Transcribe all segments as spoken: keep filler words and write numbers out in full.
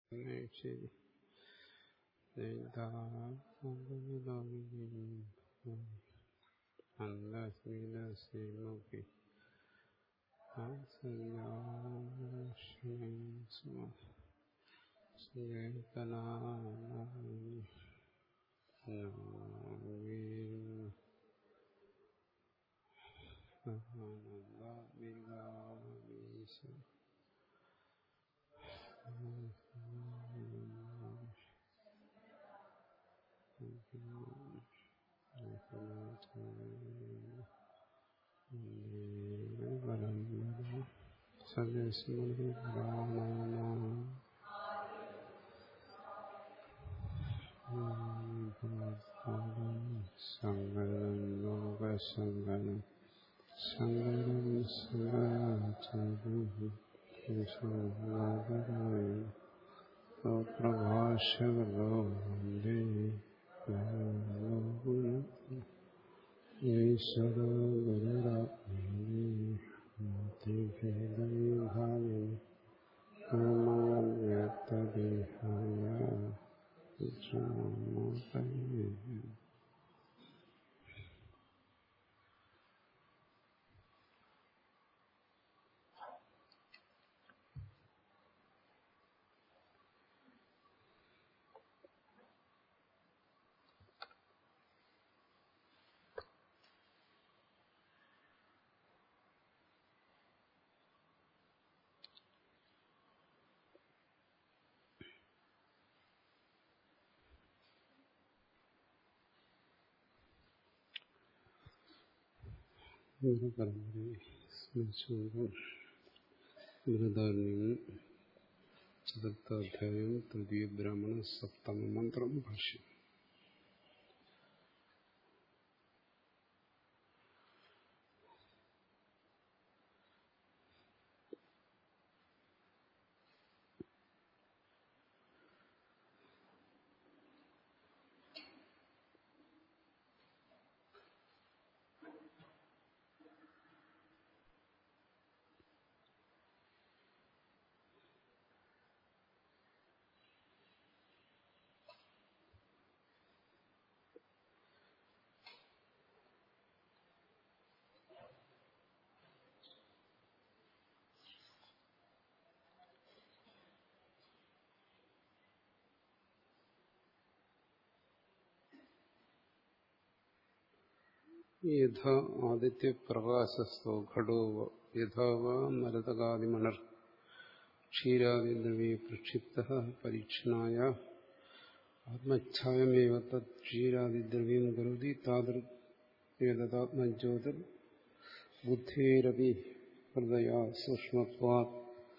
ശരി അന്തസ്മിതസ്മി സങ്കരം ലോകസങ്കരം സങ്കരം പ്രഭാഷകോ വന്ദേ ഈശ്വരോ ഗുരുരാത്മേഭേദവിഭാഗം വ്യോമവ്യക്തദേഹായ ഗുരുപരമ്പരയെ സ്മരിച്ചുകൊണ്ട് ബൃഹദാരണ്യകം ചതുർത്ഥാധ്യായം തൃതീയ ബ്രാഹ്മണ സപ്തമ മന്ത്രം ഭാഷ്യം. യഥാ ആദിത്യപ്രകാശസ്തോ ഘടോ യഥാവ മരതകാദിമണർ ക്ഷീരാദിദ്രവ്യേ പ്രക്ഷിപ്തഃ പരീക്ഷണായ ആത്മച്ഛായമേവ തത് ക്ഷീരാദിദ്രവ്യം കരോതി താദൃഗാത്മജ്യോതിർ ബുദ്ധേരപി ഹൃദയാ സൂക്ഷ്മത്വാത്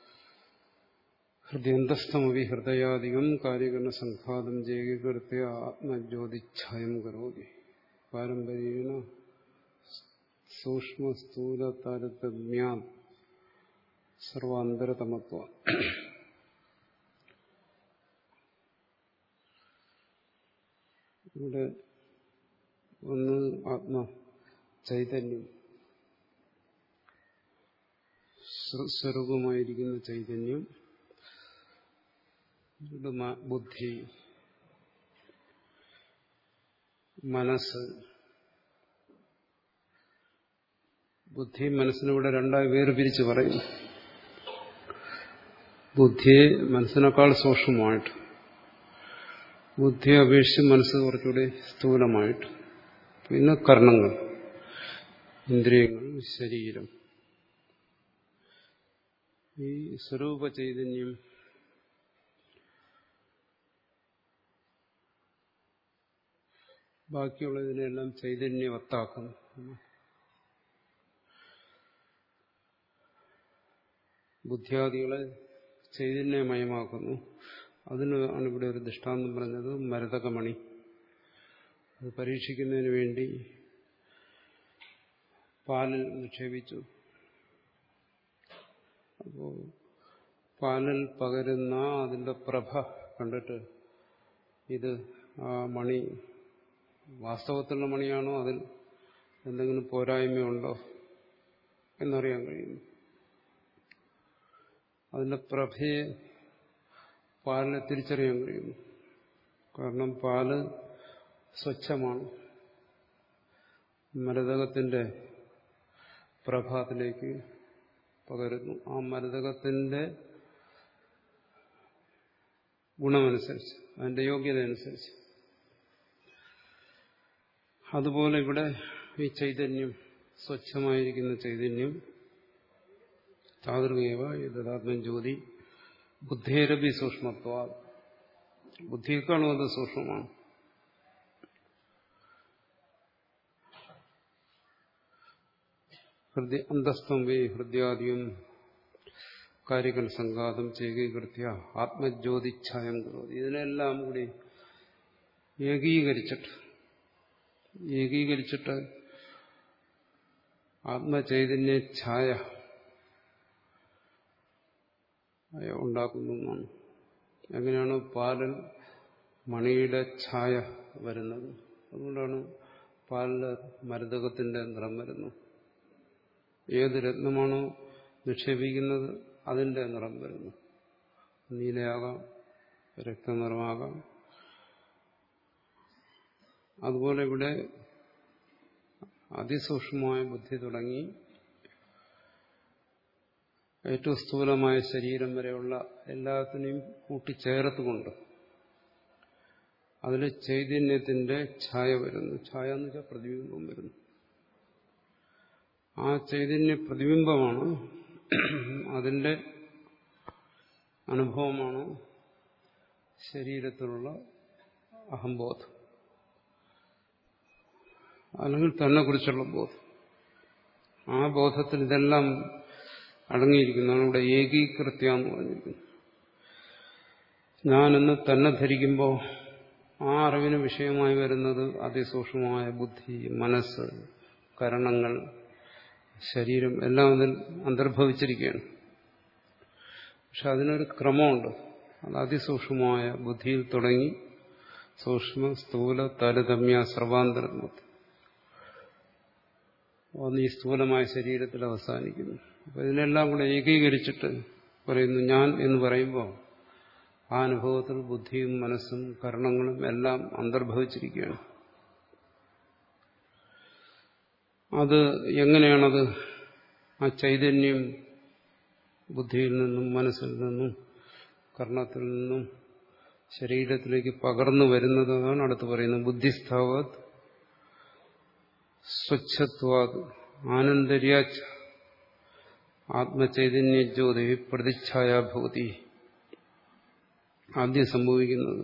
ഹൃദയന്തസ്ഥമപി ഹൃദയാദികം കാര്യകരണസംഘാതം ജേകീകൃത്യ ആത്മജ്യോതിച്ഛായം കരോതി. പാരമ്പര്യേണ സൂക്ഷ്മസ്ഥൂലതാരതമ്യാ സർവാന്തരതമത്വ. ഇവിടെ ഒന്ന് ആത്മ ചൈതന്യം, സ്വരൂപമായിരിക്കുന്ന ചൈതന്യം, ബുദ്ധി, മനസ്സ്. ബുദ്ധി മനസ്സിനിവിടെ രണ്ടായി വേർപിരിച്ച് പറയുന്നു. ബുദ്ധിയെ മനസ്സിനേക്കാൾ സൂക്ഷ്മമായിട്ട്, ബുദ്ധിയെ അപേക്ഷിച്ച് മനസ്സ് കുറച്ചുകൂടി സ്ഥൂലമായിട്ട്, പിന്നെ കർണങ്ങൾ, ഇന്ദ്രിയങ്ങൾ, ശരീരം. ഈ സ്വരൂപ ചൈതന്യം ബാക്കിയുള്ളതിനെല്ലാം ചൈതന്യവത്താക്കുന്നു. ബുദ്ധിയാദികളെ ചൈതന്യമയമാക്കുന്നു. അതിനാണ് ഇവിടെ ഒരു ദൃഷ്ടാന്തം പറഞ്ഞത്. മരതകമണി അത് പരീക്ഷിക്കുന്നതിന് വേണ്ടി പാലിൽ നിക്ഷേപിച്ചു. അപ്പോൾ പാലിൽ പകരുന്ന അതിന്റെ പ്രഭ കണ്ടിട്ട് ഇത് ആ മണി വാസ്തവത്തിലുള്ള മണിയാണോ, അതിൽ എന്തെങ്കിലും പോരായ്മയുണ്ടോ എന്നറിയാൻ കഴിയുന്നു. അതിന്റെ പ്രഭയെ പാലിനെ തിരിച്ചറിയാൻ കഴിയുന്നു. കാരണം പാല് സ്വച്ഛമാണ്. മരതകത്തിന്റെ പ്രഭാത്തിലേക്ക് പകരുന്നു. ആ മരതകത്തിന്റെ ഗുണമനുസരിച്ച്, അതിന്റെ യോഗ്യത അനുസരിച്ച്. അതുപോലെ ഇവിടെ ഈ ചൈതന്യം, സ്വച്ഛമായിരിക്കുന്ന ചൈതന്യം താതൃകേവ യഥാത്മം ജ്യോതി ബുദ്ധേരപി സൂക്ഷ്മത്വ, ബുദ്ധിയേക്കാളും അത് സൂക്ഷ്മമാണ്. ഹൃദയ അന്തസ്ഥം വേ ഹൃദയാദിയും കാര്യങ്ങൾ സംഘാതം ചെയ്കീകൃത്യ ആത്മജ്യോതിച്ഛായം കരോതി. ഇതിനെല്ലാം കൂടി ഏകീകരിച്ചിട്ട് ഏകീകരിച്ചിട്ട് ആത്മചൈതന്യ ഛായ ഉണ്ടാക്കുന്നു എന്നാണ്. എങ്ങനെയാണ് പാലിൽ മണിയുടെ ഛായ വരുന്നത്? അതുകൊണ്ടാണ് പാലില് മരതകത്തിന്റെ നിറം വരുന്നത്. ഏത് രത്നമാണോ നിക്ഷേപിക്കുന്നത് അതിന്റെ നിറം വരുന്നു. നീലയാകാം, രക്തനിറമാകാം. അതുപോലെ ഇവിടെ അതിസൂക്ഷ്മമായ ബുദ്ധി തുടങ്ങി ഏറ്റവും സ്ഥൂലമായ ശരീരം വരെയുള്ള എല്ലാത്തിനെയും കൂട്ടിച്ചേർത്തുകൊണ്ട് അതിൽ ചൈതന്യത്തിന്റെ ഛായ വരുന്നു. ഛായ എന്ന് വെച്ചാൽ പ്രതിബിംബം വരുന്നു. ആ ചൈതന്യ പ്രതിബിംബമാണ്, അതിന്റെ അനുഭവമാണ് ശരീരത്തിലുള്ള അഹംബോധം, അല്ലെങ്കിൽ തന്നെ കുറിച്ചുള്ള ബോധം. ആ ബോധത്തിൽ ഇതെല്ലാം അടങ്ങിയിരിക്കുന്നതാണ് ഇവിടെ ഏകീകൃത്യ എന്ന് പറഞ്ഞിരിക്കുന്നത്. ഞാനെന്ന് തന്നെ ധരിക്കുമ്പോൾ ആ അറിവിന് വിഷയമായി വരുന്നത് അതിസൂക്ഷ്മമായ ബുദ്ധി, മനസ്സ്, കരണങ്ങൾ, ശരീരം എല്ലാം അതിൽ അന്തർഭവിച്ചിരിക്കുകയാണ്. പക്ഷെ അതിനൊരു ക്രമമുണ്ട്. അത് അതിസൂക്ഷ്മമായ ബുദ്ധിയിൽ തുടങ്ങി സൂക്ഷ്മ സ്ഥൂല താരതമ്യ സർവാന്തരത്വത്തിൽ ഒന്ന് ഈ സ്ഥൂലമായ ശരീരത്തിൽ അവസാനിക്കുന്നു. അപ്പൊ ഇതിനെല്ലാം കൂടെ ഏകീകരിച്ചിട്ട് പറയുന്നു ഞാൻ എന്ന് പറയുമ്പോൾ ആ അനുഭവത്തിൽ ബുദ്ധിയും മനസ്സും കരണങ്ങളും എല്ലാം അന്തർഭവിച്ചിരിക്കുകയാണ്. അത് എങ്ങനെയാണത് ആ ചൈതന്യം ബുദ്ധിയിൽ നിന്നും മനസ്സിൽ നിന്നും കർണത്തിൽ നിന്നും ശരീരത്തിലേക്ക് പകർന്നു വരുന്നത്? അതാണ് അടുത്ത് പറയുന്നത്. ബുദ്ധിസ്ഥാവത് സ്വച്ഛത്വാത് ആനന്ദര്യാച്ച ആത്മചൈതന്യജ്യോതി പ്രതിച്ഛായാഭൂതി. ആദ്യം സംഭവിക്കുന്നത്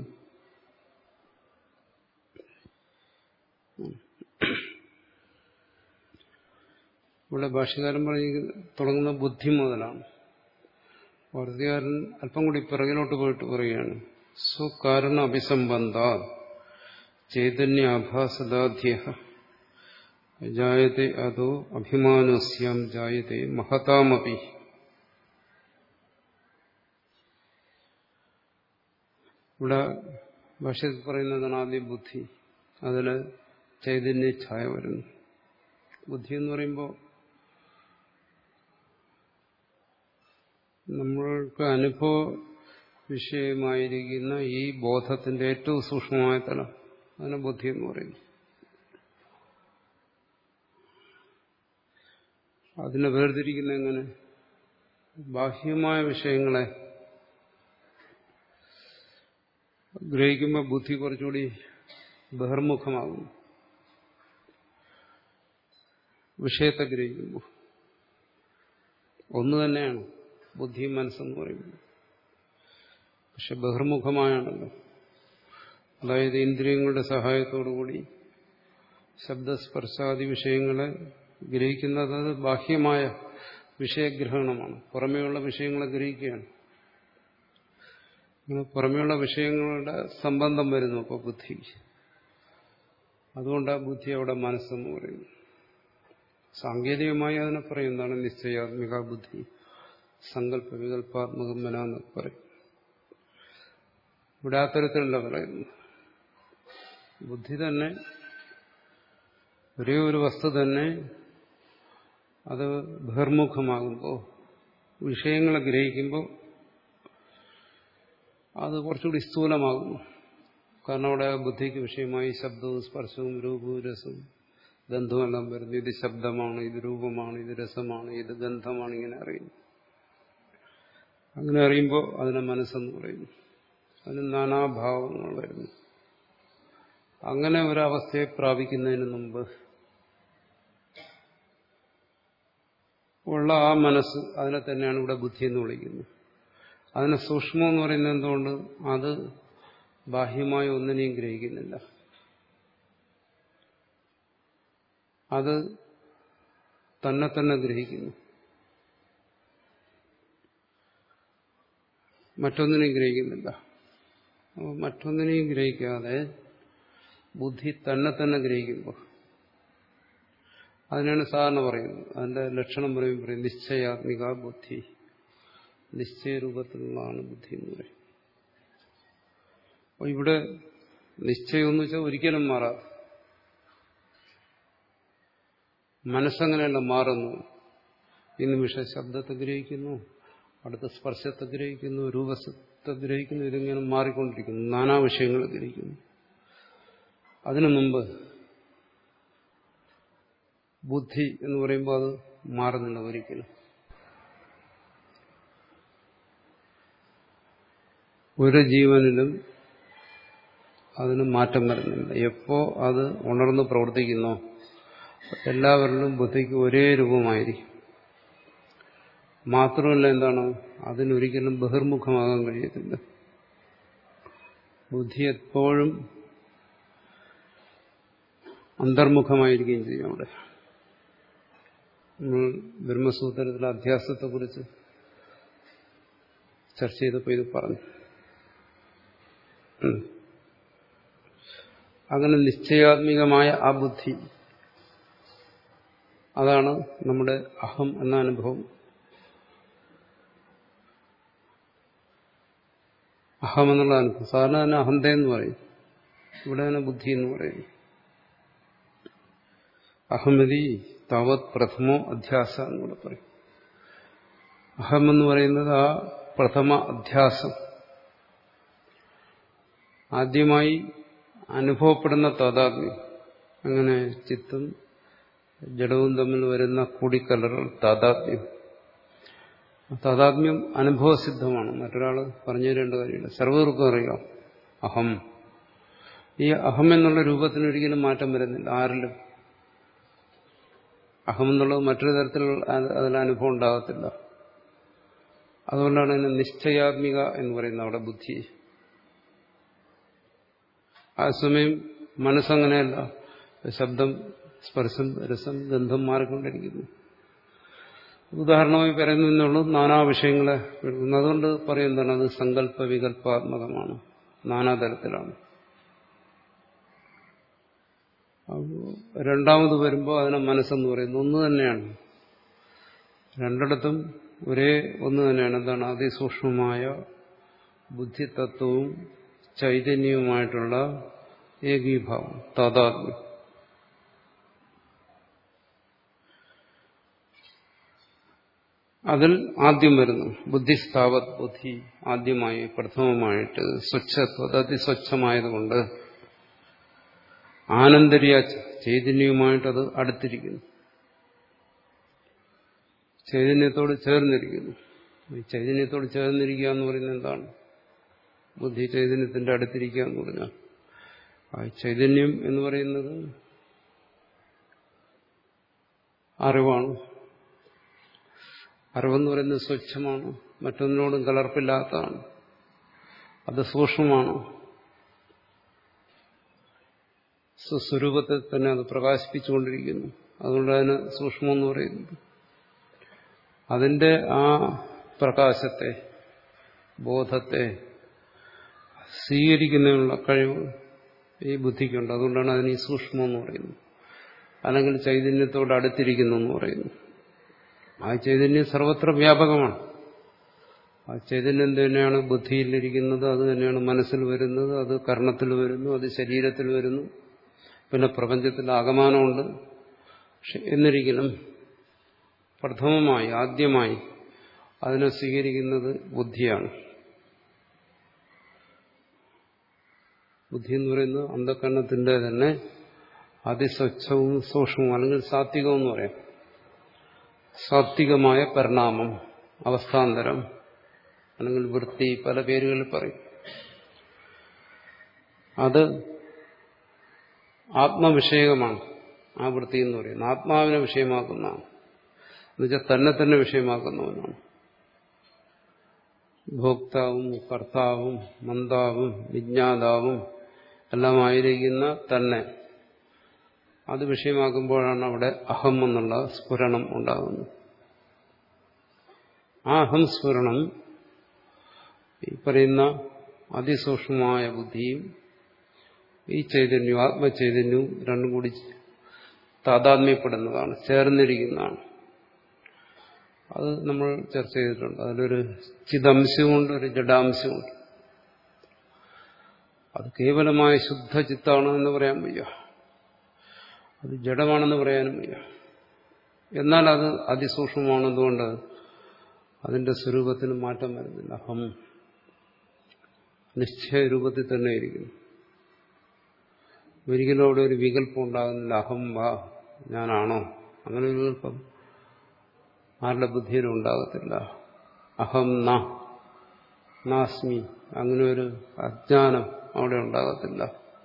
ഇവിടെ ഭാഷ്യകാരൻ പറഞ്ഞ തുടങ്ങുന്ന ബുദ്ധി മുതലാണ്. ഭാരതീയകാരൻ അല്പം കൂടി പിറകിലോട്ട് പോയിട്ട് പറയുകയാണ്. സ്വകാരണ അഭിസംബന്ധ ചൈതന്യാഭാസദാധ്യ ജായത്തെ അതോ അഭിമാനസ്യാം ജായത്തെ മഹതാമപി. ഇവിടെ ഭാഷ്യത്തിൽ പറയുന്നതാണ് ആദ്യം ബുദ്ധി, അതിൽ ചൈതന്യ ഛായ വരുന്നു. ബുദ്ധി എന്ന് പറയുമ്പോൾ നമ്മൾക്ക് അനുഭവ വിഷയമായിരിക്കുന്ന ഈ ബോധത്തിന്റെ ഏറ്റവും സൂക്ഷ്മമായ തലം, അതിനെ ബുദ്ധി എന്ന് പറയുന്നു. അതിനെ വേർതിരിക്കുന്ന എങ്ങനെ? ബാഹ്യമായ വിഷയങ്ങളെ ഗ്രഹിക്കുമ്പോൾ ബുദ്ധി കുറച്ചുകൂടി ബഹിർമുഖമാകുന്നു. വിഷയത്തെ ഗ്രഹിക്കുമ്പോൾ ഒന്ന് തന്നെയാണ് ബുദ്ധിയും മനസ്സെന്ന് പറയുന്നത്. പക്ഷെ ബഹിർമുഖമായാണല്ലോ. അതായത് ഇന്ദ്രിയങ്ങളുടെ സഹായത്തോടുകൂടി ശബ്ദസ്പർശാദി വിഷയങ്ങളെ ഗ്രഹിക്കുന്നത് അത് ബാഹ്യമായ വിഷയഗ്രഹണമാണ്. പുറമേയുള്ള വിഷയങ്ങളെ ഗ്രഹിക്കുകയാണ്. അങ്ങനെ പുറമേയുള്ള വിഷയങ്ങളുടെ സംബന്ധം വരുന്നു അപ്പോൾ ബുദ്ധി. അതുകൊണ്ടാണ് ബുദ്ധി അവിടെ മനസ്സെന്ന് പറയുന്നത്. സാങ്കേതികമായി അതിനെ പറയുന്നതാണ് നിശ്ചയാത്മിക ബുദ്ധി, സങ്കല്പ വികല്പാത്മകം മന എന്നൊക്കെ പറയും. ഇവിടെ ആ തരത്തിലല്ല പറയുന്നത്. ബുദ്ധി തന്നെ ഒരേ ഒരു വസ്തു തന്നെ അത് ബഹിർമുഖമാകുമ്പോൾ, വിഷയങ്ങളെ ഗ്രഹിക്കുമ്പോൾ അത് കുറച്ചുകൂടി സ്ഥൂലമാകുന്നു. കാരണം അവിടെ ബുദ്ധിക്ക് വിഷയമായി ശബ്ദവും സ്പർശവും രൂപവും രസവും ഗന്ധവും എല്ലാം വരുന്നു. ഇത് ശബ്ദമാണ്, ഇത് രൂപമാണ്, ഇത് രസമാണ്, ഇത് ഗന്ധമാണ്, ഇങ്ങനെ അറിയുന്നു. അങ്ങനെ അറിയുമ്പോൾ അതിനെ മനസ്സെന്ന് പറയുന്നു. അതിന് നാനാഭാവങ്ങൾ വരുന്നു. അങ്ങനെ ഒരവസ്ഥയെ പ്രാപിക്കുന്നതിന് മുമ്പ് ഉള്ള ആ മനസ്സ്, അതിനെ തന്നെയാണ് ഇവിടെ ബുദ്ധി എന്ന് വിളിക്കുന്നത്. അതിനെ സൂക്ഷ്മം എന്ന് പറയുന്നത് എന്തുകൊണ്ട്? അത് ബാഹ്യമായ ഒന്നിനെയും ഗ്രഹിക്കുന്നില്ല. അത് തന്നെ തന്നെ ഗ്രഹിക്കുന്നു. മറ്റൊന്നിനെയും ഗ്രഹിക്കുന്നില്ല. മറ്റൊന്നിനെയും ഗ്രഹിക്കാതെ ബുദ്ധി തന്നെ തന്നെ ഗ്രഹിക്കുമ്പോൾ അതിനാണ് സാധാരണ പറയുന്നത്. അതിന്റെ ലക്ഷണം പറയും പറയും നിശ്ചയാത്മിക ബുദ്ധി. നിശ്ചയരൂപത്തിലുള്ളതാണ് ബുദ്ധി എന്ന് പറയും. അപ്പോൾ ഇവിടെ നിശ്ചയം എന്ന് വെച്ചാൽ ഒരിക്കലും മാറാതെ. മനസ്സങ്ങനെയല്ല മാറുന്നു. ഈ നിമിഷം ശബ്ദത്തെ ഗ്രഹിക്കുന്നു, അടുത്ത സ്പർശത്തെ ഗ്രഹിക്കുന്നു, രൂപത്തെ ഗ്രഹിക്കുന്നു. ഇതിങ്ങനെ മാറിക്കൊണ്ടിരിക്കുന്നു. നാനാ വിഷയങ്ങൾ ഗ്രഹിക്കുന്നു. അതിനു മുമ്പ് ബുദ്ധി എന്ന് പറയുമ്പോൾ അത് മാറുന്നില്ല ഒരിക്കലും. ഒരു ജീവനിലും അതിന് മാറ്റം വരുന്നില്ല. എപ്പോ അത് ഉണർന്ന് പ്രവർത്തിക്കുന്നോ എല്ലാവരിലും ബുദ്ധിക്ക് ഒരേ രൂപമായിരിക്കും. മാത്രമല്ല എന്താണ്, അതിനൊരിക്കലും ബഹിർമുഖമാകാൻ കഴിയത്തില്ല. ബുദ്ധി എപ്പോഴും അന്തർമുഖമായിരിക്കുകയും ചെയ്യും. അവിടെ നമ്മൾ ബ്രഹ്മസൂത്രത്തിലെ അധ്യാസത്തെക്കുറിച്ച് ചർച്ച ചെയ്തപ്പോൾ ഇത് പറഞ്ഞു. അങ്ങനെ നിശ്ചയാത്മികമായ ആ ബുദ്ധി, അതാണ് നമ്മുടെ അഹം എന്ന അനുഭവം. അഹം എന്നുള്ള അനുഭവം സാധാരണ തന്നെ അഹന്ത എന്ന് പറയും. ഇവിടെ തന്നെ ബുദ്ധി എന്ന് പറയുന്നു. അഹമതി താവത് പ്രഥമോ അധ്യാസ എന്നൂടെ പറയും. അഹം എന്ന് പറയുന്നത് ആ പ്രഥമ അധ്യാസം, ആദ്യമായി അനുഭവപ്പെടുന്ന താതാത്മ്യം. അങ്ങനെ ചിത്തും ജഡവും തമ്മിൽ വരുന്ന കൂടിക്കലറൽ താതാത്മ്യം. താതാത്മ്യം അനുഭവസിദ്ധമാണ്. മറ്റൊരാൾ പറഞ്ഞു തരേണ്ട കാര്യമില്ല. സർവ്വർക്കും അറിയാം അഹം. ഈ അഹം എന്നുള്ള രൂപത്തിന് ഒരിക്കലും മാറ്റം വരുന്നില്ല ആരിലും. അഹം എന്നുള്ളത് മറ്റൊരു തരത്തിലുള്ള അതിൽ അനുഭവം ഉണ്ടാകത്തില്ല. അതുകൊണ്ടാണ് അതിനെ നിശ്ചയാത്മിക എന്ന് പറയുന്നത് അവിടെ ബുദ്ധി. ആ സമയം മനസ്സങ്ങനെയല്ല. ശബ്ദം, സ്പർശം, രസം, ഗന്ധം മാറിക്കൊണ്ടിരിക്കുന്നു. ഉദാഹരണമായി പറയുന്നുള്ളൂ നാനാ വിഷയങ്ങളെ എടുക്കുന്നു. അതുകൊണ്ട് പറയുന്നതാണ് അത് സങ്കല്പ വികല്പാത്മകമാണ്, നാനാതരത്തിലാണ്. രണ്ടാമത് വരുമ്പോൾ അതിനെ മനസ്സെന്ന് പറയുന്നു. ഒന്ന് തന്നെയാണ്, രണ്ടിടത്തും ഒരേ ഒന്ന് തന്നെയാണ്. എന്താണ്? അതിസൂക്ഷ്മമായ ബുദ്ധിതത്വവും ചൈതന്യവുമായിട്ടുള്ള ഏകീഭാവം, താതാത്മ്യം. അതിൽ ആദ്യം വരുന്നു ബുദ്ധിസ്ഥാവത്. ബുദ്ധി ആദ്യമായി പ്രഥമമായിട്ട് സ്വച്ഛത്വ, അതിസ്വച്ഛമായതുകൊണ്ട് ആനന്ദര്യ ചൈതന്യവുമായിട്ടത് അടുത്തിരിക്കുന്നു, ചൈതന്യത്തോട് ചേർന്നിരിക്കുന്നു. ഈ ചൈതന്യത്തോട് ചേർന്നിരിക്കുക എന്ന് പറയുന്നത് എന്താണ്? ബുദ്ധി ചൈതന്യത്തിന്റെ അടുത്തിരിക്കുക എന്ന് പറഞ്ഞാൽ ആ ചൈതന്യം എന്ന് പറയുന്നത് അറിവാണ്. അറിവെന്ന് പറയുന്നത് സ്വച്ഛമാണ്, മറ്റൊന്നിനോടും കലർപ്പില്ലാത്തതാണ്, അത് സൂക്ഷ്മമാണ്. സ്വസ്വരൂപത്തെ തന്നെ അത് പ്രകാശിപ്പിച്ചുകൊണ്ടിരിക്കുന്നു. അതുകൊണ്ട് അതിന് സൂക്ഷ്മം എന്ന് പറയുന്നത്. അതിന്റെ ആ പ്രകാശത്തെ, ബോധത്തെ സ്വീകരിക്കുന്നതിനുള്ള കഴിവ് ഈ ബുദ്ധിക്കുണ്ട്. അതുകൊണ്ടാണ് അതിന് ഈ സൂക്ഷ്മം എന്ന് പറയുന്നത്. അല്ലെങ്കിൽ ചൈതന്യത്തോട് അടുത്തിരിക്കുന്നു എന്ന് പറയുന്നു. ആ ചൈതന്യം സർവത്ര വ്യാപകമാണ്. ആ ചൈതന്യം തന്നെയാണ് ബുദ്ധിയിലിരിക്കുന്നത്, അത് തന്നെയാണ് മനസ്സിൽ വരുന്നത്, അത് കർണത്തിൽ വരുന്നു, അത് ശരീരത്തിൽ വരുന്നു, പിന്നെ പ്രപഞ്ചത്തിൽ ആകമാനമുണ്ട്. പക്ഷെ എന്നിരിക്കലും പ്രഥമമായി, ആദ്യമായി അതിനെ സ്വീകരിക്കുന്നത് ബുദ്ധിയാണ്. ബുദ്ധി എന്ന് പറയുന്നത് അന്ധകരണത്തിന്റെ തന്നെ അതിസ്വച്ഛവും സൂക്ഷ്മവും അല്ലെങ്കിൽ സാത്വികവും എന്ന് പറയാം. സാത്വികമായ പരിണാമം, അവസ്ഥാന്തരം അല്ലെങ്കിൽ വൃത്തി, പല പേരുകളിൽ പറയും. അത് ആത്മവിഷയകമാണ്. ആ വൃത്തി എന്ന് പറയുന്നത് ആത്മാവിനെ വിഷയമാക്കുന്നതാണ്. എന്നുവെച്ചാൽ തന്നെ തന്നെ വിഷയമാക്കുന്നവനാണ്. ഭോക്താവും കർത്താവും മന്ദാവും വിജ്ഞാതാവും എല്ലാമായിരിക്കുന്ന തന്നെ അത് വിഷയമാക്കുമ്പോഴാണ് അവിടെ അഹം എന്നുള്ള സ്ഫുരണം ഉണ്ടാകുന്നത്. ആ അഹം സ്ഫുരണം ഈ പറയുന്ന അതിസൂക്ഷ്മമായ ബുദ്ധിയും ഈ ചൈതന്യവും ആത്മചൈതന്യവും രണ്ടും കൂടി താതാത്മ്യപ്പെടുന്നതാണ്, ചേർന്നിരിക്കുന്നതാണ്. അത് നമ്മൾ ചർച്ച ചെയ്തിട്ടുണ്ട്. അതിലൊരു ചിദംശമുണ്ട്, ഒരു ജഡാംശമുണ്ട്. അത് കേവലമായ ശുദ്ധ ചിത്താണ് എന്ന് പറയാൻ വയ്യ, അത് ജഡമാണെന്ന് പറയാനും വയ്യ. എന്നാൽ അത് അതിസൂക്ഷ്മമാണെന്നുകൊണ്ട് അതിന്റെ സ്വരൂപത്തിന് മാറ്റം വരുന്നില്ല. അഹം നിശ്ചയ രൂപത്തിൽ തന്നെ ഇരിക്കുന്നു. ഒരിക്കലും അവിടെ ഒരു വികല്പം ഉണ്ടാകുന്നില്ല. അഹം വാ, ഞാനാണോ, അങ്ങനെ ഒരു വികല്പം ആരുടെ ബുദ്ധിയിലും ഉണ്ടാകത്തില്ല. അഹം ന നാസ്മി, അങ്ങനെ ഒരു അജ്ഞാനം അവിടെ ഉണ്ടാകത്തില്ല.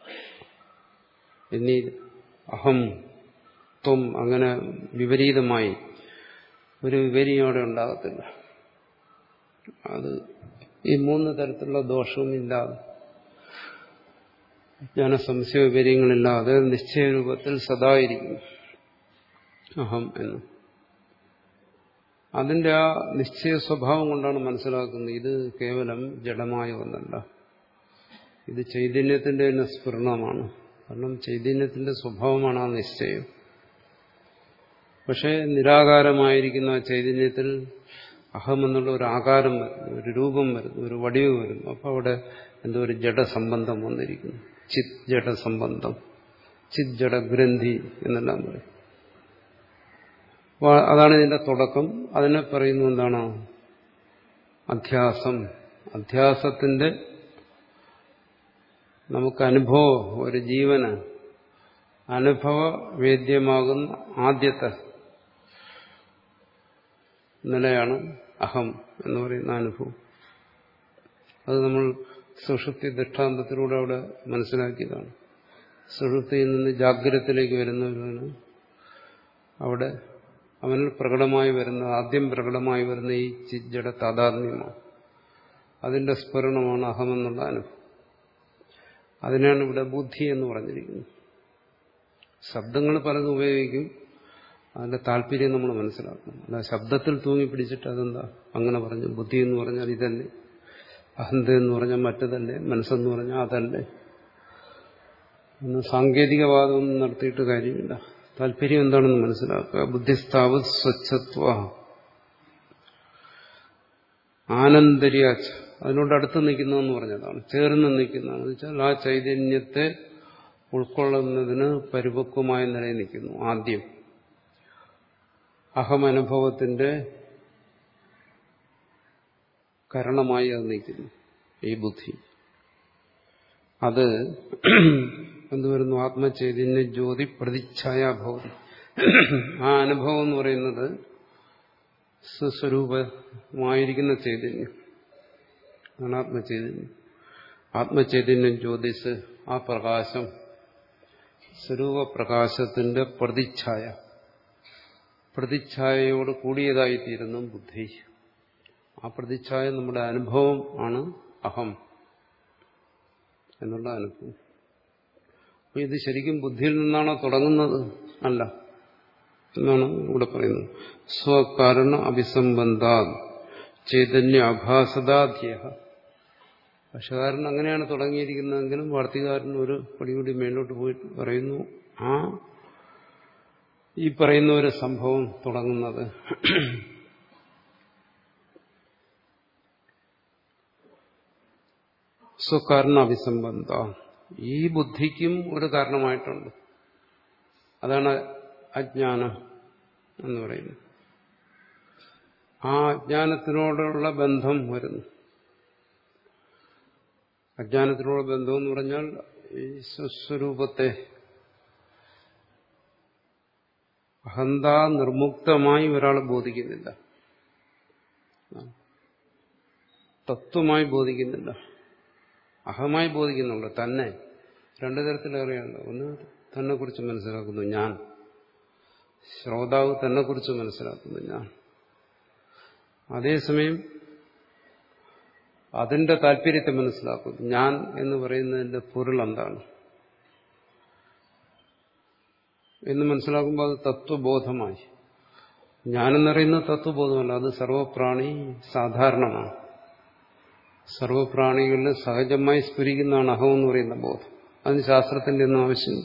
ഇനി അഹം ത്വം, അങ്ങനെ വിപരീതമായി ഒരു വിപരീയം അവിടെ ഉണ്ടാകത്തില്ല. അത് ഈ മൂന്ന് തരത്തിലുള്ള ദോഷവും ഇല്ലാതെ, ജ്ഞാന സംശയ വിപര്യങ്ങളില്ലാതെ നിശ്ചയരൂപത്തിൽ സദായിരിക്കുന്നു അഹം എന്ന്. അതിന്റെ ആ നിശ്ചയ സ്വഭാവം കൊണ്ടാണ് മനസ്സിലാക്കുന്നത് ഇത് കേവലം ജഡമായ ഒന്നല്ല, ഇത് ചൈതന്യത്തിന്റെ തന്നെ സ്ഫുരണമാണ്. കാരണം ചൈതന്യത്തിന്റെ സ്വഭാവമാണ് ആ നിശ്ചയം. പക്ഷെ നിരാകാരമായിരിക്കുന്ന ആ ചൈതന്യത്തിൽ അഹം എന്നുള്ള ഒരു ആകാരം വരുന്നു, ഒരു രൂപം വരുന്നു, ഒരു വടിവ് വരുന്നു. അപ്പൊ അവിടെ എന്തോ ഒരു ജഡസംബന്ധം വന്നിരിക്കുന്നു. ചിത് ജഡസംബന്ധം, ചിത് ജഡഗ്രന്ഥി എന്നെല്ലാം പറയും. അതാണ് ഇതിന്റെ തുടക്കം. അതിനെ പറയുന്നു എന്താണ്? അധ്യാസം. അധ്യാസത്തിന്റെ നമുക്ക് അനുഭവം, ഒരു ജീവന് അനുഭവവേദ്യമാകുന്ന ആദ്യത്തെ നിലയാണ് അഹം എന്ന് പറയുന്ന അനുഭവം. അത് നമ്മൾ സുഷുപ്തി ദൃഷ്ടാന്തത്തിലൂടെ അവിടെ മനസ്സിലാക്കിയതാണ്. സുഷുപ്തിയിൽ നിന്ന് ജാഗ്രതത്തിലേക്ക് വരുന്നവരാണ് അവിടെ അവനിൽ പ്രകടമായി വരുന്ന, ആദ്യം പ്രകടമായി വരുന്ന ഈ ചിജ്ജട താതാത്മ്യമാണ്. അതിന്റെ സ്ഫുരണമാണ് അഹമെന്നുള്ള അനുഭവം. അതിനാണ് ഇവിടെ ബുദ്ധി എന്ന് പറഞ്ഞിരിക്കുന്നത്. ശബ്ദങ്ങൾ പലതും ഉപയോഗിക്കും, അതിന്റെ താല്പര്യം നമ്മൾ മനസ്സിലാക്കണം. അല്ല ശബ്ദത്തിൽ തൂങ്ങി പിടിച്ചിട്ട് അതെന്താ അങ്ങനെ പറഞ്ഞു, ബുദ്ധി എന്ന് പറഞ്ഞാൽ ഇതല്ലേ, അഹന്ത എന്ന് പറഞ്ഞാൽ മറ്റതല്ലേ, മനസ്സെന്ന് പറഞ്ഞാൽ അതല്ലേ എന്ന് സാങ്കേതികവാദമൊന്നും നടത്തിയിട്ട് കാര്യമില്ല. താല്പര്യം എന്താണെന്ന് മനസ്സിലാക്കുക. ബുദ്ധിസ്ഥാവ് സ്വച്ഛത്വ ആനന്ദര്യാച്ച, അതിനോട് അടുത്ത് നിൽക്കുന്നതെന്ന് പറഞ്ഞതാണ്, ചേർന്ന് നിൽക്കുന്നതെന്ന് വെച്ചാൽ ആ ചൈതന്യത്തെ ഉൾക്കൊള്ളുന്നതിന് പരിപക്വമായ നിലയിൽ നിൽക്കുന്നു. ആദ്യം അഹമനുഭവത്തിന്റെ കരണമായി അത് നിൽക്കുന്നു ഈ ബുദ്ധി. അത് എന്തുവരുന്നു? ആത്മചൈതന്യ ജ്യോതി പ്രതിച്ഛായാഭവതി. ആ അനുഭവം എന്ന് പറയുന്നത് സ്വസ്വരൂപമായിരിക്കുന്ന ചൈതന്യം ആണ് ആത്മചൈതന്യം. ആത്മചൈതന്യം ജ്യോതിസ്, ആ പ്രകാശം, സ്വരൂപപ്രകാശത്തിന്റെ പ്രതിച്ഛായ, പ്രതിച്ഛായയോട് കൂടിയതായിത്തീരുന്നു ബുദ്ധി. ആ പ്രതിച്ഛായ നമ്മുടെ അനുഭവം ആണ് അഹം എന്നുള്ള അനുഭവം. അപ്പൊ ഇത് ശരിക്കും ബുദ്ധിയിൽ നിന്നാണോ തുടങ്ങുന്നത്? അല്ല എന്നാണ് ഇവിടെ പറയുന്നത്. സ്വകാരണ അഭിസംബന്ധാ ചൈതന്യ അഭാസതാധ്യ. ഭാഷകാരൻ അങ്ങനെയാണ് തുടങ്ങിയിരിക്കുന്നതെങ്കിലും വാർത്തികാരൻ ഒരു പടി കൂടി മേലോട്ട് പോയിട്ട് പറയുന്നു, ആ ഈ പറയുന്ന ഒരു സംഭവം തുടങ്ങുന്നത് സ്വകാരണ അഭിസംബന്ധ, ഈ ബുദ്ധിക്കും ഒരു കാരണമായിട്ടുണ്ട്. അതാണ് അജ്ഞാനം എന്ന് പറയുന്നത്. ആ അജ്ഞാനത്തിനോടുള്ള ബന്ധം വരുന്നു. അജ്ഞാനത്തിനുള്ള ബന്ധം എന്ന് പറഞ്ഞാൽ ഈ സ്വസ്വരൂപത്തെ അഹന്ത നിർമുക്തമായി ഒരാൾ ബോധിക്കുന്നില്ല, തത്വമായി ബോധിക്കുന്നില്ല, അഹമായി ബോധിക്കുന്നുള്ളൂ. തന്നെ രണ്ടു തരത്തിലേറെയാണ്. ഒന്ന് തന്നെ കുറിച്ച് മനസ്സിലാക്കുന്നു ഞാൻ, ശ്രോതാവ് തന്നെ കുറിച്ച് മനസ്സിലാക്കുന്നു ഞാൻ. അതേസമയം അതിന്റെ താല്പര്യത്തെ മനസ്സിലാക്കുന്നു. ഞാൻ എന്ന് പറയുന്നതിന്റെ പൊരുൾ എന്താണ് എന്ന് മനസ്സിലാക്കുമ്പോൾ അത് തത്വബോധമായി. ഞാനെന്നറിയുന്ന തത്വബോധമല്ല, അത് സർവപ്രാണി സാധാരണമാണ്. സർവപ്രാണികളിൽ സഹജമായി സ്ഫുരിക്കുന്നതാണ് അഹം എന്ന് പറയുന്ന ബോധം. അതിന് ശാസ്ത്രത്തിന്റെ ഒന്നും ആവശ്യമില്ല.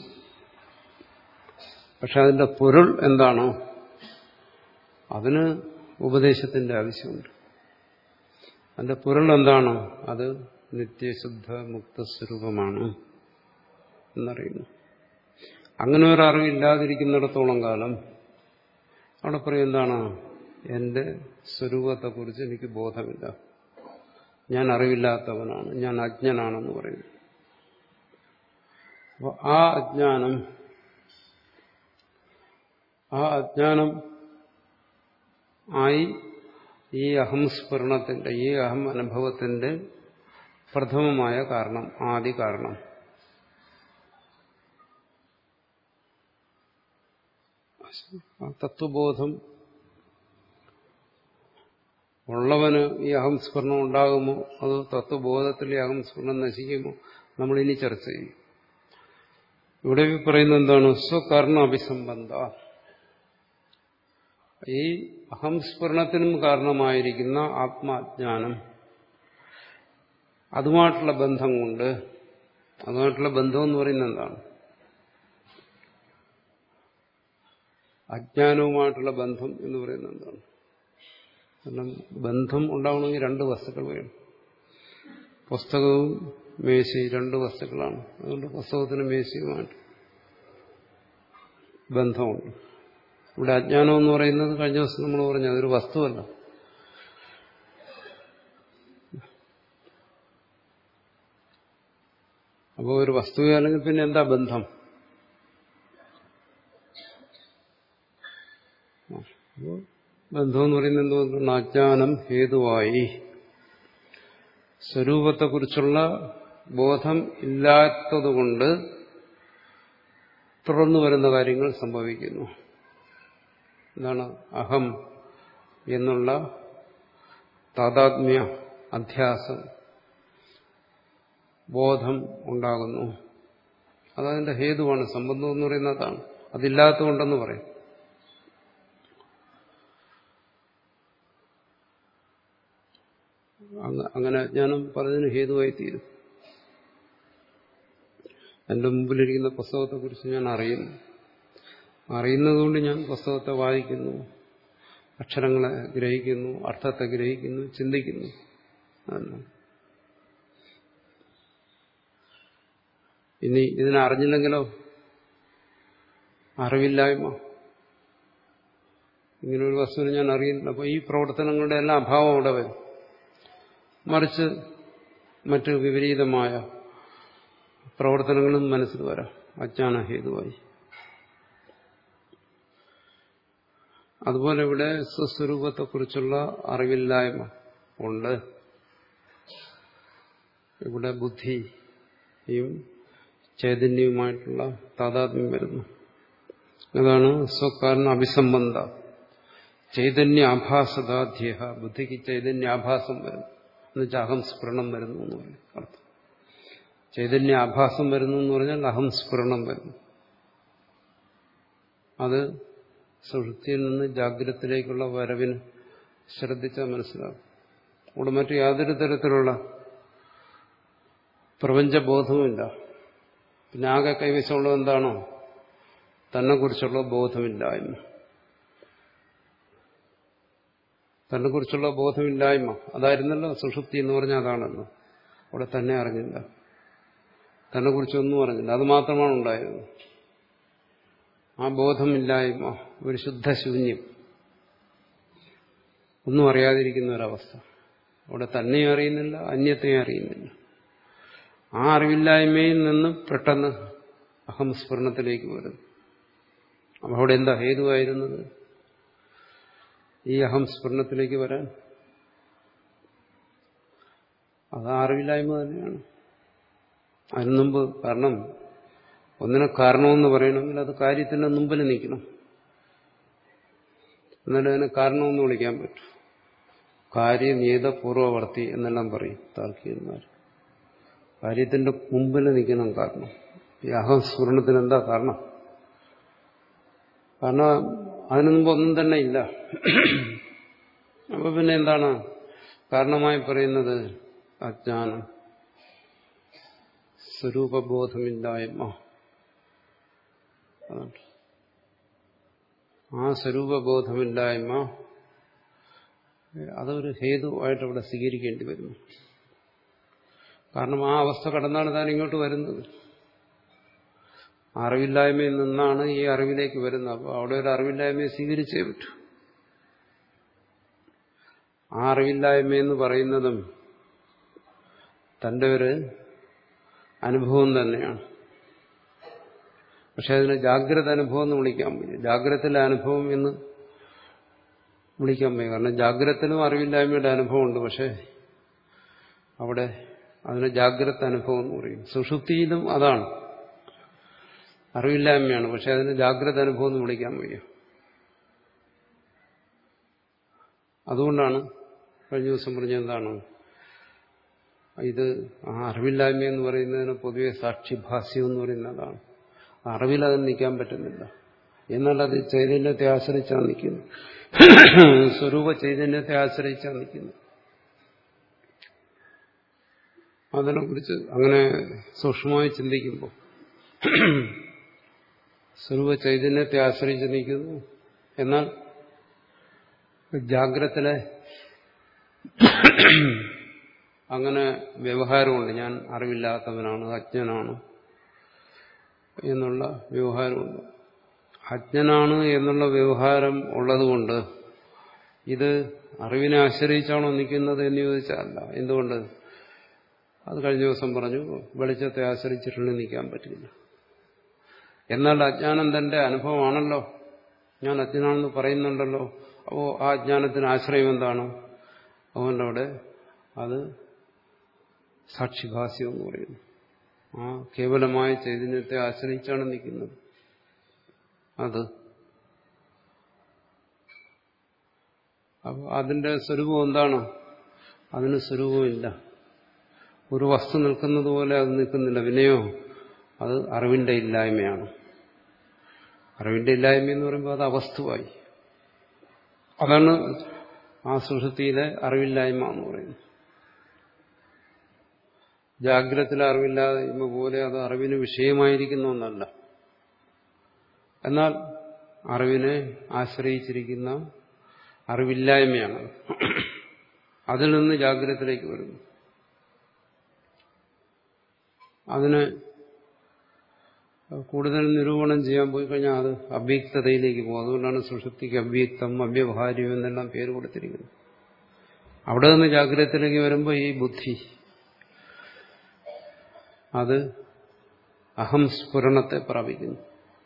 പക്ഷെ അതിന്റെ പൊരുൾ എന്താണോ അതിന് ഉപദേശത്തിന്റെ ആവശ്യമുണ്ട്. അതിന്റെ പൊരുൾ എന്താണ്? അത് നിത്യശുദ്ധ മുക്തസ്വരൂപമാണ് എന്നറിയുന്നു. അങ്ങനെ ഒരു അറിവില്ലാതിരിക്കുന്നിടത്തോളം കാലം അവിടെ പറയും എന്താണ്? എന്റെ സ്വരൂപത്തെക്കുറിച്ച് എനിക്ക് ബോധമില്ല, ഞാൻ അറിവില്ലാത്തവനാണ്, ഞാൻ അജ്ഞനാണെന്ന് പറയുന്നു. അപ്പോൾ ആ അജ്ഞാനം ആ അജ്ഞാനം ആയി ഈ അഹംസ്ഫുരണത്തിന്റെ, ഈ അഹം അനുഭവത്തിന്റെ പ്രഥമമായ കാരണം, ആദി കാരണം തത്വബോധം ഉള്ളവന് ഈ അഹംസ്ഫുരണം ഉണ്ടാകുമോ അതോ തത്വബോധത്തിലെ അഹംസ്ഫുരണം നശിക്കുമോ നമ്മളിനി ചർച്ച ചെയ്യും. ഇവിടെ പറയുന്നത് എന്താണ്? സ്വകർണ അഭിസംബന്ധ. ഈ അഹംസ്ഫുരണത്തിനും കാരണമായിരിക്കുന്ന ആത്മാജ്ഞാനം, അതുമായിട്ടുള്ള ബന്ധം കൊണ്ട്, അതുമായിട്ടുള്ള ബന്ധം എന്ന് പറയുന്നത് എന്താണ്? അജ്ഞാനവുമായിട്ടുള്ള ബന്ധം എന്ന് പറയുന്നത് എന്താണ്? കാരണം ബന്ധം ഉണ്ടാവണമെങ്കിൽ രണ്ട് വസ്തുക്കൾ വേണം. പുസ്തകവും മേശയും രണ്ട് വസ്തുക്കളാണ്. അതുകൊണ്ട് പുസ്തകത്തിന് മേശയുമായിട്ട് ബന്ധമുണ്ട്. ഇവിടെ അജ്ഞാനം എന്ന് പറയുന്നത് കഴിഞ്ഞ ദിവസം നമ്മൾ പറഞ്ഞു അതൊരു വസ്തുവല്ല. അപ്പോൾ ഒരു വസ്തു അല്ലെങ്കിൽ പിന്നെ എന്താ ബന്ധം? അപ്പോൾ ബന്ധം എന്ന് പറയുന്നത് എന്തുകൊണ്ടാണ്? അജ്ഞാനം ഹേതുവായി സ്വരൂപത്തെക്കുറിച്ചുള്ള ബോധം ഇല്ലാത്തതുകൊണ്ട് തുടർന്നു വരുന്ന കാര്യങ്ങൾ സംഭവിക്കുന്നു. എന്താണ്? അഹം എന്നുള്ള താദാത്മ്യ അധ്യാസം, ബോധം ഉണ്ടാകുന്നു. അതതിന്റെ ഹേതുവാണ്. സംബന്ധം എന്ന് പറയുന്നതാണ്. അതില്ലാത്തതുകൊണ്ടെന്ന് പറയും. അങ്ങനെ അജ്ഞാനം പലതിനും ഹേതുവായി തീരും. എന്റെ മുമ്പിലിരിക്കുന്ന പുസ്തകത്തെക്കുറിച്ച് ഞാൻ അറിയുന്നു. അറിയുന്നതുകൊണ്ട് ഞാൻ പുസ്തകത്തെ വായിക്കുന്നു, അക്ഷരങ്ങളെ ഗ്രഹിക്കുന്നു, അർത്ഥത്തെ ഗ്രഹിക്കുന്നു, ചിന്തിക്കുന്നു. ഇനി ഇതിനെ അറിഞ്ഞില്ലെങ്കിലോ? അറിവില്ലായ്മ. ഇങ്ങനൊരു വസ്തുവിനെ ഞാൻ അറിയുന്നില്ല. അപ്പോൾ ഈ പ്രവർത്തനങ്ങളുടെ എല്ലാം അഭാവം അവിടെ വരും. മറിച്ച് മറ്റ് വിപരീതമായ പ്രവർത്തനങ്ങളും മനസ്സിൽ വരാം അജ്ഞാന ഹേതുവായി. അതുപോലെ ഇവിടെ സ്വസ്വരൂപത്തെക്കുറിച്ചുള്ള അറിവില്ലായ്മ ഉണ്ട്. ഇവിടെ ബുദ്ധിയും ചൈതന്യവുമായിട്ടുള്ള താദാത്മ്യം വരുന്നു. അതാണ് സ്വകാരണ അഭിസംബന്ധ. ചൈതന്യാഭാസതാധ്യ. ബുദ്ധിക്ക് ചൈതന്യാഭാസം വരുന്നു എന്നുവെച്ചാൽ അഹംസ്ഫുരണം വരുന്നു എന്ന് പറയും അർത്ഥം. ചൈതന്യാഭാസം വരുന്നു എന്ന് പറഞ്ഞാൽ അഹംസ്ഫുരണം വരുന്നു. അത് സുഷുപ്തിയിൽ നിന്ന് ജാഗ്രതത്തിലേക്കുള്ള വരവിന് ശ്രദ്ധിച്ചാൽ മനസ്സിലാകും. അവിടെ മറ്റു യാതൊരു തരത്തിലുള്ള പ്രപഞ്ചബോധവുമില്ല. പിന്നെ ആകെ കൈവശമുള്ളത് എന്താണോ? തന്നെക്കുറിച്ചുള്ള ബോധമില്ലായ്മ. തന്നെക്കുറിച്ചുള്ള ബോധമില്ലായ്മ അതായിരുന്നല്ലോ സുഷുപ്തി എന്ന് പറഞ്ഞാൽ. അതാണല്ലോ. അവിടെ തന്നെ അറിഞ്ഞില്ല, തന്നെക്കുറിച്ചൊന്നും അറിഞ്ഞില്ല. അത് മാത്രമാണ് ഉണ്ടായത്. ആ ബോധമില്ലായ്മ, ഒരു ശുദ്ധശൂന്യം, ഒന്നും അറിയാതിരിക്കുന്ന ഒരവസ്ഥ. അവിടെ തന്നെയും അറിയുന്നില്ല, അന്യത്തെയും അറിയുന്നില്ല. ആ അറിവില്ലായ്മയിൽ നിന്ന് പെട്ടെന്ന് അഹംസ്ഫുരണത്തിലേക്ക് വരുന്നു. അപ്പൊ അവിടെ എന്താ ഹേതുവായിരുന്നത് ഈ അഹംസ്ഫുരണത്തിലേക്ക് വരാൻ? അത് അറിവില്ലായ്മ തന്നെയാണ്. അതിന് മുമ്പ് കാരണം ഒന്നിനെ കാരണമെന്ന് പറയണമെങ്കിൽ അത് കാര്യത്തിന്റെ മുമ്പിൽ നിൽക്കണം, എന്നാലും അതിനെ കാരണമെന്ന് വിളിക്കാൻ പറ്റും. കാര്യനിയത പൂർവവർത്തി എന്നെല്ലാം പറയും താർക്കികന്മാർ. കാര്യത്തിന്റെ മുമ്പിൽ നിൽക്കണം കാരണം. ഈ അഹംസ്ഫുരണത്തിന് എന്താ കാരണം? കാരണം അതിനു മുമ്പ് ഒന്നും തന്നെ ഇല്ല. അപ്പൊ പിന്നെ എന്താണ് കാരണമായി പറയുന്നത്? അജ്ഞാനം, സ്വരൂപബോധമില്ലായ്മ. ആ സ്വരൂപബോധമില്ലായ്മ അതൊരു ഹേതുവായിട്ട് ഇവിടെ സ്വീകരിക്കേണ്ടി വരുന്നു. കാരണം ആ അവസ്ഥ കടന്നാണ് താൻ ഇങ്ങോട്ട് വരുന്നത്. അറിവില്ലായ്മയിൽ നിന്നാണ് ഈ അറിവിലേക്ക് വരുന്നത്. അപ്പോൾ അവിടെ ഒരു അറിവില്ലായ്മയെ സ്വീകരിച്ചേ പറ്റൂ. ആ അറിവില്ലായ്മയെന്ന് പറയുന്നതും തന്റെ ഒരു അനുഭവം തന്നെയാണ്. പക്ഷെ അതിന് ജാഗ്രത അനുഭവം എന്ന് വിളിക്കാൻ വയ്യ, ജാഗ്രതയിലെ അനുഭവം എന്ന് വിളിക്കാൻ വയ്യ. കാരണം ജാഗ്രതത്തിലും അറിവില്ലായ്മയുടെ അനുഭവമുണ്ട്. പക്ഷെ അവിടെ അതിന് ജാഗ്രത അനുഭവം എന്ന് പറയും. സുഷുപ്തിയിലും അതാണ്, അറിവില്ലായ്മയാണ്. പക്ഷെ അതിന് ജാഗ്രത അനുഭവം എന്ന് വിളിക്കാൻ വയ്യ. അതുകൊണ്ടാണ് കഴിഞ്ഞ ദിവസം പറഞ്ഞ എന്താണ് ഇത് ആ അറിവില്ലായ്മ എന്ന് പറയുന്നതിന് പൊതുവെ സാക്ഷിഭാസ്യം എന്ന് പറയുന്നതാണ്. അറിവിൽ അത് നിൽക്കാൻ പറ്റുന്നില്ല. എന്നാൽ അത് ചൈതന്യത്തെ ആശ്രയിച്ചാണ് നിൽക്കുന്നത്, സ്വരൂപ ചൈതന്യത്തെ ആശ്രയിച്ചാണ് നിൽക്കുന്നത്. അതിനെക്കുറിച്ച് അങ്ങനെ സൂക്ഷ്മമായി ചിന്തിക്കുമ്പോൾ സ്വരൂപ ചൈതന്യത്തെ ആശ്രയിച്ച് നിൽക്കുന്നു. എന്നാൽ ജാഗ്രതയിലെ അങ്ങനെ വ്യവഹാരമുണ്ട്. ഞാൻ അറിവില്ലാത്തവനാണ്, അജ്ഞനാണ് എന്നുള്ള വ്യവഹാരമുണ്ട്. അജ്ഞനാണ് എന്നുള്ള വ്യവഹാരം ഉള്ളതുകൊണ്ട് ഇത് അറിവിനെ ആശ്രയിച്ചാണോ നിൽക്കുന്നത് എന്ന് ചോദിച്ചാലല്ല. എന്തുകൊണ്ട്? അത് കഴിഞ്ഞ ദിവസം പറഞ്ഞു, വെളിച്ചത്തെ ആശ്രയിച്ചിട്ടുള്ള നിൽക്കാൻ പറ്റില്ല. എന്നാൽ അജ്ഞാനം തന്റെ അനുഭവമാണല്ലോ, ഞാൻ അജ്ഞനാണെന്ന് പറയുന്നുണ്ടല്ലോ. അപ്പോൾ ആ അജ്ഞാനത്തിന് ആശ്രയം എന്താണ്? അതുകൊണ്ട് അവിടെ അത് സാക്ഷിഭാസ്യം എന്ന് പറയുന്നു. ആ കേവലമായ ചൈതന്യത്തെ ആശ്രയിച്ചാണ് നിൽക്കുന്നത്. അത് അപ്പോൾ അതിന്റെ സ്വരൂപം എന്താണ്? അതിന് സ്വരൂപമില്ല. ഒരു വസ്തു നിൽക്കുന്നത് പോലെ അത് നിൽക്കുന്നില്ല. വിനയോ അത് അറിവിന്റെ ഇല്ലായ്മയാണ്. അറിവിന്റെ ഇല്ലായ്മ എന്ന് പറയുമ്പോൾ അത് അവസ്തുവായി. അതാണ് ആ സുഷുപ്തിയിലെ അറിവില്ലായ്മ എന്ന് പറയുന്നത്. ജാഗ്രതത്തിലെ അറിവില്ലായ്മ പോലെ അത് അറിവിന് വിഷയമായിരിക്കുന്ന ഒന്നല്ല. എന്നാൽ അറിവിനെ ആശ്രയിച്ചിരിക്കുന്ന അറിവില്ലായ്മയാണ്. അതിൽ നിന്ന് ജാഗ്രതത്തിലേക്ക് വരുന്നു. അതിന് കൂടുതൽ നിരൂപണം ചെയ്യാൻ പോയി കഴിഞ്ഞാൽ അത് അവ്യക്തതയിലേക്ക് പോകും. അതുകൊണ്ടാണ് സുഷുപ്തിക്ക് അവ്യക്തം, അവ്യവഹാര്യം എന്നെല്ലാം പേര് കൊടുത്തിരിക്കുന്നത്. അവിടെ നിന്ന് ജാഗ്രതത്തിലേക്ക് വരുമ്പോൾ ഈ ബുദ്ധി അത് അഹംസ്ഫുരണത്തെ പ്രാപിക്കുന്നു.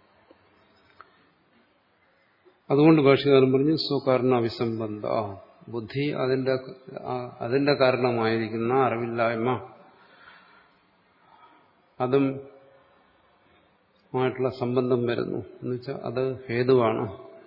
അതുകൊണ്ട് ഭാഷ്യകാരൻ പറഞ്ഞു സ്വകാരണ അവിസംബന്ധ. ബുദ്ധി അതിന്റെ അതിന്റെ കാരണമായിരിക്കുന്ന അറിവില്ലായ്മ അതും ആയിട്ടുള്ള സംബന്ധം വരുന്നു. എന്നുവെച്ചാൽ അത് ഹേതുവാണ്.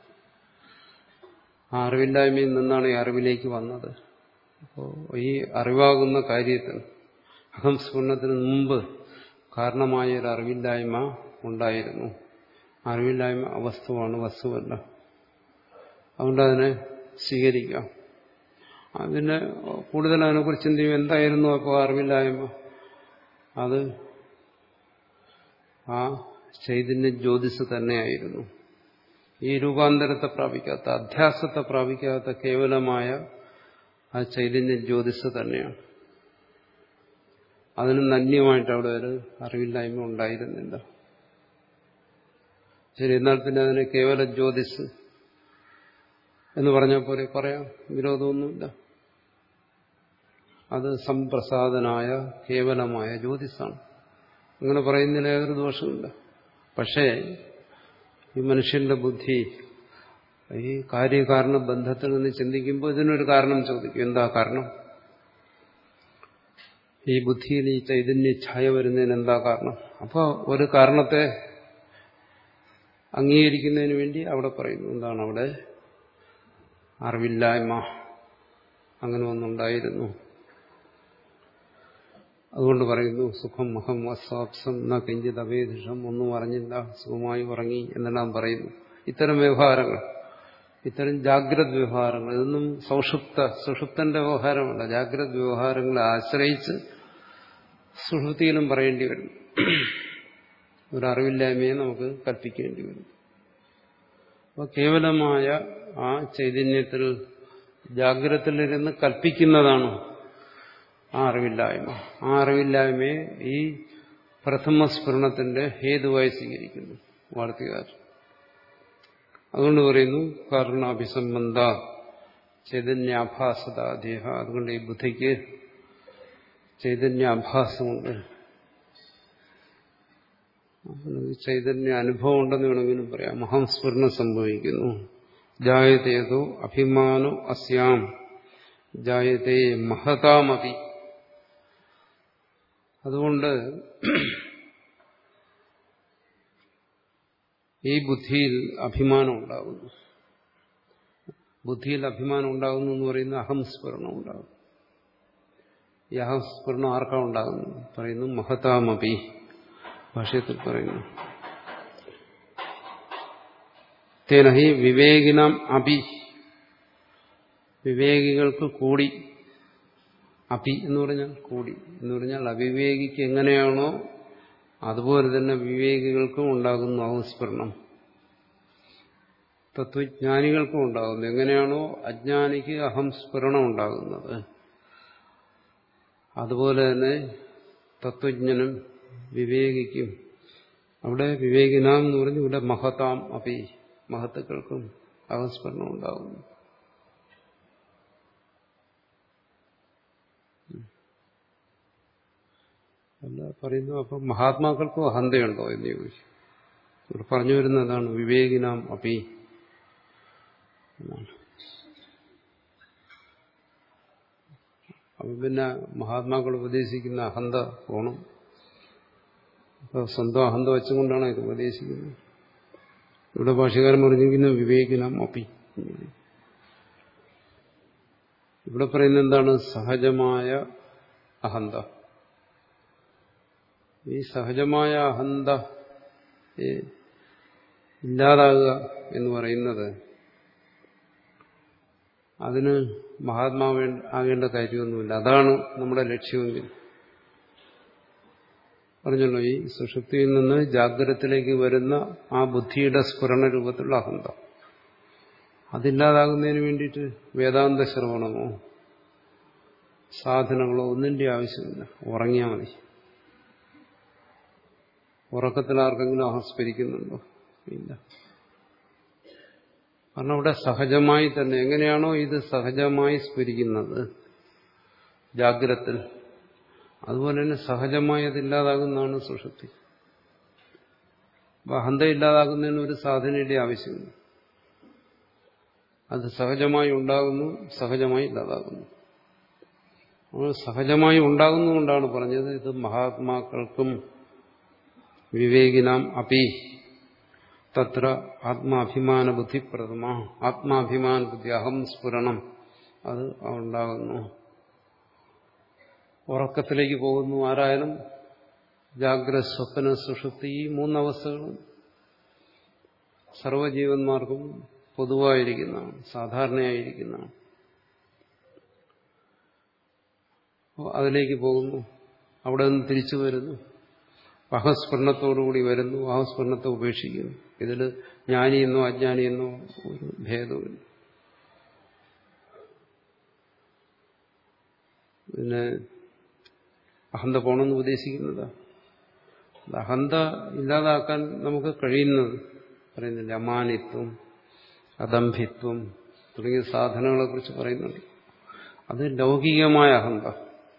ആ അറിവില്ലായ്മയിൽ നിന്നാണ് ഈ അറിവിലേക്ക് വന്നത്. അപ്പോൾ ഈ അറിവാകുന്ന കാര്യത്തിന് അഹംസ്ഫുരണത്തിന് മുമ്പ് കാരണമായ ഒരു അറിവില്ലായ്മ ഉണ്ടായിരുന്നു. അറിവില്ലായ്മ അവസ്തുവാണ്, വസ്തുവല്ല. അതുകൊണ്ട് അതിനെ സ്വീകരിക്കാം. അതിനെ കൂടുതൽ അതിനെക്കുറിച്ച് ചിന്തിക്കും. എന്തായിരുന്നു അപ്പോൾ അറിവില്ലായ്മ? അത് ആ ചൈതന്യ ജ്യോതിസ് തന്നെയായിരുന്നു. ഈ രൂപാന്തരത്തെ പ്രാപിക്കാത്ത, അധ്യാസത്തെ പ്രാപിക്കാത്ത കേവലമായ ആ ചൈതന്യ ജ്യോതിസ് തന്നെയാണ്. അതിന് നന്യമായിട്ട് അവിടെ ഒരു അറിവില്ലായ്മ ഉണ്ടായിരുന്നില്ല. ശരി, എന്നാൽ പിന്നെ അതിനെ കേവല ജ്യോതിസ് എന്ന് പറഞ്ഞാൽ പോലെ പറയാം, വിരോധമൊന്നുമില്ല. അത് സംപ്രസാദനായ കേവലമായ ജ്യോതിസാണ്. അങ്ങനെ പറയുന്നതിൽ ഏതൊരു ദോഷമില്ല. പക്ഷേ ഈ മനുഷ്യന്റെ ബുദ്ധി ഈ കാര്യകാരണ ബന്ധത്തിൽ നിന്ന് ചിന്തിക്കുമ്പോൾ ഇതിനൊരു കാരണം ചോദിക്കും. എന്താ കാരണം? ഈ ബുദ്ധിയിൽ ഈ ചൈതന്യ ഛായ വരുന്നതിന് എന്താ കാരണം? അപ്പോൾ ഒരു കാരണത്തെ അംഗീകരിക്കുന്നതിന് വേണ്ടി അവിടെ പറയുന്നു. എന്താണ് അവിടെ? അറിവില്ലായ്മ അങ്ങനെ ഒന്നുണ്ടായിരുന്നു. അതുകൊണ്ട് പറയുന്നു സുഖം അഹം അസ്വാപ്സം ന കിഞ്ചിത് അവേദിഷം, ഒന്നും അറിഞ്ഞില്ല, സുഖമായി ഉറങ്ങി എന്നെല്ലാം പറയുന്നു. ഇത്തരം വ്യവഹാരങ്ങൾ, ഇത്തരം ജാഗ്രത വ്യവഹാരങ്ങൾ, ഇതൊന്നും സൗഷുപ്ത സുഷുപ്തന്റെ വ്യവഹാരമല്ല. ജാഗ്രത വ്യവഹാരങ്ങളെ ആശ്രയിച്ച് സുഷുപ്തിയിലും പറയേണ്ടി വരും. ഒരറിവില്ലായ്മയെ നമുക്ക് കൽപ്പിക്കേണ്ടി വരും. അപ്പോൾ കേവലമായ ആ ചൈതന്യത്തിൽ ജാഗ്രതയിലിരുന്ന് കൽപ്പിക്കുന്നതാണ് ആ അറിവില്ലായ്മ. ആ അറിവില്ലായ്മയെ ഈ പ്രഥമ സ്ഫുരണത്തിന്റെ ഹേതുവായി സ്വീകരിക്കുന്നു വാർത്തികാർ. അതുകൊണ്ട് പറയുന്നു കാരണാഭിസംബന്ധ ചൈതന്യാഭാസതാദേഹ. അതുകൊണ്ട് ഈ ബുദ്ധിക്ക് ചൈതന്യാഭാസമുണ്ട്, ചൈതന്യ അനുഭവം ഉണ്ടെന്ന് വേണമെങ്കിലും പറയാം. മഹാസ്ഫുരണം സംഭവിക്കുന്നു. ജായതേതോ അഭിമാനോ അസ്യാം ജായതേ മഹതാമതി. അതുകൊണ്ട് ഈ ബുദ്ധിയിൽ അഭിമാനം ഉണ്ടാകുന്നു. ബുദ്ധിയിൽ അഭിമാനം ഉണ്ടാകുന്നു എന്ന് പറയുന്ന അഹംസ്ഫുരണം ഉണ്ടാകും. ഈ അഹംസ്ഫുരണം ആർക്കാ ഉണ്ടാകുന്നു? പറയുന്നു മഹതാമപി. ഭാഷ്യത്തിൽ പറയുന്നു തേനഹി വിവേകിനാം അപി. വിവേകികൾക്ക് കൂടി. അപി എന്ന് പറഞ്ഞാൽ കൂടി എന്ന് പറഞ്ഞാൽ അവിവേകിക്ക് എങ്ങനെയാണോ അതുപോലെ തന്നെ വിവേകികൾക്കും ഉണ്ടാകുന്നു അഹംസ്ഫുരണം. തത്വജ്ഞാനികൾക്കും ഉണ്ടാകുന്നു. എങ്ങനെയാണോ അജ്ഞാനിക്ക് അഹംസ്ഫുരണം ഉണ്ടാകുന്നത് അതുപോലെ തന്നെ തത്വജ്ഞനും വിവേകിക്കും. അവിടെ വിവേകിനാം എന്ന് പറഞ്ഞു, ഇവിടെ മഹതാം അപി, മഹത്തുക്കൾക്കും അഹംസ്ഫുരണം ഉണ്ടാകുന്നു. അല്ല പറയുന്നു. അപ്പം മഹാത്മാക്കൾക്കും അഹന്തയുണ്ടോ എന്ന് ചോദിച്ചു. ഇവിടെ പറഞ്ഞു വരുന്നതാണ് വിവേകിനാം അപി എന്നാണ്. അപ്പം പിന്നെ മഹാത്മാക്കൾ ഉപദേശിക്കുന്ന അഹന്ത പോണം. അപ്പൊ സ്വന്തം അഹന്ത വെച്ചുകൊണ്ടാണ് ഇത് ഉപദേശിക്കുന്നത്. ഇവിടെ ഭാഷകാരൻ പറഞ്ഞിരിക്കുന്ന വിവേകിനാം അപി. ഇവിടെ പറയുന്നത് എന്താണ്? സഹജമായ അഹന്ത. ഈ സഹജമായ അഹന്ത ഇല്ലാതാകുക എന്ന് പറയുന്നത് അതിന് മഹാത്മാവേ ആകേണ്ട കാര്യമൊന്നുമില്ല. അതാണ് നമ്മുടെ ലക്ഷ്യമെങ്കിൽ പറഞ്ഞല്ലോ, ഈ സുഷുപ്തിയിൽ നിന്ന് ജാഗ്രതത്തിലേക്ക് വരുന്ന ആ ബുദ്ധിയുടെ സ്ഫുരണ രൂപത്തിലുള്ള അഹന്ത, അതില്ലാതാകുന്നതിന് വേണ്ടിയിട്ട് വേദാന്ത ശ്രവണമോ സാധനങ്ങളോ ഒന്നിന്റെ ആവശ്യമില്ല. ഉറങ്ങിയാൽ മതി. ഉറക്കത്തിൽ ആർക്കെങ്കിലും അഹംസ്ഫരിക്കുന്നുണ്ടോ? ഇല്ല. കാരണം അവിടെ സഹജമായി തന്നെ എങ്ങനെയാണോ ഇത് സഹജമായി സ്ഫുരിക്കുന്നത് ജാഗ്രത്തിൽ, അതുപോലെ തന്നെ സഹജമായി അതില്ലാതാകുന്നതാണ് സുഷുപ്തി. അപ്പൊ അഹന്ത ഇല്ലാതാകുന്നതിന് ഒരു സാധനയുടെ ആവശ്യമില്ല. അത് സഹജമായി ഉണ്ടാകുന്നു, സഹജമായി ഇല്ലാതാകുന്നു. സഹജമായി ഉണ്ടാകുന്നുകൊണ്ടാണ് പറഞ്ഞത് ഇത് മഹാത്മാക്കൾക്കും വിവേകിനാം അപി തത്ര ആത്മാഭിമാന ബുദ്ധി പ്രഥമ. ആത്മാഭിമാന ബുദ്ധി അഹം സ്ഫുരണം അത് ഉണ്ടാകുന്നു. ഉറക്കത്തിലേക്ക് പോകുന്നു ആരായാലും. ജാഗ്രത, സ്വപ്ന, സുഷുപ്തി ഈ മൂന്നവസ്ഥകളും സർവ്വജീവന്മാർക്കും പൊതുവായിരിക്കുന്നതാണ്, സാധാരണയായിരിക്കുന്നതാണ്. അതിലേക്ക് പോകുന്നു, അവിടെ നിന്ന് തിരിച്ചു വരുന്നു, അഹസ്ഫുരണത്തോടുകൂടി വരുന്നു, അഹസ്ഫുരണത്തെ ഉപേക്ഷിക്കുന്നു. ഇതിൽ ജ്ഞാനിയെന്നോ അജ്ഞാനിയെന്നോ ഒരു ഭേദമില്ല. പിന്നെ അഹന്ത പോണമെന്ന് ഉപദേശിക്കുന്നത് അഹന്ത ഇല്ലാതാക്കാൻ നമുക്ക് കഴിയുന്നത് പറയുന്നില്ല. അമാനിത്വം, അദംഭിത്വം തുടങ്ങിയ സാധനങ്ങളെ കുറിച്ച് പറയുന്നുണ്ട്. അത് ലൗകികമായ അഹന്ത.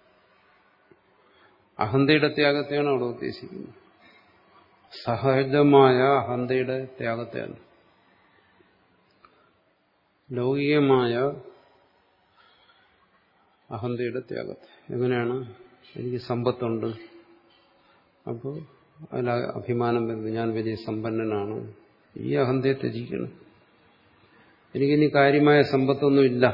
അഹന്തയുടെ ത്യാഗത്തെയാണ് അവിടെ ഉദ്ദേശിക്കുന്നത്. സഹജമായ അഹന്തയുടെ ത്യാഗത്തെയാണ്. ലൗകികമായ അഹന്തയുടെ ത്യാഗത്തെ. എങ്ങനെയാണ്? എനിക്ക് സമ്പത്തുണ്ട്, അപ്പോൾ അതിൽ അഭിമാനം വരുന്നു, ഞാൻ വലിയ സമ്പന്നനാണ്. ഈ അഹന്തയെ ത്യജിക്കണം. എനിക്കിനി കാര്യമായ സമ്പത്തൊന്നുമില്ല,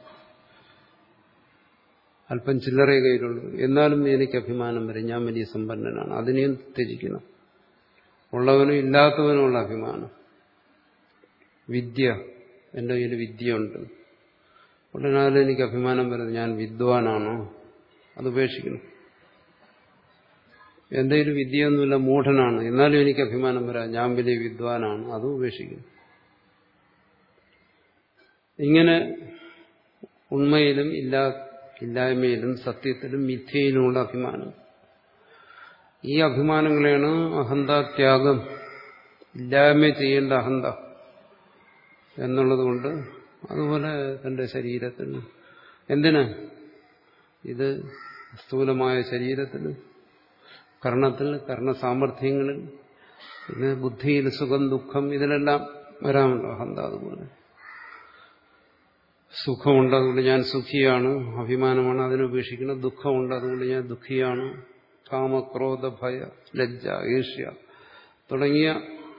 അല്പം ചില്ലറേ കയ്യിലുള്ളൂ, എന്നാലും എനിക്ക് അഭിമാനം വരും, ഞാൻ വലിയ സമ്പന്നനാണ്. അതിനെയും ത്യജിക്കണം. ഉള്ളവനും ഇല്ലാത്തവനുമുള്ള അഭിമാനം. വിദ്യ, എൻ്റെ കയ്യിൽ വിദ്യയുണ്ട്, ഉടനെ എനിക്ക് അഭിമാനം വരുന്നത് ഞാൻ വിദ്വാനാണോ, അത് ഉപേക്ഷിക്കണം. എൻ്റെ കയ്യിൽ വിദ്യയൊന്നുമില്ല, മൂഢനാണ്, എന്നാലും എനിക്ക് അഭിമാനം വരാം, ഞാൻ വലിയ വിദ്വാനാണ്, അതും ഉപേക്ഷിക്കണം. ഇങ്ങനെ ഉണ്മയിലും ഇല്ലാ ഇല്ലായ്മയിലും സത്യത്തിലും മിഥ്യയിലുമുള്ള അഭിമാനം. ഈ അഭിമാനങ്ങളെയാണ് അഹന്താത്യാഗം, ഇല്ലായ്മ ചെയ്യേണ്ട അഹന്ത എന്നുള്ളതുകൊണ്ട്. അതുപോലെ തന്റെ ശരീരത്തിൽ, എന്തിന്? ഇത് സ്ഥൂലമായ ശരീരത്തിൽ, കർണത്തിൽ, കർണസാമർഥ്യങ്ങളിൽ, പിന്നെ ബുദ്ധിയിൽ സുഖം ദുഃഖം, ഇതിലെല്ലാം വരാമല്ലോ അഹന്ത. അതുപോലെ സുഖമുണ്ട്, അതുകൊണ്ട് ഞാൻ സുഖിയാണ്, അഭിമാനമാണ്, അതിനെ ഉപേക്ഷിക്കണം. ദുഃഖമുണ്ട്, അതുകൊണ്ട് ഞാൻ ദുഃഖിയാണ്. കാമ, ക്രോധ, ഭയ, ലജ്ജ, ഈർഷ്യ തുടങ്ങിയ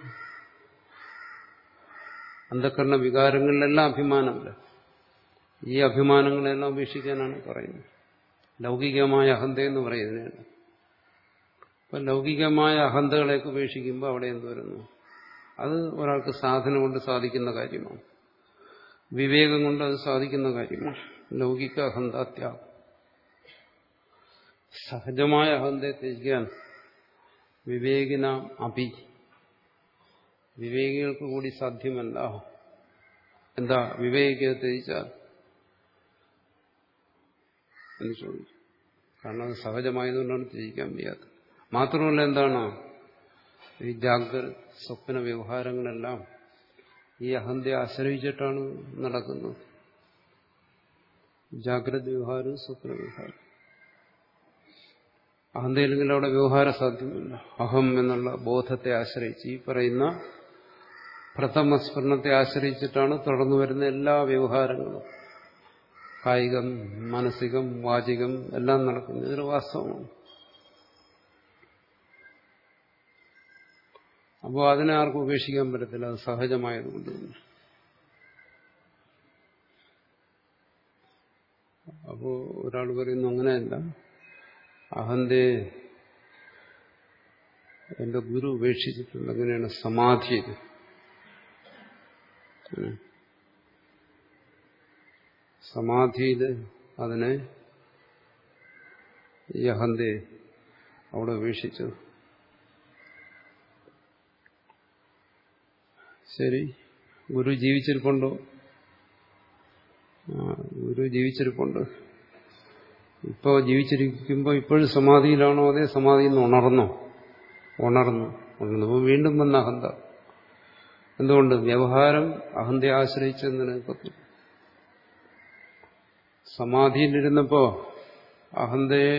അന്ധകരണ വികാരങ്ങളിലെല്ലാം അഭിമാനമില്ല. ഈ അഭിമാനങ്ങളെല്ലാം ഉപേക്ഷിക്കാനാണ് പറയുന്നത്. ലൗകികമായ അഹന്തയെന്ന് പറയുന്നതിനാണ്. അപ്പം ലൗകികമായ അഹന്തകളെയൊക്കെ ഉപേക്ഷിക്കുമ്പോൾ അവിടെ എന്ത് വരുന്നു? അത് ഒരാൾക്ക് സാധന കൊണ്ട് സാധിക്കുന്ന കാര്യമാണ്, വിവേകം കൊണ്ട് അത് സാധിക്കുന്ന കാര്യമാണ്. ലൗകിക അഹന്താത്യാഗം. സഹജമായ അഹന്തയെ ത്യജിക്കാൻ വിവേകിന അഭി, വിവേകികൾക്ക് കൂടി സാധ്യമല്ല. എന്താ വിവേകിയെ ത്യജിച്ചാൽ എന്ന് ചോദിച്ചു. കാരണം അത് സഹജമായതുകൊണ്ടാണ് ത്യജിക്കാൻ വയ്യാത്തത്. മാത്രമല്ല, എന്താണ് ഈ ജാഗ്രത സ്വപ്ന വ്യവഹാരങ്ങളെല്ലാം ഈ അഹന്തയെ ആശ്രയിച്ചിട്ടാണ് നടക്കുന്നത്. ജാഗ്രത വ്യവഹാരവും സ്വപ്ന വ്യവഹാരം. അഹന്തയില്ലെങ്കിൽ അവിടെ വ്യവഹാരം സാധ്യമല്ല. അഹം എന്നുള്ള ബോധത്തെ ആശ്രയിച്ച്, ഈ പറയുന്ന പ്രഥമസ്ഫുരണത്തെ ആശ്രയിച്ചിട്ടാണ് തുടർന്നു വരുന്ന എല്ലാ വ്യവഹാരങ്ങളും, കായികം, മാനസികം, വാചികം എല്ലാം നടക്കുന്നത്. ഇതൊരു വാസ്തവമാണ്. അപ്പോൾ അതിനെ ആർക്കും ഉപേക്ഷിക്കാൻ പറ്റത്തില്ല, അത് സഹജമായതുകൊണ്ട്. അപ്പോൾ ഒരാൾ പറയുന്നു, അങ്ങനെയല്ല, അഹന്തയെ എന്റെ ഗുരു ഉപേക്ഷിച്ചിട്ടുണ്ട്. അങ്ങനെയാണ് സമാധിയിൽ. സമാധിയിൽ അതിനെ, ഈ അഹന്തയെ അവിടെ ഉപേക്ഷിച്ചു. ശരി, ഗുരു ജീവിച്ചിരിപ്പുണ്ടോ? ഗുരു ജീവിച്ചിരിപ്പുണ്ട്. ഇപ്പോൾ ജീവിച്ചിരിക്കുമ്പോൾ ഇപ്പോഴും സമാധിയിലാണോ? അതേ സമാധിയിൽ നിന്ന് ഉണർന്നോ? ഉണർന്നു. ഉണർന്നപ്പോൾ വീണ്ടും വന്ന അഹന്ത. എന്തുകൊണ്ട്? വ്യവഹാരം അഹന്തയെ ആശ്രയിച്ചെന്ന് നിൽക്കത്തില്ല. സമാധിയിലിരുന്നപ്പോ അഹന്തയെ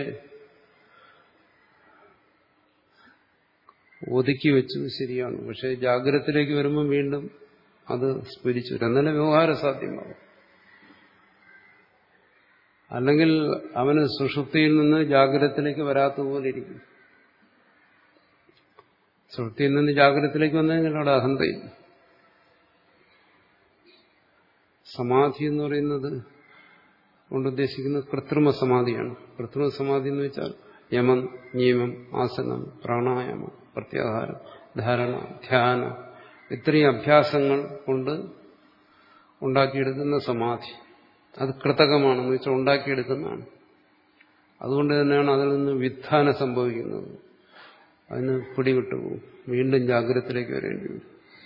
ഒതുക്കി വെച്ചു, ശരിയാണ്. പക്ഷെ ജാഗ്രതത്തിലേക്ക് വരുമ്പോൾ വീണ്ടും അത് സ്ഫുരിച്ചു. എന്നാലേ വ്യവഹാരം സാധ്യമാകും. അല്ലെങ്കിൽ അവന് സുഷുപ്തിയിൽ നിന്ന് ജാഗ്രതത്തിലേക്ക് വരാത്തതുപോലെ ഇരിക്കും. സുഷുപ്തിയിൽ നിന്ന് ജാഗ്രതത്തിലേക്ക് വന്നു കഴിഞ്ഞാൽ അവിടെ അഹന്തയില്ല. സമാധി എന്ന് പറയുന്നത് കൊണ്ടുദ്ദേശിക്കുന്നത് കൃത്രിമ സമാധിയാണ്. കൃത്രിമ സമാധി എന്ന് വെച്ചാൽ യമം, നിയമം, ആസനം, പ്രാണായാമം, പ്രത്യാഹാരം, ധാരണ, ധ്യാനം, ഇത്രയും അഭ്യാസങ്ങൾ കൊണ്ട് ഉണ്ടാക്കിയെടുക്കുന്ന സമാധി. അത് കൃതകമാണെന്ന് വെച്ചാൽ ഉണ്ടാക്കിയെടുക്കുന്നതാണ്. അതുകൊണ്ട് തന്നെയാണ് അതിൽ നിന്ന് വിധാനം സംഭവിക്കുന്നത്. അതിന് പിടിവിട്ടുപോകും, വീണ്ടും ജാഗ്രതത്തിലേക്ക് വരേണ്ടി വരും.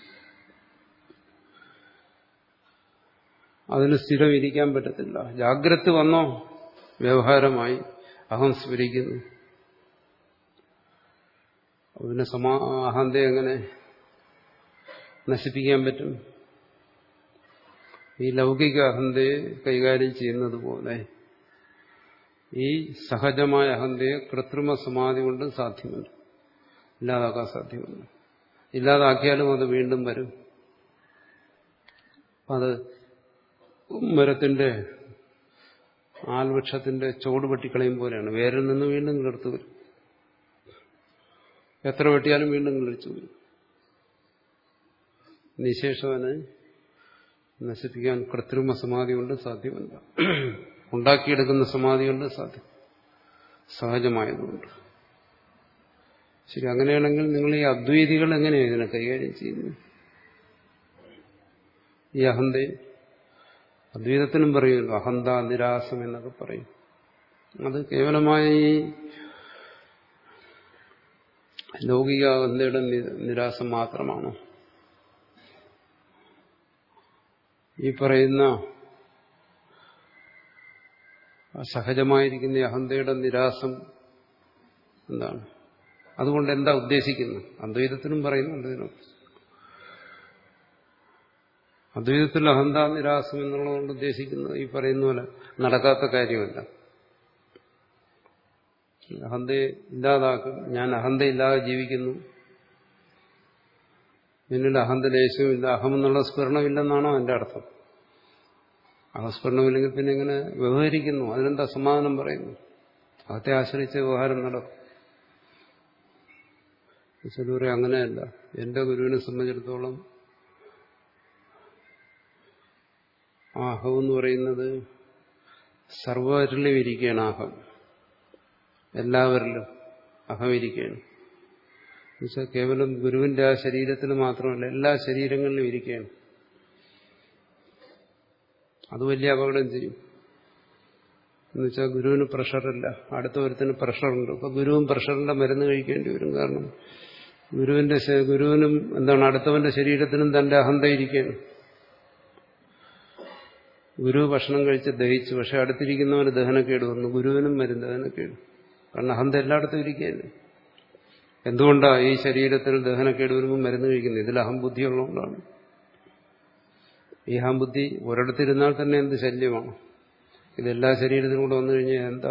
അതിന് സ്ഥിരം ഇരിക്കാൻ പറ്റത്തില്ല. ജാഗ്രത വന്നോ വ്യവഹാരമായി, അഹം സ്ഫുരിക്കുന്നു. പിന്നെ സമാ അഹന്തയെ എങ്ങനെ നശിപ്പിക്കാൻ പറ്റും? ഈ ലൗകിക അഹന്തയെ കൈകാര്യം ചെയ്യുന്നത് പോലെ ഈ സഹജമായ അഹന്തയെ കൃത്രിമ സമാധി കൊണ്ട് സാധ്യമല്ല, ഇല്ലാതാക്കാൻ സാധ്യമല്ല. ഇല്ലാതാക്കിയാലും അത് വീണ്ടും വരും. അത് മരത്തിന്റെ ആൽവൃക്ഷത്തിന്റെ ചോട് വെട്ടിക്കളയും പോലെയാണ്. വേരിൽ നിന്ന് വീണ്ടും കിളിർത്തു വരും. എത്ര വെട്ടിയാലും വീണ്ടും കിളിച്ചു വരും. നിശേഷവനെ നശിപ്പിക്കാൻ കൃത്രിമ സമാധി കൊണ്ട് സാധ്യമല്ല. ഉണ്ടാക്കിയെടുക്കുന്ന സമാധി കൊണ്ട് സാധ്യം, സഹജമായതുകൊണ്ട്. ശരി, അങ്ങനെയാണെങ്കിൽ നിങ്ങൾ ഈ അദ്വൈതികൾ എങ്ങനെയാണ് ഇതിനെ കൈകാര്യം ചെയ്യുന്നത്? ഈ അഹന്തയെ അദ്വൈതത്തിനും പറയുമല്ലോ, അഹന്ത നിരാസം എന്നൊക്കെ പറയും. അത് കേവലമായ ഈ ലൗകിക അഹന്തയുടെ നിരാസം മാത്രമാണോ? ഈ പറയുന്ന സഹജമായിരിക്കുന്ന അഹന്തയുടെ നിരാസം എന്താണ്? അതുകൊണ്ട് എന്താ ഉദ്ദേശിക്കുന്നത്? അദ്വൈതത്തിനും പറയുന്നുണ്ട് ഇതിനൊക്കെ. അദ്വൈതത്തിൽ അഹന്ത നിരാസം എന്നുള്ളതുകൊണ്ട് ഉദ്ദേശിക്കുന്നത് ഈ പറയുന്ന പോലെ നടക്കാത്ത കാര്യമല്ല. അഹന്തയെ ഇല്ലാതാക്കും. ഞാൻ അഹന്തയില്ലാതെ ജീവിക്കുന്നു, എന്നിൽ അഹന്തലേശവും ഇല്ല, അഹമെന്നുള്ള സ്ഫുരണമില്ലെന്നാണോ എൻ്റെ അർത്ഥം? അഹസ്ഫുരണമില്ലെങ്കിൽ പിന്നെ എങ്ങനെ വ്യവഹരിക്കുന്നു? അതിനെന്താ സമാധാനം പറയുന്നു? അഹത്തെ ആശ്രയിച്ച വ്യവഹാരം നടക്കും. ചിലവരെ അങ്ങനെയല്ല. എന്റെ ഗുരുവിനെ സംബന്ധിച്ചിടത്തോളം ആ അഹം എന്ന് പറയുന്നത് സർവരിലും ഇരിക്കുകയാണ്. അഹം എല്ലാവരിലും അഹം ഇരിക്കുകയാണ്. എന്നുവെച്ചാൽ കേവലം ഗുരുവിന്റെ ആ ശരീരത്തിൽ മാത്രമല്ല, എല്ലാ ശരീരങ്ങളിലും ഇരിക്കുകയാണ്. അത് വലിയ അപകടം ചെയ്യും. എന്നുവെച്ചാൽ ഗുരുവിന് പ്രഷറില്ല, അടുത്ത ഒരുത്തിന് പ്രഷറുണ്ട്. അപ്പൊ ഗുരുവും പ്രഷറിന്റെ മരുന്ന് കഴിക്കേണ്ടി വരും. കാരണം ഗുരുവിന്റെ ഗുരുവിനും എന്താണ് അടുത്തവന്റെ ശരീരത്തിനും തന്റെ അഹന്ത ഇരിക്കുകയാണ്. ഗുരു ഭക്ഷണം കഴിച്ച് ദഹിച്ചു, പക്ഷെ അടുത്തിരിക്കുന്നവന് ദഹനക്കേട് വന്നു, ഗുരുവിനും വരും ദഹനക്കേട്. കാരണം അഹന്ത എല്ലായിടത്തും ഇരിക്കുകയല്ലേ. എന്തുകൊണ്ടാണ് ഈ ശരീരത്തിൽ ദഹനക്കേട് വരുമ്പോൾ മരുന്ന് കഴിക്കുന്നത്? ഇതിൽ അഹംബുദ്ധി ഉള്ളതുകൊണ്ടാണ്. ഈ അഹംബുദ്ധി ഒരിടത്തിരുന്നാൽ തന്നെ എന്ത് ശല്യമാണ്. ഇതെല്ലാ ശരീരത്തിലും കൂടെ വന്നു കഴിഞ്ഞാൽ എന്താ?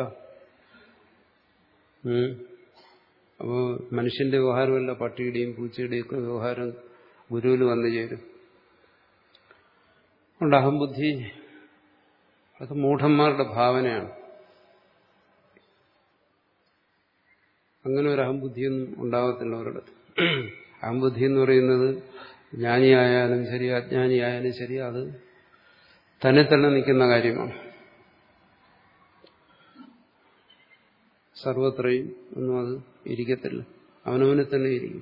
അപ്പോൾ മനുഷ്യന്റെ വ്യവഹാരമല്ല, പട്ടിയുടെയും പൂച്ചയുടെയും ഒക്കെ വ്യവഹാരം ഗുരുവിൽ വന്നു ചേരും. അതുകൊണ്ട് അഹംബുദ്ധി അത് മൂഢന്മാരുടെ ഭാവനയാണ്. അങ്ങനെ ഒരു അഹംബുദ്ധിയൊന്നും ഉണ്ടാകത്തില്ല ഒരിടത്ത്. അഹംബുദ്ധി എന്ന് പറയുന്നത് ജ്ഞാനിയായാലും ശരി അജ്ഞാനിയായാലും ശരി അത് തന്നെ തന്നെ നിൽക്കുന്ന കാര്യമാണ്. സർവത്രയും ഒന്നും അത് ഇരിക്കത്തില്ല, അവനവനെ തന്നെ ഇരിക്കും.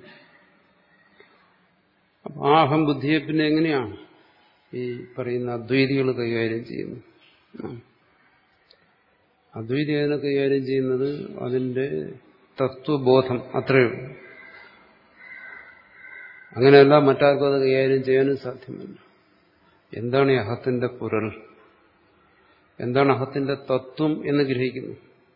അപ്പൊ ആ അഹംബുദ്ധിയെ പിന്നെ എങ്ങനെയാണ് ഈ പറയുന്ന അദ്വൈതികൾ കൈകാര്യം ചെയ്യുന്നത്? അദ്വൈതി അതിനെ കൈകാര്യം ചെയ്യുന്നത് അതിന്റെ തത്വബോധം അത്രയേ ഉള്ളൂ. അങ്ങനെയല്ല മറ്റാർക്കും അത് കൈകാര്യം ചെയ്യാനും സാധ്യമല്ല. എന്താണ് ഈ അഹത്തിന്റെ പുരൽ, എന്താണ് അഹത്തിന്റെ തത്വം എന്ന് ഗ്രഹിക്കുന്നു.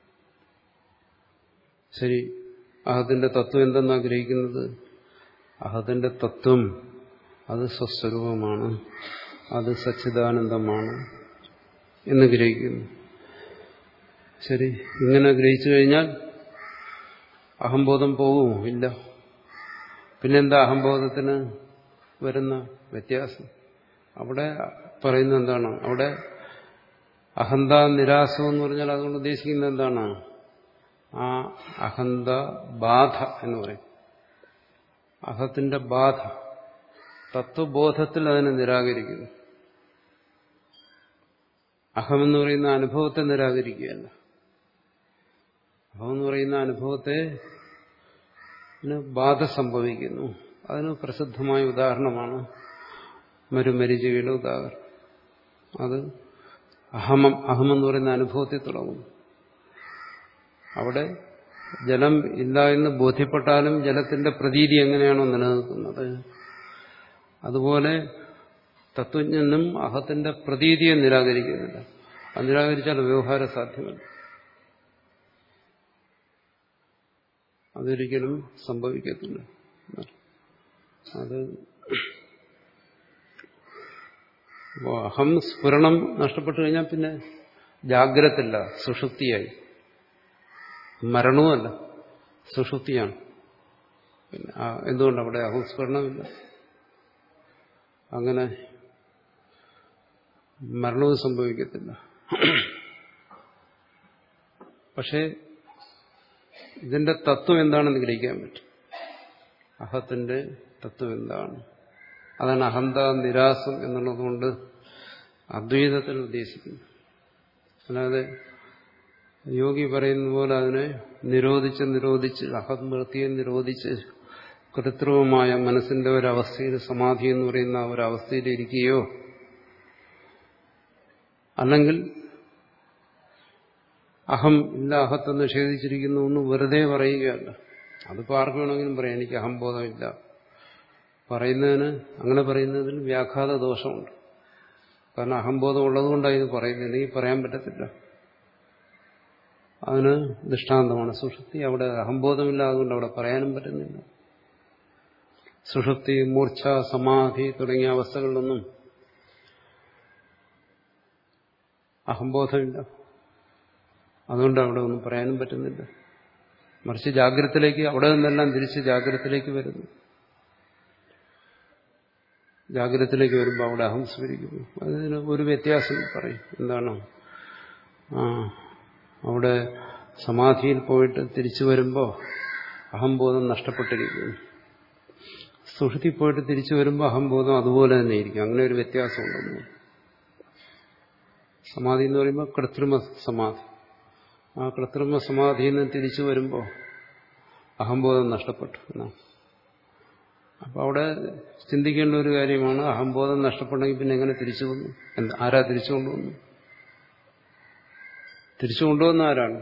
ശരി, അഹത്തിന്റെ തത്വം എന്തെന്നാ ഗ്രഹിക്കുന്നത്? അഹത്തിന്റെ തത്വം അത് സ്വസ്വരൂപമാണ്, അത് സച്ചിദാനന്ദമാണ് എന്ന് ഗ്രഹിക്കുന്നു. ശരി, ഇങ്ങനെ ഗ്രഹിച്ചു കഴിഞ്ഞാൽ അഹംബോധം പോകുമോ? ഇല്ല. പിന്നെന്താ അഹംബോധത്തിന് വരുന്ന വ്യത്യാസം? അവിടെ പറയുന്നത് എന്താണ്? അവിടെ അഹന്ത നിരാസം എന്ന് പറഞ്ഞാൽ അതുകൊണ്ട് ഉദ്ദേശിക്കുന്നത് എന്താണ്? ആ അഹന്ത ബാധ എന്ന് പറയും. അഹത്തിന്റെ ബാധ തത്വബോധത്തിൽ അതിനെ നിരാകരിക്കുന്നു. അഹമെന്ന് പറയുന്ന അനുഭവത്തെ നിരാകരിക്കുകയല്ല. അഹമെന്ന് പറയുന്ന അനുഭവത്തെ ബാധ സംഭവിക്കുന്നു. അതിന് പ്രസിദ്ധമായ ഉദാഹരണമാണ് മരുമരിചികയുടെ ഉദാഹരണം. അത് അഹമം അഹമെന്ന് പറയുന്ന അനുഭവത്തിൽ തുടങ്ങുന്നു. അവിടെ ജലം ഇല്ല എന്ന് ബോധ്യപ്പെട്ടാലും ജലത്തിന്റെ പ്രതീതി എങ്ങനെയാണോ നിലനിൽക്കുന്നത്, അതുപോലെ തത്വജ്ഞനും അഹത്തിന്റെ പ്രതീതിയെ നിരാകരിക്കുന്നില്ല. അത് നിരാകരിച്ചാൽ വ്യവഹാരം സാധ്യമല്ല. അതൊരിക്കലും സംഭവിക്കത്തില്ല. അത് അഹം സ്ഫുരണം നഷ്ടപ്പെട്ടു കഴിഞ്ഞാൽ പിന്നെ ജാഗ്രതയില്ല, സുഷുപ്തിയായി. മരണവുമല്ല, സുഷുപ്തിയാണ്. പിന്നെ എന്തുകൊണ്ട് അവിടെ അഹംസ്ഫുരണമില്ല? അങ്ങനെ മരണവും സംഭവിക്കത്തില്ല. പക്ഷേ ഇതിന്റെ തത്വം എന്താണെന്ന് ഗ്രഹിക്കാൻ പറ്റും. അഹത്തിന്റെ തത്വം എന്താണ്? അതാണ് അഹന്ത നിരാസം എന്നുള്ളതുകൊണ്ട് അദ്വൈതത്തിൽ ഉദ്ദേശിക്കുന്നു. അല്ലാതെ യോഗി പറയുന്ന പോലെ അതിനെ നിരോധിച്ച് നിരോധിച്ച് അഹംവൃത്തിയെ നിരോധിച്ച് കൃത്രിമമായ മനസ്സിന്റെ ഒരവസ്ഥയിൽ, സമാധി എന്ന് പറയുന്ന ഒരവസ്ഥയിൽ ഇരിക്കുകയോ അല്ലെങ്കിൽ അഹം ഇല്ല, അഹത്തെ നിഷേധിച്ചിരിക്കുന്നു എന്ന് വെറുതെ പറയുകയല്ല. അതിപ്പോൾ ആർക്ക് വേണമെങ്കിലും പറയാം, എനിക്ക് അഹംബോധമില്ല. പറയുന്നതിന്, അങ്ങനെ പറയുന്നതിൽ വ്യാഘാത ദോഷമുണ്ട്. കാരണം അഹംബോധം ഉള്ളതുകൊണ്ടാണ് ഇത് പറയുന്നത്, എനിക്ക് പറയാൻ പറ്റത്തില്ല. അതിന് ദൃഷ്ടാന്തമാണ് സുഷുപ്തി. അവിടെ അഹംബോധമില്ല, അതുകൊണ്ട് അവിടെ പറയാനും പറ്റുന്നില്ല. സുഷുപ്തി, മൂർച്ഛ, സമാധി തുടങ്ങിയ അവസ്ഥകളിലൊന്നും അഹംബോധമില്ല, അതുകൊണ്ട് അവിടെ ഒന്നും പറയാനും പറ്റുന്നില്ല. മറിച്ച് ജാഗ്രതത്തിലേക്ക്, അവിടെ നിന്നെല്ലാം തിരിച്ച് ജാഗ്രതത്തിലേക്ക് വരുന്നു. ജാഗ്രതത്തിലേക്ക് വരുമ്പോൾ അവിടെ അഹം സ്മരിക്കുന്നു. അതിന് ഒരു വ്യത്യാസം പറയും. എന്താണ്? ആ അവിടെ സമാധിയിൽ പോയിട്ട് തിരിച്ചു വരുമ്പോൾ അഹംബോധം നഷ്ടപ്പെട്ടിരിക്കുന്നു. സുഷുപ്തി പോയിട്ട് തിരിച്ചു വരുമ്പോൾ അഹംബോധം അതുപോലെ തന്നെ ഇരിക്കും. അങ്ങനെ ഒരു വ്യത്യാസം ഉണ്ടെന്ന്. സമാധി എന്ന് പറയുമ്പോൾ കൃത്രിമ സമാധി. ആ കൃത്രിമ സമാധിയിൽ നിന്ന് തിരിച്ചു വരുമ്പോൾ അഹംബോധം നഷ്ടപ്പെട്ടു എന്നാണ്. അപ്പൊ അവിടെ ചിന്തിക്കേണ്ട ഒരു കാര്യമാണ്, അഹംബോധം നഷ്ടപ്പെട്ടെങ്കിൽ പിന്നെ എങ്ങനെ തിരിച്ചു വന്നു? എന്താ, ആരാ തിരിച്ചു കൊണ്ടുവന്നു? തിരിച്ചു കൊണ്ടുവന്ന ആരാണ്?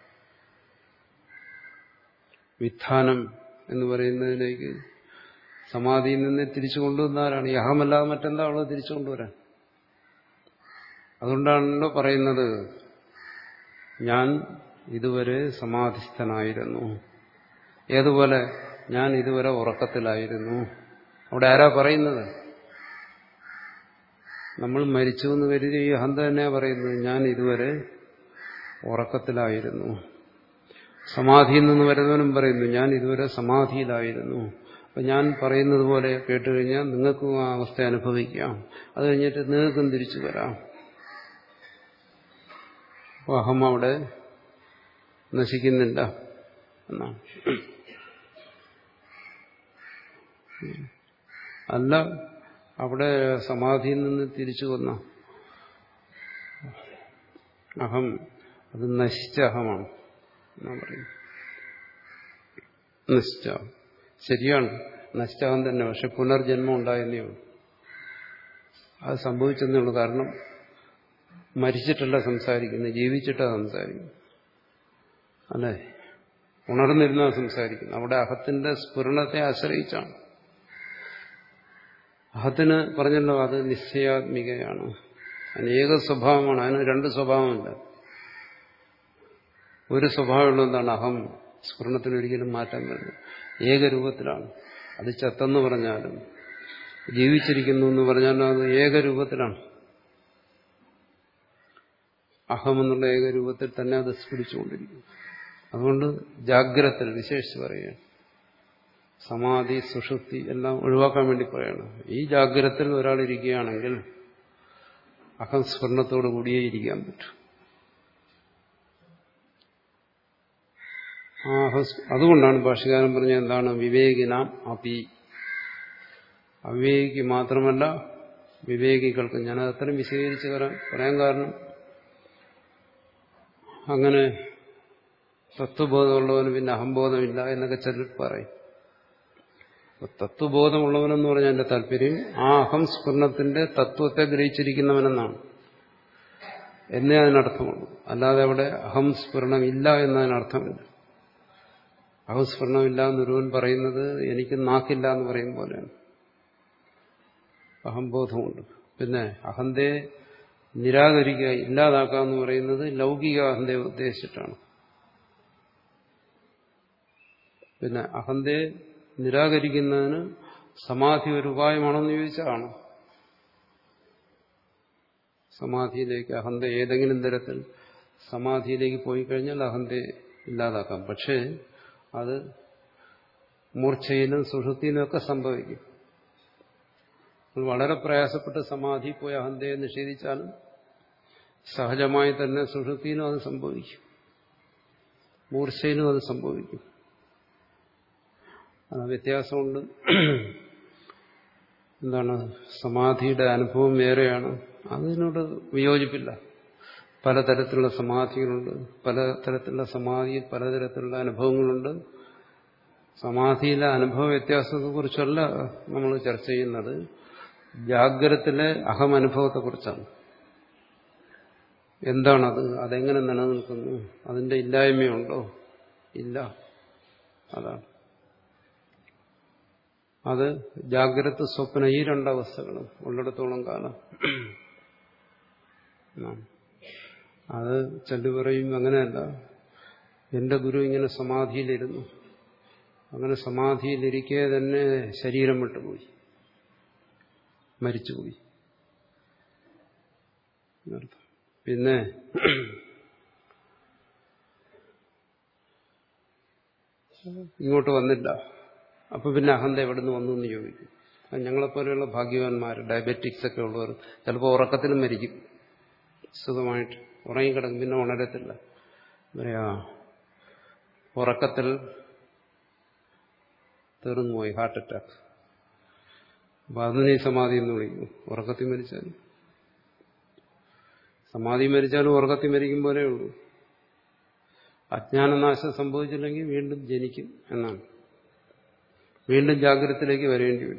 വിധാനം എന്ന് പറയുന്നതിലേക്ക് സമാധിയിൽ നിന്ന് തിരിച്ചു കൊണ്ടുവന്ന ആരാണ്? ഈ അഹമല്ലാതെ മറ്റെന്താ ഉള്ളത് തിരിച്ചു കൊണ്ടുവരാൻ? അതുകൊണ്ടാണല്ലോ പറയുന്നത്, ഞാൻ ഇതുവരെ സമാധിസ്ഥനായിരുന്നു. ഏതുപോലെ? ഞാൻ ഇതുവരെ ഉറക്കത്തിലായിരുന്നു. അവിടെ ആരാ പറയുന്നത്? നമ്മൾ മരിച്ചു എന്ന് കരുതി ഈ അഹന്ത തന്നെയാ പറയുന്നത്, ഞാൻ ഇതുവരെ ഉറക്കത്തിലായിരുന്നു. സമാധിയിൽ നിന്ന് വരുന്നവനും പറയുന്നു, ഞാൻ ഇതുവരെ സമാധിയിലായിരുന്നു. അപ്പൊ ഞാൻ പറയുന്നത് പോലെ കേട്ടുകഴിഞ്ഞാൽ നിങ്ങൾക്കും ആ അവസ്ഥ അനുഭവിക്കാം. അത് കഴിഞ്ഞിട്ട് നിങ്ങൾക്കും തിരിച്ചു വരാം. അപ്പോൾ അഹം അവിടെ നശിക്കുന്നില്ല എന്നാണ്. അല്ല, അവിടെ സമാധിയിൽ നിന്ന് തിരിച്ചു വന്ന അഹം അത് നശിച്ച അഹമാണ് എന്നാണ് പറയുന്നത്. നശിച്ച ശരിയാണ്, നശിച്ചാകാൻ തന്നെ. പക്ഷെ പുനർജന്മം ഉണ്ടായെന്നേ ഉള്ളൂ. അത് സംഭവിച്ചെന്നേ ഉള്ളൂ. കാരണം മരിച്ചിട്ടല്ല സംസാരിക്കുന്നത്, ജീവിച്ചിട്ടാണ് സംസാരിക്കുന്നത്. അല്ലേ? ഉണർന്നിരുന്നാണ് സംസാരിക്കുന്നത്. അവിടെ അഹത്തിന്റെ സ്ഫുരണത്തെ ആശ്രയിച്ചാണ്. അഹത്തിന് പറഞ്ഞല്ലോ, അത് നിശ്ചയാത്മികയാണ്, അനേക സ്വഭാവമാണ്. അതിന് രണ്ട് സ്വഭാവമില്ല. ഒരു സ്വഭാവമുള്ള എന്താണ്? അഹം സ്ഫുരണത്തിനൊരിക്കലും മാറ്റം വരുന്നത് ഏകരൂപത്തിലാണ്. അത് ചത്തെന്ന് പറഞ്ഞാലും ജീവിച്ചിരിക്കുന്നു എന്ന് പറഞ്ഞാലും അത് ഏകരൂപത്തിലാണ്. അഹമെന്നുള്ള ഏകരൂപത്തിൽ തന്നെ അത് സ്ഫുരിച്ചുകൊണ്ടിരിക്കും. അതുകൊണ്ട് ജാഗ്രതത്തിൽ വിശേഷിച്ച് പറയുകയാണ്. സമാധി, സുഷുപ്തി എല്ലാം ഒഴിവാക്കാൻ വേണ്ടി പറയണം. ഈ ജാഗ്രതത്തിൽ ഒരാൾ ഇരിക്കുകയാണെങ്കിൽ അഹം സ്ഫുരണത്തോടു കൂടിയേ ഇരിക്കാൻ പറ്റും. അതുകൊണ്ടാണ് ഭാഷ്യകാരൻ പറഞ്ഞ എന്താണ്? വിവേകിനാം അപി. അവിവേകിക്ക് മാത്രമല്ല വിവേകികൾക്ക്. ഞാനത് അത്രയും വിശദീകരിച്ച് പറയാൻ കാരണം, അങ്ങനെ തത്വബോധമുള്ളവന് പിന്നെ അഹംബോധമില്ല എന്നൊക്കെ ചിലർ പറയും. തത്വബോധമുള്ളവനെന്ന് പറഞ്ഞാൽ എന്റെ താല്പര്യം ആ അഹം സ്ഫുരണത്തിന്റെ തത്വത്തെ ഗ്രഹിച്ചിരിക്കുന്നവനെന്നാണ്. എന്നേ അതിനർത്ഥമുള്ളൂ. അല്ലാതെ അവിടെ അഹം സ്ഫുരണം ഇല്ല എന്നതിനർത്ഥമില്ല. അഹംസ്ഫുരണമില്ല എന്നൊരുവൻ പറയുന്നത് എനിക്ക് നാക്കില്ല എന്ന് പറയും പോലെയാണ്. അഹംബോധമുണ്ട്. പിന്നെ അഹന്തയെ നിരാകരിക്കുക, ഇല്ലാതാക്കുക എന്ന് പറയുന്നത് ലൗകിക അഹന്തയെ ഉദ്ദേശിച്ചിട്ടാണ്. പിന്നെ അഹന്തയെ നിരാകരിക്കുന്നതിന് സമാധി ഒരു ഉപായമാണെന്ന് ചോദിച്ചാണ്. സമാധിയിലേക്ക്, അഹന്ത ഏതെങ്കിലും തരത്തിൽ സമാധിയിലേക്ക് പോയി കഴിഞ്ഞാൽ അഹന്തയെ ഇല്ലാതാക്കാം. പക്ഷേ അത് മൂർച്ഛയിലും സുഷുപ്തിയിലും ഒക്കെ സംഭവിക്കും. വളരെ പ്രയാസപ്പെട്ട് സമാധി പോയി അഹന്തയെ നിഷേധിച്ചാലും സഹജമായി തന്നെ സുഷുപ്തിയിലും അത് സംഭവിക്കും, മൂർച്ഛയിലും അത് സംഭവിക്കും. ആ വ്യത്യാസമുണ്ട്. എന്താണ്, സമാധിയുടെ അനുഭവം വേറെയാണ്. അതിനോട് വിയോജിപ്പില്ല. പലതരത്തിലുള്ള സമാധികളുണ്ട്, പലതരത്തിലുള്ള സമാധിയിൽ പലതരത്തിലുള്ള അനുഭവങ്ങളുണ്ട്. സമാധിയിലെ അനുഭവ വ്യത്യാസത്തെക്കുറിച്ചല്ല നമ്മൾ ചർച്ച ചെയ്യുന്നത്, ജാഗ്രതത്തിലെ അഹമനുഭവത്തെക്കുറിച്ചാണ്. എന്താണത്, അതെങ്ങനെ നിലനിൽക്കുന്നു, അതിന്റെ ഇല്ലായ്മയുണ്ടോ? ഇല്ല. അതാണ് അത് ജാഗ്രത സ്വപ്ന ഈ രണ്ടവസ്ഥകളും ഉള്ളിടത്തോളം കാലം. അത് ചെല്ലു പറയും അങ്ങനെയല്ല, എന്റെ ഗുരു ഇങ്ങനെ സമാധിയിലിരുന്നു, അങ്ങനെ സമാധിയിലിരിക്കെ തന്നെ ശരീരം വിട്ടുപോയി, മരിച്ചുപോയി. പിന്നെ ഇങ്ങോട്ട് വന്നില്ല. അപ്പൊ പിന്നെ അഹന്ത എവിടെ നിന്ന് വന്നു എന്ന് ചോദിക്കും. ഞങ്ങളെപ്പോലെയുള്ള ഭാഗ്യവാന്മാർ, ഡയബറ്റിക്സ് ഒക്കെ ഉള്ളവർ ചിലപ്പോൾ ഉറക്കത്തിലും മരിക്കും, സുഖമായിട്ട് ഉറങ്ങിക്കിടക്കും, പിന്നെ ഉണരത്തില്ല. പറയാ ഉറക്കത്തിൽ തീർന്നുപോയി, ഹാർട്ട് അറ്റാക്ക്. അപ്പൊ അതിനെ സമാധി എന്ന് വിളിക്കും. ഉറക്കത്തിൽ മരിച്ചാലും സമാധി മരിച്ചാലും ഉറക്കത്തിൽ മരിക്കും പോലെ ഉള്ളൂ. അജ്ഞാനനാശം സംഭവിച്ചില്ലെങ്കിൽ വീണ്ടും ജനിക്കും എന്നാണ്. വീണ്ടും ജാഗ്രതത്തിലേക്ക് വരേണ്ടി വരും.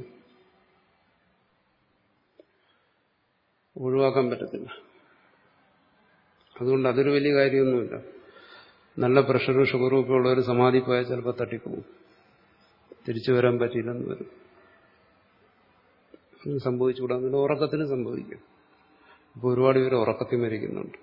ഒഴിവാക്കാൻ പറ്റത്തില്ല. അതുകൊണ്ട് അതൊരു വലിയ കാര്യമൊന്നുമില്ല. നല്ല പ്രഷറും ഷുഗറും ഒക്കെ ഉള്ളവർ സമാധി പോയാൽ ചിലപ്പോൾ തട്ടിപ്പോകും, തിരിച്ചു വരാൻ പറ്റിയില്ലെന്ന് വരും. സംഭവിച്ചുകൂടാന്നില്ല, ഉറക്കത്തിനും സംഭവിക്കും. ഇപ്പോൾ ഒരുപാട് പേര് ഉറക്കത്തിൽ മരിക്കുന്നുണ്ട്.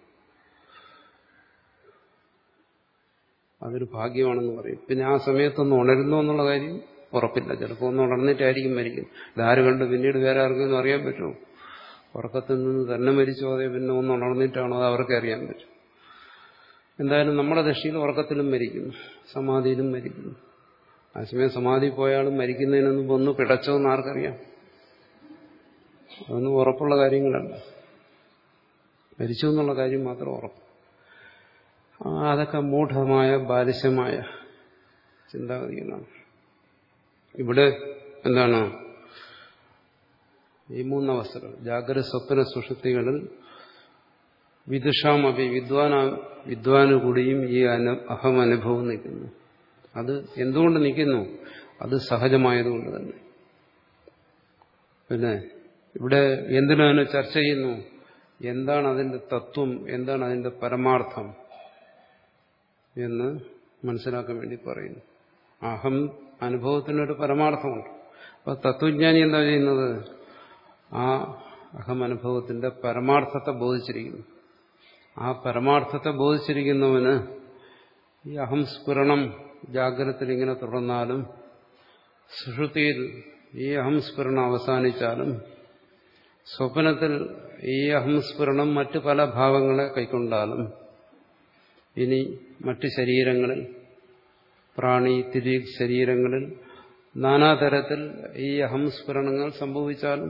അതൊരു ഭാഗ്യമാണെന്ന് പറയും. പിന്നെ ആ സമയത്തൊന്ന് ഉണരുന്നോ എന്നുള്ള കാര്യം ഉറപ്പില്ല. ചിലപ്പോൾ ഒന്ന് ഉണർന്നിട്ടായിരിക്കും മരിക്കും. ഇതാര് കണ്ട് പിന്നീട് വേറെ ആർക്കൊന്നും അറിയാൻ പറ്റുമോ? ഉറക്കത്തിൽ നിന്ന് തന്നെ മരിച്ചോ അതേ പിന്നെ ഒന്ന് ഉണർന്നിട്ടാണോ, അത് അവർക്ക് അറിയാൻ പറ്റും. എന്തായാലും നമ്മുടെ ദൃഷ്ടിയിൽ ഉറക്കത്തിലും മരിക്കുന്നു, സമാധിയിലും മരിക്കുന്നു. അതേസമയം സമാധി പോയാലും മരിക്കുന്നതിന് മുമ്പ് ഒന്ന് പിടച്ചോ എന്ന് ആർക്കറിയാം? അതൊന്നും ഉറപ്പുള്ള കാര്യങ്ങളല്ല. മരിച്ചു എന്നുള്ള കാര്യം മാത്രം ഉറപ്പ്. അതൊക്കെ മൂഢമായ ബാലിശമായ ചിന്താഗതികളാണ്. ഇവിടെ എന്താണ്, ഈ മൂന്നവസ്ഥകൾ ജാഗ്രത സ്വപ്ന സുഷുപ്തികളിൽ വിദുഷാമപി വിദ്വാന വിദ്വാന് കൂടിയും ഈ അഹം അനുഭവം നിൽക്കുന്നു. അത് എന്തുകൊണ്ട് നിൽക്കുന്നു? അത് സഹജമായതുകൊണ്ട് തന്നെ. പിന്നെ ഇവിടെ എന്തിനാണ് ചർച്ച ചെയ്യുന്നു? എന്താണ് അതിന്റെ തത്വം, എന്താണ് അതിന്റെ പരമാർത്ഥം എന്ന് മനസ്സിലാക്കാൻ വേണ്ടി പറയുന്നു. അഹം അനുഭവത്തിനൊരു പരമാർത്ഥമുണ്ട്. അപ്പൊ തത്വജ്ഞാനി എന്താ ചെയ്യുന്നത്? ആ അഹം അനുഭവത്തിന്റെ പരമാർത്ഥത്തെ ബോധിച്ചിരിക്കുന്നു. ആ പരമാർത്ഥത്തെ ബോധിച്ചിരിക്കുന്നവന് ഈ അഹം സ്ഫുരണം ജാഗ്രതത്തിൽ ഇങ്ങനെ തുടർന്നാലും സുഷുപ്തിയിൽ ഈ അഹം സ്ഫുരണം അവസാനിച്ചാലും സ്വപ്നത്തിൽ ഈ അഹം സ്ഫുരണം മറ്റു പല ഭാവങ്ങളെ കൈക്കൊണ്ടാലും ഇനി മറ്റ് ശരീരങ്ങളിൽ, പ്രാണി തിരി ശരീരങ്ങളിൽ നാനാതരത്തിൽ ഈ അഹംസ്ഫുരണങ്ങൾ സംഭവിച്ചാലും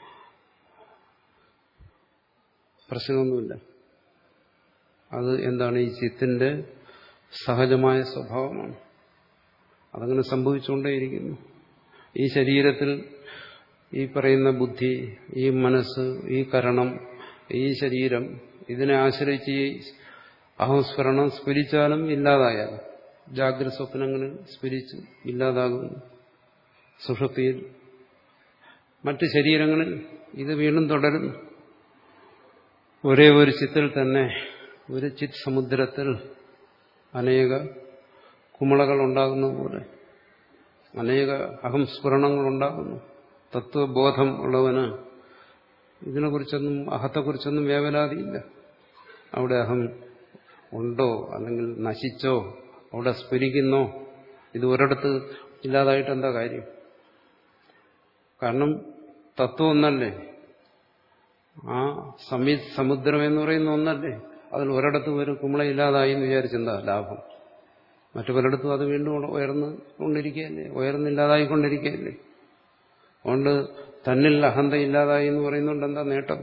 പ്രശ്നമൊന്നുമില്ല. അത് എന്താണ്? ഈ ചിത്തിന്റെ സഹജമായ സ്വഭാവമാണ്. അതങ്ങനെ സംഭവിച്ചുകൊണ്ടേയിരിക്കുന്നു. ഈ ശരീരത്തിൽ ഈ പറയുന്ന ബുദ്ധി, ഈ മനസ്സ്, ഈ കരണം, ഈ ശരീരം, ഇതിനെ ആശ്രയിച്ച് ഈ അഹംസ്ഫുരണം സ്ഫുരിച്ചാലും ഇല്ലാതായാലും, ജാഗ്രത സ്വപ്നങ്ങളിൽ സ്ഫുരിച്ച് ഇല്ലാതാകുന്നു. സുഷുപ്തിയിൽ മറ്റ് ശരീരങ്ങളിൽ ഇത് വീണ്ടും തുടരുന്നു. ഒരേ ഒരു ചിത്തിൽ തന്നെ, ഒരു ചിത് സമുദ്രത്തിൽ അനേക കുമിളകൾ ഉണ്ടാകുന്ന പോലെ അനേക അഹംസ്ഫുരണങ്ങൾ ഉണ്ടാകുന്നു. തത്വബോധം ഉള്ളവന് ഇതിനെക്കുറിച്ചൊന്നും, അഹത്തെക്കുറിച്ചൊന്നും വേവലാതിയില്ല. അവിടെ അഹം ഉണ്ടോ അല്ലെങ്കിൽ നശിച്ചോ, അവിടെ സ്ഫുരിക്കുന്നോ, ഇത് ഒരിടത്ത് ഇല്ലാതായിട്ട് എന്താ കാര്യം? കാരണം തത്വം ഒന്നല്ലേ, ആ സംവിത് സമുദ്രം എന്ന് പറയുന്ന ഒന്നല്ലേ, അതിൽ ഒരിടത്ത് ഒരു കുമിള ഇല്ലാതായി എന്ന് വിചാരിച്ചെന്താ ലാഭം? മറ്റു പലയിടത്തും അത് വീണ്ടും ഉയർന്നു കൊണ്ടിരിക്കുകയല്ലേ, ഉയർന്നില്ലാതായിക്കൊണ്ടിരിക്കുകയല്ലേ. അതുകൊണ്ട് തന്നിൽ അഹന്ത ഇല്ലാതായി എന്ന് പറയുന്നുണ്ട് എന്താ നേട്ടം?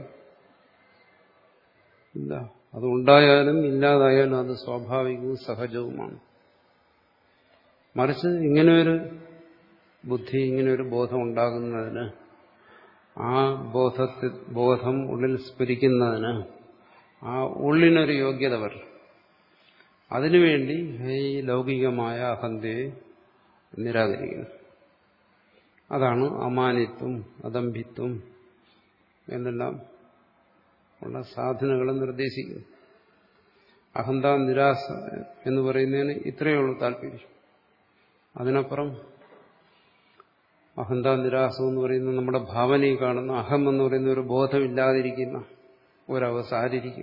ഇല്ല. അത് ഉണ്ടായാലും ഇല്ലാതായാലും അത് സ്വാഭാവികവും സഹജവുമാണ്. മറിച്ച് ഇങ്ങനെയൊരു ബുദ്ധി, ഇങ്ങനെയൊരു ബോധം ഉണ്ടാകുന്നതിന്, ആ ബോധത്തിൽ ബോധം ഉള്ളിൽ സ്ഫുരിക്കുന്നതിന് ആ ഉള്ളിനൊരു യോഗ്യത വരണം. അതിനുവേണ്ടി ഈ ലൗകികമായ അഹന്തയെ നിരാകരിക്കണം. അതാണ് അമാനിത്വം, അദംഭിത്വം എന്നെല്ലാം ഉള്ള സാധനങ്ങളെ നിർദ്ദേശിക്കുന്നു. അഹന്ത നിരാസ എന്ന് പറയുന്നതിന് ഇത്രയേ ഉള്ളൂ താല്പര്യം. അതിനപ്പുറം അഹന്ത നിരാസം എന്ന് പറയുന്നത് നമ്മുടെ ഭാവനയിൽ കാണുന്ന അഹം എന്ന് പറയുന്ന ഒരു ബോധമില്ലാതിരിക്കുന്ന ഒരവസ്ഥ ആരിയിരിക്കും?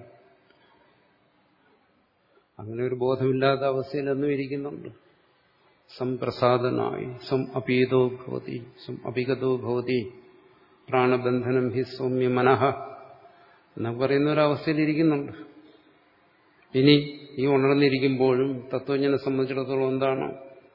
അങ്ങനെ ഒരു ബോധമില്ലാത്ത അവസ്ഥയിൽ എന്നും ഇരിക്കുന്നുണ്ട്. സംപ്രസാദനായി സം അപീതോ ഭവതി സം അപിഗതോ ഭവതി പ്രാണബന്ധനം ഹി സൗമ്യ മനഃ എന്നൊക്കെ പറയുന്ന ഒരവസ്ഥയിൽ ഇരിക്കുന്നുണ്ട്. ഇനി ഈ ഉണർന്നിരിക്കുമ്പോഴും തത്വജ്ഞനെ സംബന്ധിച്ചിടത്തോളം എന്താണ്?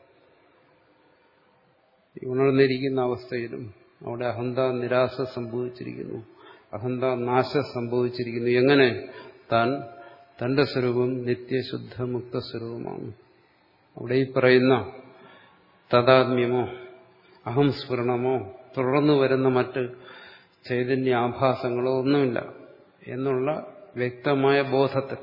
ഈ ഉണർന്നിരിക്കുന്ന അവസ്ഥയിലും അവിടെ അഹന്ത നിരാശ സംഭവിച്ചിരിക്കുന്നു, അഹന്ത നാശം സംഭവിച്ചിരിക്കുന്നു. എങ്ങനെ? താൻ തന്റെ സ്വരൂപം നിത്യശുദ്ധ മുക്ത സ്വരൂപമാണ്. അവിടെ ഈ പറയുന്ന തദാത്മ്യമോ അഹം സ്ഫുരണമോ തുടർന്നു വരുന്ന മറ്റ് ചൈതന്യാഭാസങ്ങളോ ഒന്നുമില്ല എന്നുള്ള വ്യക്തമായ ബോധത്തിൽ,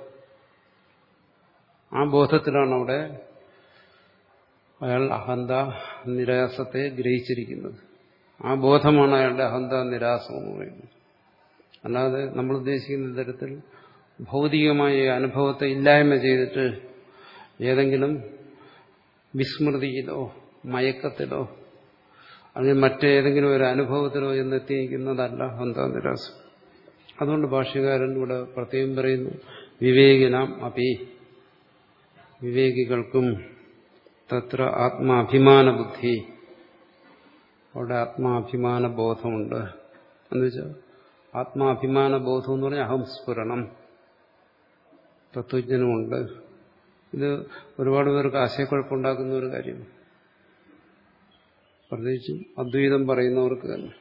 ആ ബോധത്തിലാണ് അവിടെ അയാൾ അഹന്ത നിരാസത്തെ ഗ്രഹിച്ചിരിക്കുന്നത്. ആ ബോധമാണ് അയാളുടെ അഹന്ത നിരാസം എന്ന് പറയുന്നത്. അല്ലാതെ നമ്മൾ ഉദ്ദേശിക്കുന്ന തരത്തിൽ ഭൗതികമായ അനുഭവത്തെ ഇല്ലായ്മ ചെയ്തിട്ട് ഏതെങ്കിലും വിസ്മൃതിയിലോ മയക്കത്തിലോ അല്ലെങ്കിൽ മറ്റേതെങ്കിലും ഒരു അനുഭവത്തിലോ എന്നെത്തിയിരിക്കുന്നതല്ല അഹന്ത നിരാസം. അതുകൊണ്ട് ഭാഷ്യകാരൻ ഇവിടെ പ്രത്യേകം പറയുന്നു, വിവേകിനാം അപി, വിവേകികൾക്കും തത്ര ആത്മാഭിമാന ബുദ്ധി, അവിടെ ആത്മാഭിമാന ബോധമുണ്ട്. എന്നുവെച്ചാൽ ആത്മാഭിമാന ബോധം എന്ന് പറഞ്ഞാൽ അഹംസ്ഫുരണം തത്വജ്ഞനുമുണ്ട്. ഇത് ഒരുപാട് പേർക്ക് ആശയക്കുഴപ്പമുണ്ടാക്കുന്ന ഒരു കാര്യം, പ്രത്യേകിച്ചും അദ്വൈതം പറയുന്നവർക്ക് തന്നെ.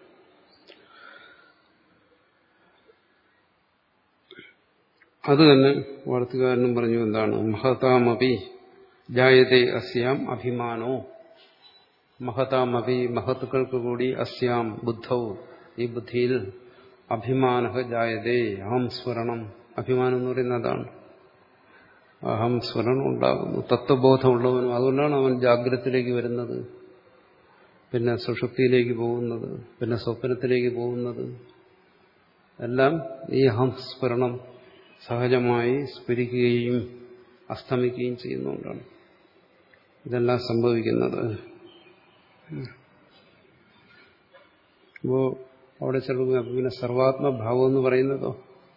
അത് തന്നെ വാർത്തകാരനും പറഞ്ഞു, എന്താണ്? മഹതാമപി ജായതേ അസ്യാം അഭിമാനോ, മഹതാമപി മഹത്തുക്കൾക്ക് കൂടി അസ്യാം ബുദ്ധൗ ഈ ബുദ്ധിയിൽ അഭിമാന ജായതേ, അഹം സ്മരണം, അഭിമാനം എന്ന് പറയുന്നത് അതാണ്. അഹം സ്മരണം ഉണ്ടാകുന്നു തത്വബോധമുള്ളവനും. അതുകൊണ്ടാണ് അവൻ ജാഗ്രതത്തിലേക്ക് വരുന്നത്, പിന്നെ സുഷുപ്തിയിലേക്ക് പോകുന്നത്, പിന്നെ സ്വപ്നത്തിലേക്ക് പോകുന്നത്. എല്ലാം ഈ അഹം സ്മരണം സഹജമായി സ്ഫുരിക്കുകയും അസ്തമിക്കുകയും ചെയ്യുന്നതുകൊണ്ടാണ് ഇതെല്ലാം സംഭവിക്കുന്നത്. അപ്പോ അവിടെ ചിലപ്പോൾ പിന്നെ സർവാത്മഭാവം എന്ന് പറയുന്നതോ,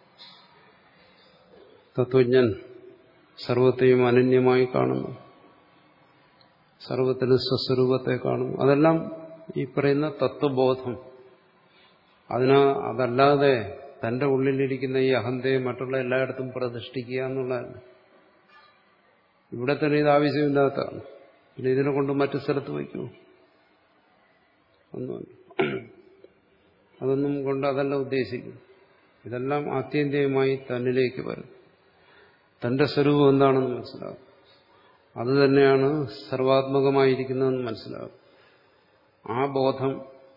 തത്വജ്ഞൻ സർവത്തെയും അനന്യമായി കാണുന്നു, സർവത്തിലും സ്വസ്വരൂപത്തെ കാണുന്നു. അതെല്ലാം ഈ പറയുന്ന തത്വബോധം. അതിനാ അതല്ലാതെ തന്റെ ഉള്ളിലിരിക്കുന്ന ഈ അഹന്തയെ മറ്റുള്ള എല്ലായിടത്തും പ്രതിഷ്ഠിക്കുക എന്നുള്ളതല്ല. ഇവിടെ തന്നെ ഇത് ആവശ്യമില്ലാത്തതാണ്. പിന്നെ ഇതിനെ കൊണ്ട് മറ്റു സ്ഥലത്ത് വയ്ക്കൂ ഒന്നുമല്ല. അതൊന്നും കൊണ്ട് അതല്ല ഉദ്ദേശിക്കും. ഇതെല്ലാം ആത്യന്തികമായി തന്നിലേക്ക് വരും. തന്റെ സ്വരൂപം എന്താണെന്ന് മനസ്സിലാകും. അത് തന്നെയാണ് സർവാത്മകമായിരിക്കുന്നതെന്ന് മനസ്സിലാകും. ആ ബോധം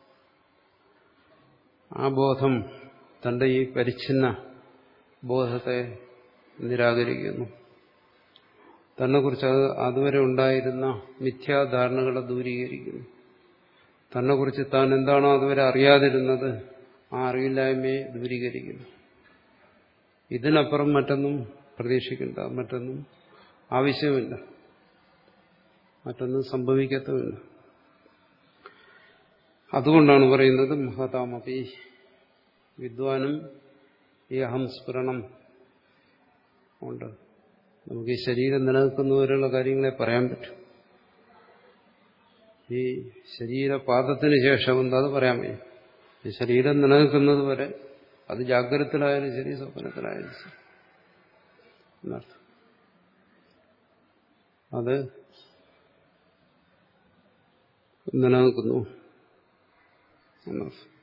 ആ ബോധം തന്റെ ഈ പരിച്ഛിന്ന ബോധത്തെ നിരാകരിക്കുന്നു. തന്നെക്കുറിച്ച് അത് അതുവരെ ഉണ്ടായിരുന്ന മിഥ്യാധാരണകളെ ദൂരീകരിക്കുന്നു. തന്നെക്കുറിച്ച് താൻ എന്താണോ അതുവരെ അറിയാതിരുന്നത് ആ അറിവില്ലായ്മയെ ദൂരീകരിക്കുന്നു. ഇതിനപ്പുറം മറ്റൊന്നും പ്രതീക്ഷിക്കണ്ട, മറ്റൊന്നും ആവശ്യമില്ല, മറ്റൊന്നും സംഭവിക്കത്തുമില്ല. അതുകൊണ്ടാണ് പറയുന്നത് മഹതാമപി, വിദ്വാനും ഈ അഹംസ്ഫുരണം ഉണ്ട്. നമുക്ക് ഈ ശരീരം നിലനിൽക്കുന്നവരുള്ള കാര്യങ്ങളെ പറയാൻ പറ്റും. ഈ ശരീരപാദത്തിന് ശേഷം എന്താ അത് പറയാൻ വയ്യ. ഈ ശരീരം നിലനിൽക്കുന്നത് വരെ അത് ജാഗ്രതത്തിലായാലും ശരി സ്വപ്നത്തിലായാലും ശരി എന്നർത്ഥം. അത് നിലനിൽക്കുന്നു എന്നർത്ഥം.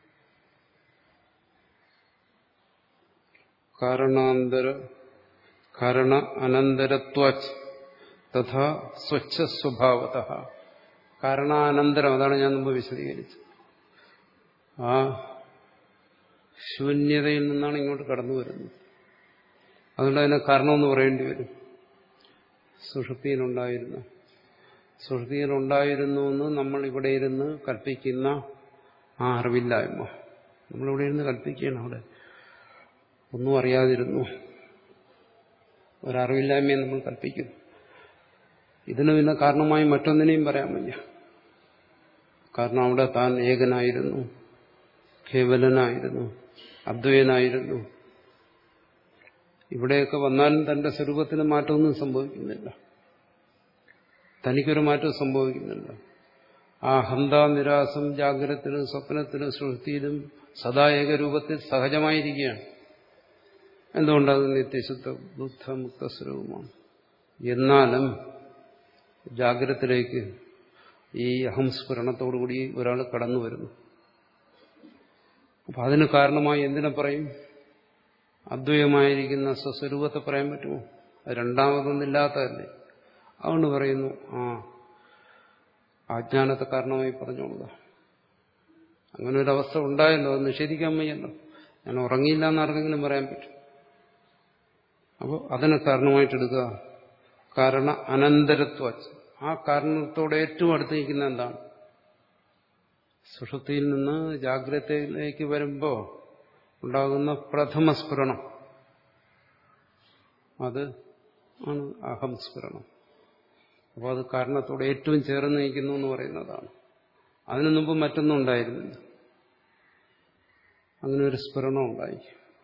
കാരണാന്തര കാരണ അനന്തരത്വാച്ച് തഥാ സ്വച്ഛ സ്വഭാവതഃ. കാരണാനന്തരം, അതാണ് ഞാൻ മുമ്പ് വിശദീകരിച്ചത്. ആ ശൂന്യതയിൽ നിന്നാണ് ഇങ്ങോട്ട് കടന്നു വരുന്നത്. അതുകൊണ്ട് അതിനെ കാരണമെന്ന് പറയേണ്ടി വരും. സുഷുപ്തിയിലുണ്ടായിരുന്ന സുഷുപ്തിയിലുണ്ടായിരുന്നു എന്ന് നമ്മൾ ഇവിടെ ഇരുന്ന് കൽപ്പിക്കുന്ന ആ അറിവില്ലായ്മ, നമ്മളിവിടെ ഇരുന്ന് കൽപ്പിക്കുകയാണ് അവിടെ ഒന്നും അറിയാതിരുന്നു, ഒരറിവില്ലായ്മയെ നമ്മൾ കൽപ്പിക്കുന്നു. ഇതിന് പിന്നെ കാരണമായി മറ്റൊന്നിനെയും പറയാൻ വയ്യ. കാരണം അവിടെ താൻ ഏകനായിരുന്നു, കേവലനായിരുന്നു, അദ്വൈതനായിരുന്നു. ഇവിടെയൊക്കെ വന്നാലും തന്റെ സ്വരൂപത്തിന് മാറ്റമൊന്നും സംഭവിക്കുന്നില്ല, തനിക്കൊരു മാറ്റം സംഭവിക്കുന്നില്ല. ആ ഹന്ത നിരാസം ജാഗ്രതത്തിലും സ്വപ്നത്തിലും സുഷുപ്തിയിലും സദാ ഏകരൂപത്തിൽ സഹജമായിരിക്കുകയാണ്. എന്തുകൊണ്ടത് നിത്യശുദ്ധ ബുദ്ധമുക്ത സ്വരൂപമാണ്. എന്നാലും ജാഗ്രതത്തിലേക്ക് ഈ അഹംസ്ഫുരണത്തോടുകൂടി ഒരാൾ കടന്നു വരുന്നു. അപ്പൊ അതിന് കാരണമായി എന്തിനെ പറയും? അദ്വൈതമായിരിക്കുന്ന സ്വസ്വരൂപത്തെ പറയാൻ പറ്റുമോ? അത് രണ്ടാമതൊന്നില്ലാത്തതല്ലേ. അതുകൊണ്ട് പറയുന്നു ആ അജ്ഞാനത്തെ കാരണമായി പറഞ്ഞോളുക. അങ്ങനെ ഒരവസ്ഥ ഉണ്ടായല്ലോ, അത് നിഷേധിക്കാൻ വയ്യല്ലോ. ഞാൻ ഉറങ്ങിയില്ല എന്ന് ആർക്കെങ്കിലും പറയാൻ പറ്റും? അപ്പോൾ അതിനെ കാരണമായിട്ടെടുക്കുക. കാരണ അനന്തരത്വ, ആ കാരണത്തോടെ ഏറ്റവും അടുത്ത് നിൽക്കുന്ന എന്താണ്? സുഷുപ്തിയിൽ നിന്ന് ജാഗ്രതയിലേക്ക് വരുമ്പോൾ ഉണ്ടാകുന്ന പ്രഥമ സ്ഫുരണം, അത് ആണ് അഹംസ്ഫുരണം. അപ്പോൾ അത് കാരണത്തോടെ ഏറ്റവും ചേർന്ന് നിൽക്കുന്നു എന്ന് പറയുന്നതാണ്. അതിനു മുമ്പ് മറ്റൊന്നും ഉണ്ടായിരുന്നില്ല, അങ്ങനെ ഒരു സ്ഫുരണം ഉണ്ടായി.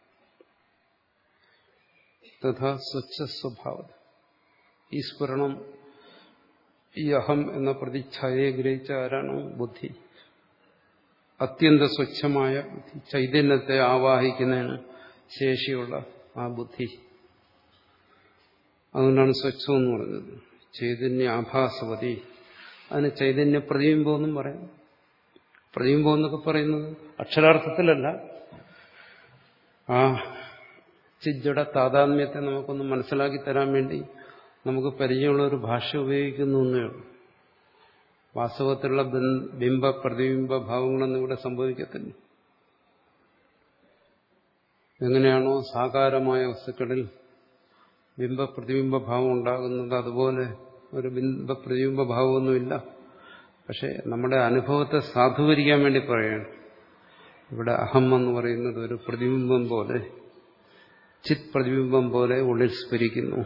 തഥാ സ്വച്ഛ സ്വഭാവം. ഈ സ്ഫുരണം, ഈ അഹം എന്ന പ്രതിച്ഛായയെ ഗ്രഹിച്ച ആരാണ്? ബുദ്ധി. അത്യന്ത സ്വച്ഛമായ ബുദ്ധി, ചൈതന്യത്തെ ആവാഹിക്കുന്നതിന് ശേഷിയുള്ള ആ ബുദ്ധി. അതുകൊണ്ടാണ് സ്വച്ഛം എന്ന് പറയുന്നത്. ചൈതന്യ ആഭാസവതി. അതിന് ചൈതന്യ പ്രതിബിംബം എന്നും പറയാം. പ്രതിബിംബം എന്നൊക്കെ പറയുന്നത് അക്ഷരാർത്ഥത്തിലല്ല, ആ ചിജ്ജട താതാത്മ്യത്തെ നമുക്കൊന്ന് മനസ്സിലാക്കി തരാൻ വേണ്ടി നമുക്ക് പരിചയമുള്ള ഒരു ഭാഷ ഉപയോഗിക്കുന്നു എന്നേ ഉള്ളൂ. വാസ്തവത്തിലുള്ള ബിംബ പ്രതിബിംബ ഭാവങ്ങളൊന്നും ഇവിടെ സംഭവിക്കത്തില്ല. എങ്ങനെയാണോ സാകാരമായ വസ്തുക്കളിൽ ബിംബ പ്രതിബിംബ ഭാവം ഉണ്ടാകുന്നത്, അതുപോലെ ഒരു ബിംബ പ്രതിബിംബ ഭാവമൊന്നുമില്ല. പക്ഷെ നമ്മുടെ അനുഭവത്തെ സാധൂകരിക്കാൻ വേണ്ടി പറയുകയാണ്. ഇവിടെ അഹം എന്ന് പറയുന്നത് ഒരു പ്രതിബിംബം പോലെ, ചിത് പ്രതിബിംബം പോലെ ഉള്ളിൽ സ്ഫുരിക്കുന്നു.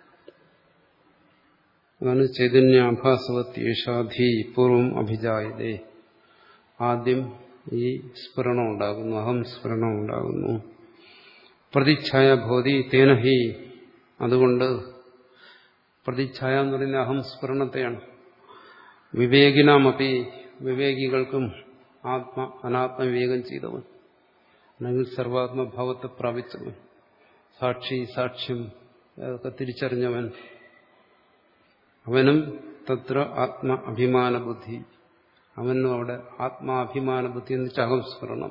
അതാണ് ചൈതന്യാഭാസവത്യേഷാധി പൂർവം അഭിജായതേ. ആദ്യം ഈ സ്ഫുരണം ഉണ്ടാകുന്നു, അഹം സ്ഫുരണം ഉണ്ടാകുന്നു. പ്രതിച്ഛായ ഭവതി തേനഹി. അതുകൊണ്ട് പ്രതിച്ഛായ എന്ന് പറയുന്ന അഹം സ്ഫുരണത്തെയാണ്. വിവേകിനാമപി, വിവേകികൾക്കും ആത്മ അനാത്മ വിവേകം ചെയ്തവൻ, അല്ലെങ്കിൽ സർവാത്മഭാവത്തെ പ്രാപിച്ചവൻ, സാക്ഷി സാക്ഷ്യം അതൊക്കെ തിരിച്ചറിഞ്ഞവൻ, അവനും തത്ര ആത്മ അഭിമാന ബുദ്ധി, അവനും അവിടെ ആത്മാഭിമാന ബുദ്ധി എന്ന് വെച്ചാൽ അഹംസ്ഫുരണം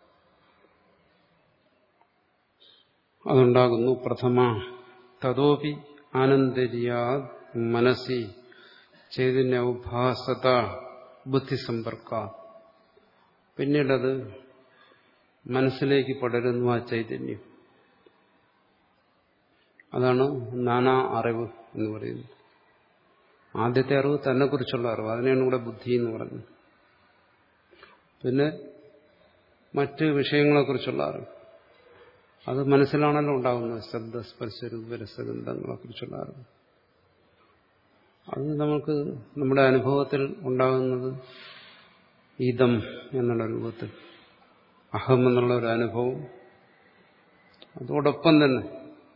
അതുണ്ടാകുന്നു. പ്രഥമ തതോപി ആനന്ദര്യാ മനസ്സി ചൈതന്യ ഉപാസത ബുദ്ധിസമ്പർക്ക. പിന്നീടത് മനസ്സിലേക്ക് പടരുന്നു ആ ചൈതന്യം. അതാണ് നാനാ അറിവ് എന്ന് പറയുന്നത്. ആദ്യത്തെ അറിവ് തന്നെക്കുറിച്ചുള്ള അറിവ്, അതിനെയാണ് ഇവിടെ ബുദ്ധി എന്ന് പറയുന്നത്. പിന്നെ മറ്റ് വിഷയങ്ങളെക്കുറിച്ചുള്ള അറിവ്, അത് മനസ്സിലാണല്ലോ ഉണ്ടാകുന്നത്. ശബ്ദ സ്പർശ രൂപരസഗന്ധങ്ങളെ കുറിച്ചുള്ള അറിവ്, അത് നമുക്ക് നമ്മുടെ അനുഭവത്തിൽ ഉണ്ടാകുന്നത് ഇതം എന്നുള്ള രൂപത്തിൽ, അഹം എന്നുള്ള ഒരു അനുഭവം. അതോടൊപ്പം തന്നെ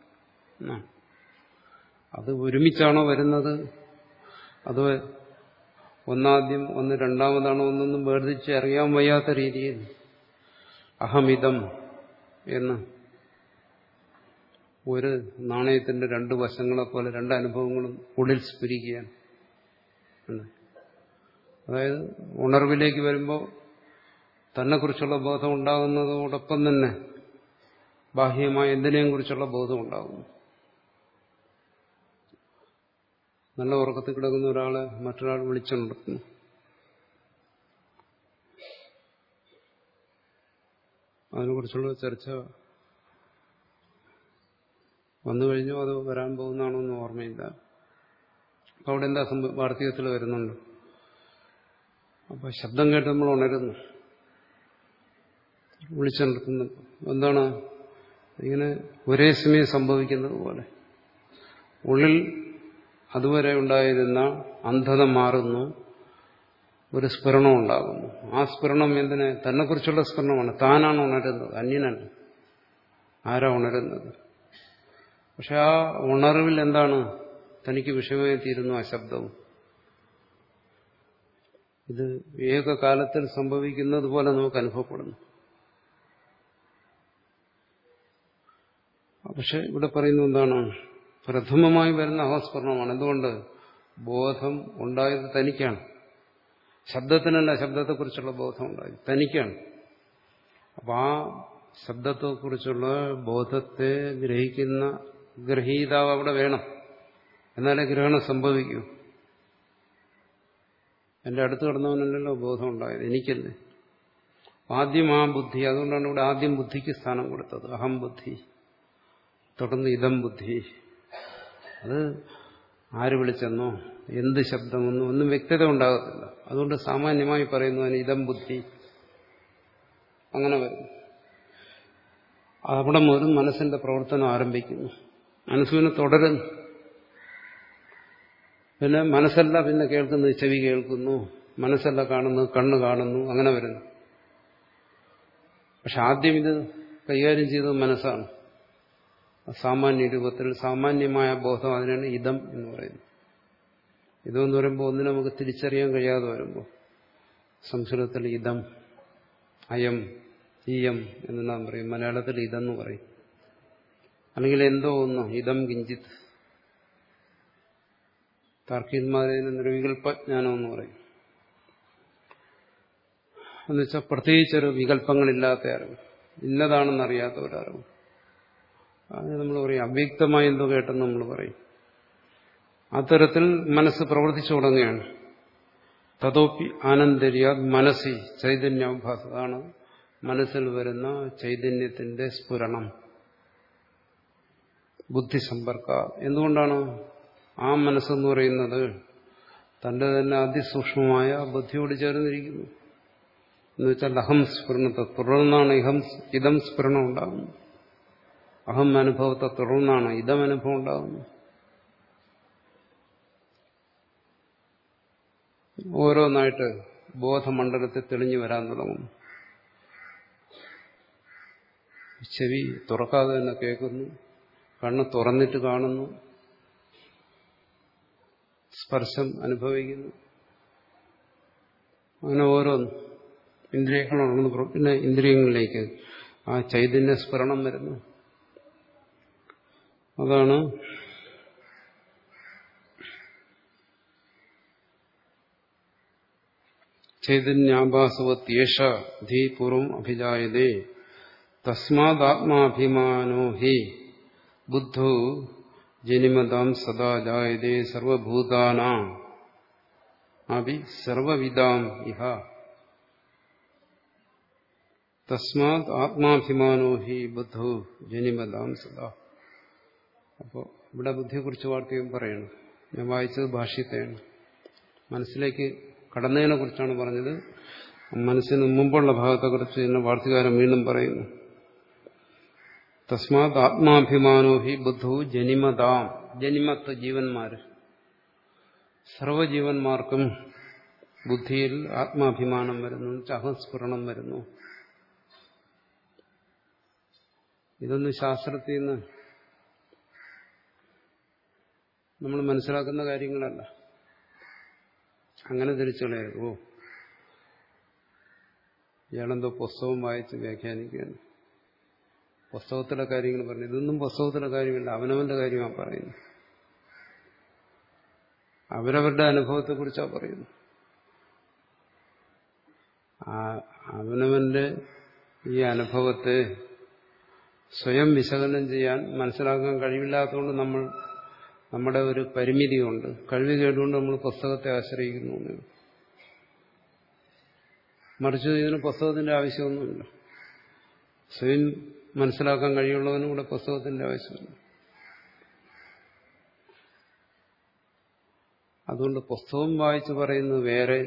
അത് ഒരുമിച്ചാണോ വരുന്നത്, അത് ഒന്നാദ്യം ഒന്ന് രണ്ടാമതാണോ ഒന്നൊന്നും വേർതിരിച്ച് അറിയാൻ വയ്യാത്ത രീതിയിൽ അഹമിതം എന്ന് ഒരു നാണയത്തിന്റെ രണ്ട് വശങ്ങളെ പോലെ രണ്ട് അനുഭവങ്ങളും ഉള്ളിൽ സ്ഫുരിക്കുകയാണ്. അതായത് ഉണർവിലേക്ക് വരുമ്പോൾ തന്നെക്കുറിച്ചുള്ള ബോധം ഉണ്ടാകുന്നതോടൊപ്പം തന്നെ ബാഹ്യമായ എന്തിനേയും കുറിച്ചുള്ള ബോധം ഉണ്ടാകുന്നു. നല്ല ഉറക്കത്തിൽ കിടക്കുന്ന ഒരാളെ മറ്റൊരാൾ വിളിച്ചുണർത്തുന്നു. അതിനെക്കുറിച്ചുള്ള ചർച്ച വന്നു കഴിഞ്ഞോ അതോ വരാൻ പോകുന്നതാണോ എന്ന് ഓർമ്മയില്ല. അപ്പൊ അവിടെ എന്താ വാർത്തകത്തിൽ വരുന്നുണ്ട്. അപ്പൊ ശബ്ദം കേട്ട് നമ്മൾ ഉണരുന്നു, വിളിച്ചുണർത്തുന്നു. എന്താണ് ഇങ്ങനെ ഒരേ സമയം സംഭവിക്കുന്നത് പോലെ ഉള്ളിൽ അതുവരെ ഉണ്ടായിരുന്ന അന്ധത മാറുന്നു, ഒരു സ്ഫുരണം ഉണ്ടാകുന്നു. ആ സ്ഫുരണം എന്തിന്? തന്നെക്കുറിച്ചുള്ള സ്ഫുരണമാണ്. താനാണ് ഉണരുന്നത്, അന്യനല്ല. ആരാ ഉണരുന്നത്? പക്ഷെ ആ ഉണർവിൽ എന്താണ്? തനിക്ക് വിഷയമായി തീരുന്നു ആ ശബ്ദവും. ഇത് ഏകകാലത്തിൽ സംഭവിക്കുന്നത് പോലെ നമുക്ക് അനുഭവപ്പെടുന്നു. പക്ഷെ ഇവിടെ പറയുന്നത് എന്താണ്? പ്രഥമമായി വരുന്ന അഹസ്ഫുരണമാണ്. എന്തുകൊണ്ട്? ബോധം ഉണ്ടായത് തനിക്കാണ്, ശബ്ദത്തിനല്ല. ശബ്ദത്തെക്കുറിച്ചുള്ള ബോധം ഉണ്ടായത് തനിക്കാണ്. അപ്പൊ ആ ശബ്ദത്തെക്കുറിച്ചുള്ള ബോധത്തെ ഗ്രഹിക്കുന്ന ഗ്രഹീതാവ് അവിടെ വേണം, എന്നാലേ ഗ്രഹണം സംഭവിക്കൂ. എന്റെ അടുത്ത് കിടന്നവനല്ലല്ലോ ബോധം ഉണ്ടായത്, എനിക്കല്ലേ. ആദ്യം ആ ബുദ്ധി, അതുകൊണ്ടാണ് ഇവിടെ ആദ്യം ബുദ്ധിക്ക് സ്ഥാനം കൊടുത്തത്. അഹം ബുദ്ധി, തുടർന്ന് ഇതം ബുദ്ധി. അത് ആര് വിളിച്ചെന്നോ എന്ത് ശബ്ദമെന്നോ ഒന്നും വ്യക്തത ഉണ്ടാകത്തില്ല. അതുകൊണ്ട് സാമാന്യമായി പറയുന്നു അതിന് ഇതം ബുദ്ധി. അങ്ങനെ വരും. അവിടെ മുതൽ മനസ്സിന്റെ പ്രവർത്തനം ആരംഭിക്കുന്നു, മനസ്സിനെ തുടരുന്നു. പിന്നെ മനസ്സല്ല പിന്നെ കേൾക്കുന്നത്, ചെവി കേൾക്കുന്നു. മനസ്സല്ല കാണുന്നത്, കണ്ണ് കാണുന്നു. അങ്ങനെ വരുന്നു. പക്ഷെ ആദ്യം ഇത് കൈകാര്യം ചെയ്തത് മനസ്സാണ്. സാമാന്യ രൂപത്തിൽ സാമാന്യമായ ബോധം, അതിനാണ് ഇതം എന്ന് പറയുന്നത്. ഇതെന്ന് പറയുമ്പോൾ ഒന്നിനെ നമുക്ക് തിരിച്ചറിയാൻ കഴിയാതെ വരുമ്പോൾ സംസ്കൃതത്തിൽ ഇതം, അയം, ഈയം എന്നെല്ലാം പറയും. മലയാളത്തിൽ ഇതെന്ന് പറയും. അല്ലെങ്കിൽ എന്തോ ഒന്ന്, ഇതം കിഞ്ചിത്. താർക്കികന്മാരതിന് നിർവികൽപ്പജ്ഞാനം എന്ന് പറയും. എന്നുവെച്ചാൽ പ്രത്യേകിച്ചൊരു വികല്പങ്ങളില്ലാത്ത അറിവ്, ഇന്നതാണെന്നറിയാത്ത ഒരറിവ്. അത് നമ്മൾ പറയും അവ്യക്തമായി എന്തോ കേട്ടെന്ന് നമ്മൾ പറയും. അത്തരത്തിൽ മനസ്സ് പ്രവർത്തിച്ചു തുടങ്ങുകയാണ്. തതോപ്പി ആനന്ദര്യാത് മനസ്സി ചൈതന്യാഭാസ. അതാണ് മനസ്സിൽ വരുന്ന ചൈതന്യത്തിന്റെ സ്ഫുരണം, ബുദ്ധിസമ്പർക്ക. എന്തുകൊണ്ടാണ് ആ മനസ്സെന്ന് പറയുന്നത് തന്റെ തന്നെ അതിസൂക്ഷ്മമായ ബുദ്ധിയോട് ചേർന്നിരിക്കുന്നു. എന്നുവെച്ചാൽ അഹം സ്ഫുരണത്തെ തുടർന്നാണ് ഇഹം ഇതം സ്ഫുരണം ഉണ്ടാകുന്നത്. അഹം അനുഭവത്തെ തുടർന്നാണ് ഇതം അനുഭവം ഉണ്ടാകുന്നത്. ഓരോന്നായിട്ട് ബോധമണ്ഡലത്തിൽ തെളിഞ്ഞു വരാൻ തുടങ്ങും. ചെവി തുറക്കാതെ തന്നെ കേൾക്കുന്നു, കണ്ണ് തുറന്നിട്ട് കാണുന്നു, സ്പർശം അനുഭവിക്കുന്നു. അങ്ങനെ ഓരോന്ന് ഇന്ദ്രിയങ്ങളുണ്ടെന്ന്, പിന്നെ ഇന്ദ്രിയങ്ങളിലേക്ക് ആ ചൈതന്യ സ്ഫുരണം വരുന്നു. അതാണ് ചൈതന്യാഭാസവത്യേഷ ധീപൂർവം അഭിജായതേ തസ്മാദാത്മാഭിമാനോ ഹി ബുദ്ധോ ജനിമതാം സദാ ജായതേ സർവഭൂതാനാം അഭി സർവവിദാം ഇഹ. തസ്മാത് ആത്മാഭിമാനോ ഹി ബുദ്ധോ ജനിമതാം സദാ. അപ്പോൾ ഇവിടെ ബുദ്ധിയെക്കുറിച്ച് വാർത്തയും പറയണം. ഞാൻ വായിച്ചത് ഭാഷ്യത്തെയാണ്. മനസ്സിലേക്ക് കടന്നതിനെ കുറിച്ചാണ് പറഞ്ഞത്. മനസ്സിന് മുമ്പുള്ള ഭാഗത്തെക്കുറിച്ച് തന്നെ വാർത്തകാരൻ വീണ്ടും പറയുന്നു. തസ്മാത് ആത്മാഭിമാനോ ഹി ബുദ്ധു ജനിമതാം. ജനിമത്ത് ജീവന്മാര്, സർവജീവന്മാർക്കും ബുദ്ധിയിൽ ആത്മാഭിമാനം വരുന്നു, അഹംസ്ഫുരണം വരുന്നു. ഇതൊന്നും ശാസ്ത്രത്തിൽ നിന്ന് നമ്മൾ മനസ്സിലാക്കുന്ന കാര്യങ്ങളല്ല. അങ്ങനെ ധരിച്ചുകളയരുത്. ഓ, ഇയാളെന്തോ പുസ്തകം വായിച്ച് വ്യാഖ്യാനിക്കുകയാണ്, പുസ്തകത്തിലെ കാര്യങ്ങൾ പറഞ്ഞു. ഇതൊന്നും പുസ്തകത്തിലെ കാര്യമില്ല, അവനവന്റെ കാര്യമാണ് പറയുന്നത്. അവരവരുടെ അനുഭവത്തെക്കുറിച്ചാണ് പറയുന്നത്. അവനവന്റെ ഈ അനുഭവത്തെ സ്വയം വിശകലനം ചെയ്യാൻ മനസ്സിലാക്കാൻ കഴിവില്ലാത്തതുകൊണ്ട് നമ്മൾ നമ്മുടെ ഒരു പരിമിതിയുണ്ട്. കഴിവ് കേട്ടുകൊണ്ട് നമ്മൾ പുസ്തകത്തെ ആശ്രയിക്കുന്നു. മറിച്ച് ഇതിന് പുസ്തകത്തിന്റെ ആവശ്യമൊന്നുമില്ല. സ്വയം മനസ്സിലാക്കാൻ കഴിയുള്ളവനും കൂടെ പുസ്തകത്തിന്റെ ആവശ്യമില്ല. അതുകൊണ്ട് പുസ്തകം വായിച്ച് പറയുന്നത് വേറെ,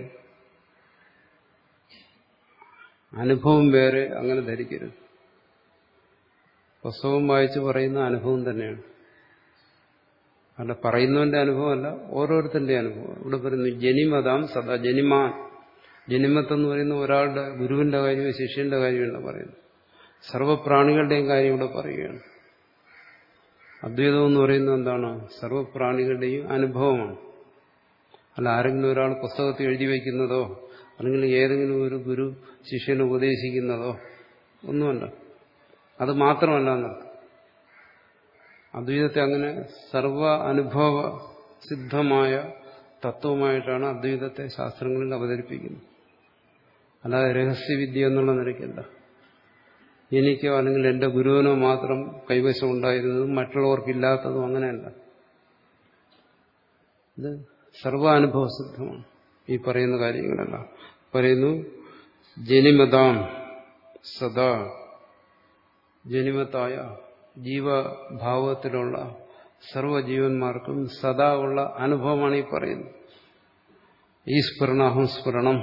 അനുഭവം വേറെ, അങ്ങനെ ധരിക്കരുത്. പുസ്തകം വായിച്ച് പറയുന്ന അനുഭവം തന്നെയാണ്. അല്ല, പറയുന്നവന്റെ അനുഭവമല്ല, ഓരോരുത്തരുടെ അനുഭവം. ഇവിടെ പറയുന്നു ജനിമതാം സദാ. ജനിമാൻ, ജനിമത്തെന്ന് പറയുന്ന ഒരാളുടെ ഗുരുവിന്റെ കാര്യമോ ശിഷ്യന്റെ കാര്യമല്ല പറയുന്നത്. സർവപ്രാണികളുടെയും കാര്യം ഇവിടെ പറയുകയാണ്. അദ്വൈതം എന്ന് പറയുന്നത് എന്താണ്? സർവപ്രാണികളുടെയും അനുഭവമാണ്. അല്ല ആരെങ്കിലും ഒരാൾ പുസ്തകത്തിൽ എഴുതി വയ്ക്കുന്നതോ അല്ലെങ്കിൽ ഏതെങ്കിലും ഒരു ഗുരു ശിഷ്യനെ ഉപദേശിക്കുന്നതോ ഒന്നുമല്ല. അത് മാത്രമല്ല എന്നർത്ഥം. അദ്വൈതത്തെ അങ്ങനെ സർവ അനുഭവ സിദ്ധമായ തത്വമായിട്ടാണ് അദ്വൈതത്തെ ശാസ്ത്രങ്ങളിൽ അവതരിപ്പിക്കുന്നത്. അല്ലാതെ രഹസ്യവിദ്യ എന്നുള്ള നിലയ്ക്കല്ല. എനിക്കോ അല്ലെങ്കിൽ എന്റെ ഗുരുവിനോ മാത്രം കൈവശം ഉണ്ടായിരുന്നതും മറ്റുള്ളവർക്കില്ലാത്തതും അങ്ങനെയല്ല. ഇത് സർവാനുഭവസിദ്ധമാണ് ഈ പറയുന്ന കാര്യങ്ങളെല്ലാം. പറയുന്നു ജനിമതാം സദാ. ജനിമത്തായ ജീവഭാവത്തിലുള്ള സർവജീവന്മാർക്കും സദാ ഉള്ള അനുഭവമാണ് ഈ പറയുന്നത്. ഈ സ്ഫുരണാഹം സ്ഫുരണം.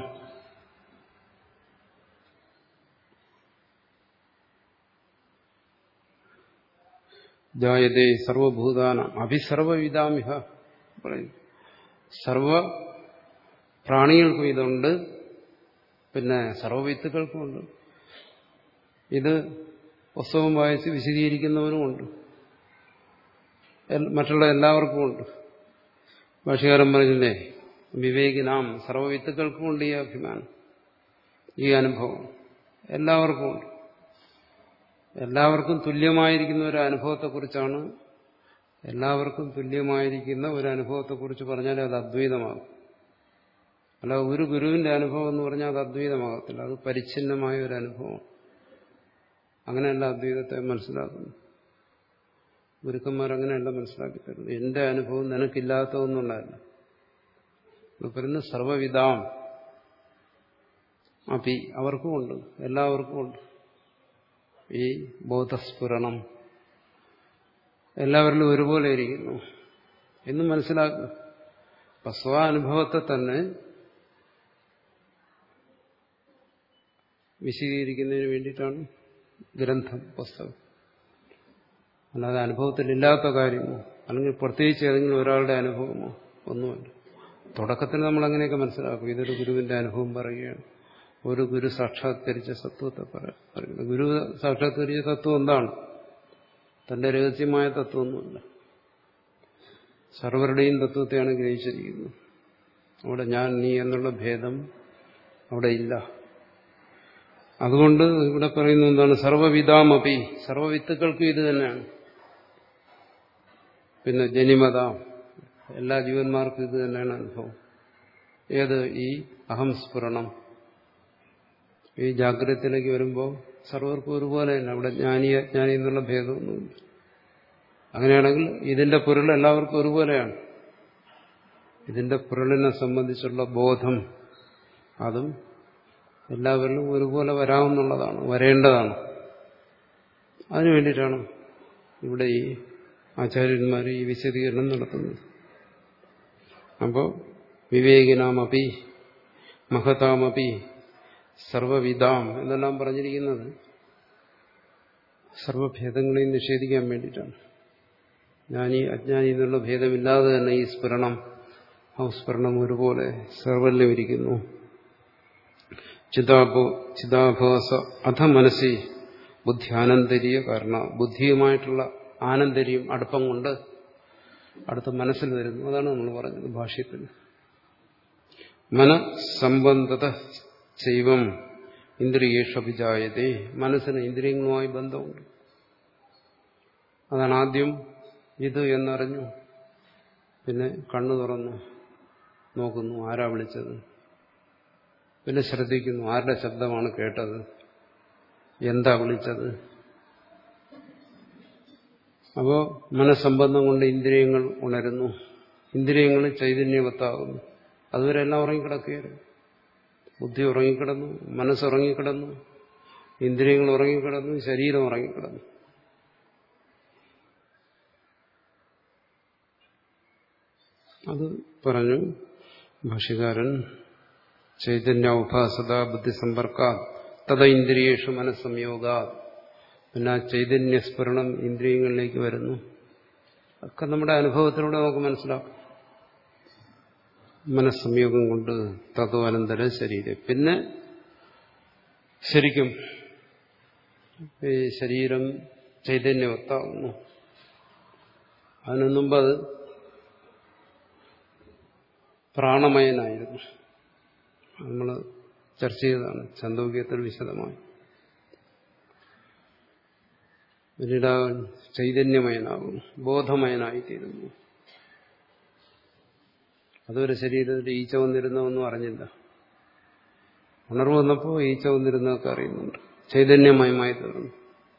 ജായതേ സർവഭൂതാന അഭിസർവവിധാമിഹ പറയുന്നു. സർവ പ്രാണികൾക്കും ഇതുണ്ട്, പിന്നെ സർവവിത്തുക്കൾക്കുമുണ്ട്. ഇത് പുസ്തകം വായിച്ച് വിശദീകരിക്കുന്നവനുമുണ്ട്, മറ്റുള്ള എല്ലാവർക്കും ഉണ്ട്. ഭാഷ്യകാരൻ പറഞ്ഞില്ലേ, വിവേകിനാം സർവവിത്തുക്കൾക്കുമുണ്ട് ഈ അഭിമാനം, ഈ അനുഭവം എല്ലാവർക്കും ഉണ്ട്. എല്ലാവർക്കും തുല്യമായിരിക്കുന്ന ഒരു അനുഭവത്തെക്കുറിച്ചാണ്, എല്ലാവർക്കും തുല്യമായിരിക്കുന്ന ഒരു അനുഭവത്തെക്കുറിച്ച് പറഞ്ഞാൽ അത് അദ്വൈതമാകും. അല്ല, ഒരു ഗുരുവിന്റെ അനുഭവം എന്ന് പറഞ്ഞാൽ അത് അദ്വൈതമാകത്തില്ല, അത് പരിച്ഛിന്നമായ ഒരു അനുഭവം. അങ്ങനെയല്ല അദ്വൈതത്തെ മനസ്സിലാക്കുന്നു. ഗുരുക്കന്മാരങ്ങനെയല്ല മനസ്സിലാക്കി തരുന്നത്. എന്റെ അനുഭവം നിനക്കില്ലാത്തതൊന്നുണ്ടായില്ല. പറയുന്ന സർവവിധാം അപ്പി അവർക്കുമുണ്ട്, എല്ലാവർക്കും ഉണ്ട് ഈ ബോധസ്ഫുരണം. എല്ലാവരിലും ഒരുപോലെ ഇരിക്കുന്നു എന്ന് മനസ്സിലാക്കുക. അപ്പൊ സ്വാനുഭവത്തെ തന്നെ വിശദീകരിക്കുന്നതിന് വേണ്ടിയിട്ടാണ് ഗ്രന്ഥം, പുസ്തകം. അല്ലാതെ അനുഭവത്തിലില്ലാത്ത കാര്യമോ അല്ലെങ്കിൽ പ്രത്യേകിച്ച് ഏതെങ്കിലും ഒരാളുടെ അനുഭവമോ ഒന്നുമല്ല. തുടക്കത്തിൽ നമ്മൾ അങ്ങനെയൊക്കെ മനസ്സിലാക്കും. ഇതൊരു ഗുരുവിന്റെ അനുഭവം പറയുകയാണ്, ഒരു ഗുരു സാക്ഷാത്കരിച്ച തത്വത്തെ പറയുന്നത്. ഗുരു സാക്ഷാത്കരിച്ച തത്വം എന്താണ്? തന്റെ രഹസ്യമായ തത്വമൊന്നുമില്ല, സർവരുടെയും തത്വത്തെയാണ് ഗ്രഹിച്ചിരിക്കുന്നത്. അവിടെ ഞാൻ നീ എന്നുള്ള ഭേദം അവിടെ ഇല്ല. അതുകൊണ്ട് ഇവിടെ പറയുന്നത് എന്താണ്? സർവവിധാമപി, സർവവിത്തുക്കൾക്കും ഇത് തന്നെയാണ്. പിന്നെ ജനിമത, എല്ലാ ജീവന്മാർക്കും ഇത് തന്നെയാണ് അനുഭവം. ഏത്? ഈ അഹംസ്ഫുരണം. ഈ ജാഗ്രതത്തിലേക്ക് വരുമ്പോൾ സർവർക്കും ഒരുപോലെ തന്നെ, അവിടെ ജ്ഞാനി അജ്ഞാനി എന്നുള്ള ഭേദമൊന്നുമില്ല. അങ്ങനെയാണെങ്കിൽ ഇതിന്റെ പൊരുൾ എല്ലാവർക്കും ഒരുപോലെയാണ്. ഇതിന്റെ പൊരുളിനെ സംബന്ധിച്ചുള്ള ബോധം അതും എല്ലാവരിലും ഒരുപോലെ വരാവുന്നതാണ്, വരേണ്ടതാണ്. അതിനു വേണ്ടിയിട്ടാണ് ഇവിടെ ഈ ആചാര്യന്മാർ ഈ വിശദീകരണം നടത്തുന്നത്. അപ്പോൾ വിവേകിനാമപി മഹതാമപി സർവവിധാം എന്നെല്ലാം പറഞ്ഞിരിക്കുന്നത് സർവഭേദങ്ങളെയും നിഷേധിക്കാൻ വേണ്ടിയിട്ടാണ്. ജ്ഞാനി അജ്ഞാനി എന്നുള്ള ഭേദമില്ലാതെ തന്നെ ഈ സ്ഫുരണം സ്ഫുരണം ഒരുപോലെ സർവല്യം ഇരിക്കുന്നു. ചിതാഭോ ചിതാഭാസ അധ മനസ്സി ബുദ്ധ്യാനന്തരീയ കാരണ. ബുദ്ധിയുമായിട്ടുള്ള ആനന്തര്യം അടുപ്പം കൊണ്ട് അടുത്ത മനസ്സിൽ വരുന്നു. അതാണ് നമ്മൾ പറഞ്ഞത് ഭാഷ്യത്തിൽ. മനസ്സംബന്ധത ചൈവം ഇന്ദ്രിയേഷഭിജായതേ. മനസ്സിന് ഇന്ദ്രിയങ്ങളുമായി ബന്ധമുണ്ട്. അതാണ് ആദ്യം ഇത് എന്നറിഞ്ഞു, പിന്നെ കണ്ണു തുറന്നു നോക്കുന്നു, ആരാ വിളിച്ചത്, പിന്നെ ശ്രദ്ധിക്കുന്നു, ആരുടെ ശബ്ദമാണ് കേട്ടത്, എന്താ വിളിച്ചത്. അപ്പോ മനസ്സംബന്ധം കൊണ്ട് ഇന്ദ്രിയങ്ങൾ ഉണരുന്നു, ഇന്ദ്രിയങ്ങൾ ചൈതന്യവത്താകുന്നു. അതുവരെ എല്ലാം ഉറങ്ങിക്കിടക്കുകയായിരുന്നു. ബുദ്ധി ഉറങ്ങിക്കിടന്നു, മനസ്സുറങ്ങിക്കിടന്നു, ഇന്ദ്രിയങ്ങൾ ഉറങ്ങിക്കിടന്നു, ശരീരം ഉറങ്ങിക്കിടന്നു. അത് പറഞ്ഞു ഭാഷ്യകാരൻ. ചൈതന്യ ഉപാസത ബുദ്ധിസമ്പർക്ക തഥ ഇന്ദ്രിയേഷു മനസ്സംയോഗ. പിന്നെ ആ ചൈതന്യസ്ഫുരണം ഇന്ദ്രിയങ്ങളിലേക്ക് വരുന്നു. ഒക്കെ നമ്മുടെ അനുഭവത്തിലൂടെ നമുക്ക് മനസ്സിലാക്കാം. മനസ്സംയോഗം കൊണ്ട് തതോ അനന്തരം ശരീരം. പിന്നെ ശരിക്കും ഈ ശരീരം ചൈതന്യവത്താകുന്നു. അതിനു മുമ്പ് അത് പ്രാണമയനായിരുന്നു. നമ്മൾ ചർച്ച ചെയ്തതാണ് ഛാന്ദോഗ്യത്തിൽ വിശദമായി. പിന്നീട് ചൈതന്യമയനാകുന്നു, ബോധമയനായിത്തീരുന്നു. അതുവരെ ശരീരത്തിൽ ഈച്ച വന്നിരുന്നോ ഒന്നും അറിഞ്ഞില്ല. ഉണർവ് വന്നപ്പോൾ ഈച്ച വന്നിരുന്നതൊക്കെ അറിയുന്നുണ്ട്. ചൈതന്യമയമായി തീർന്നു.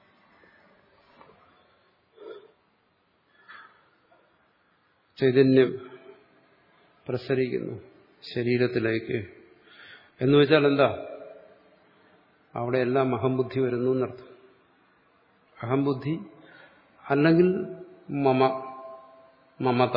ചൈതന്യം പ്രസരിക്കുന്നു ശരീരത്തിലേക്ക്. എന്ന് വെച്ചാൽ എന്താ? അവിടെ എല്ലാം അഹംബുദ്ധി വരുന്നു എന്നർത്ഥം. അഹംബുദ്ധി അല്ലെങ്കിൽ മമ മമത,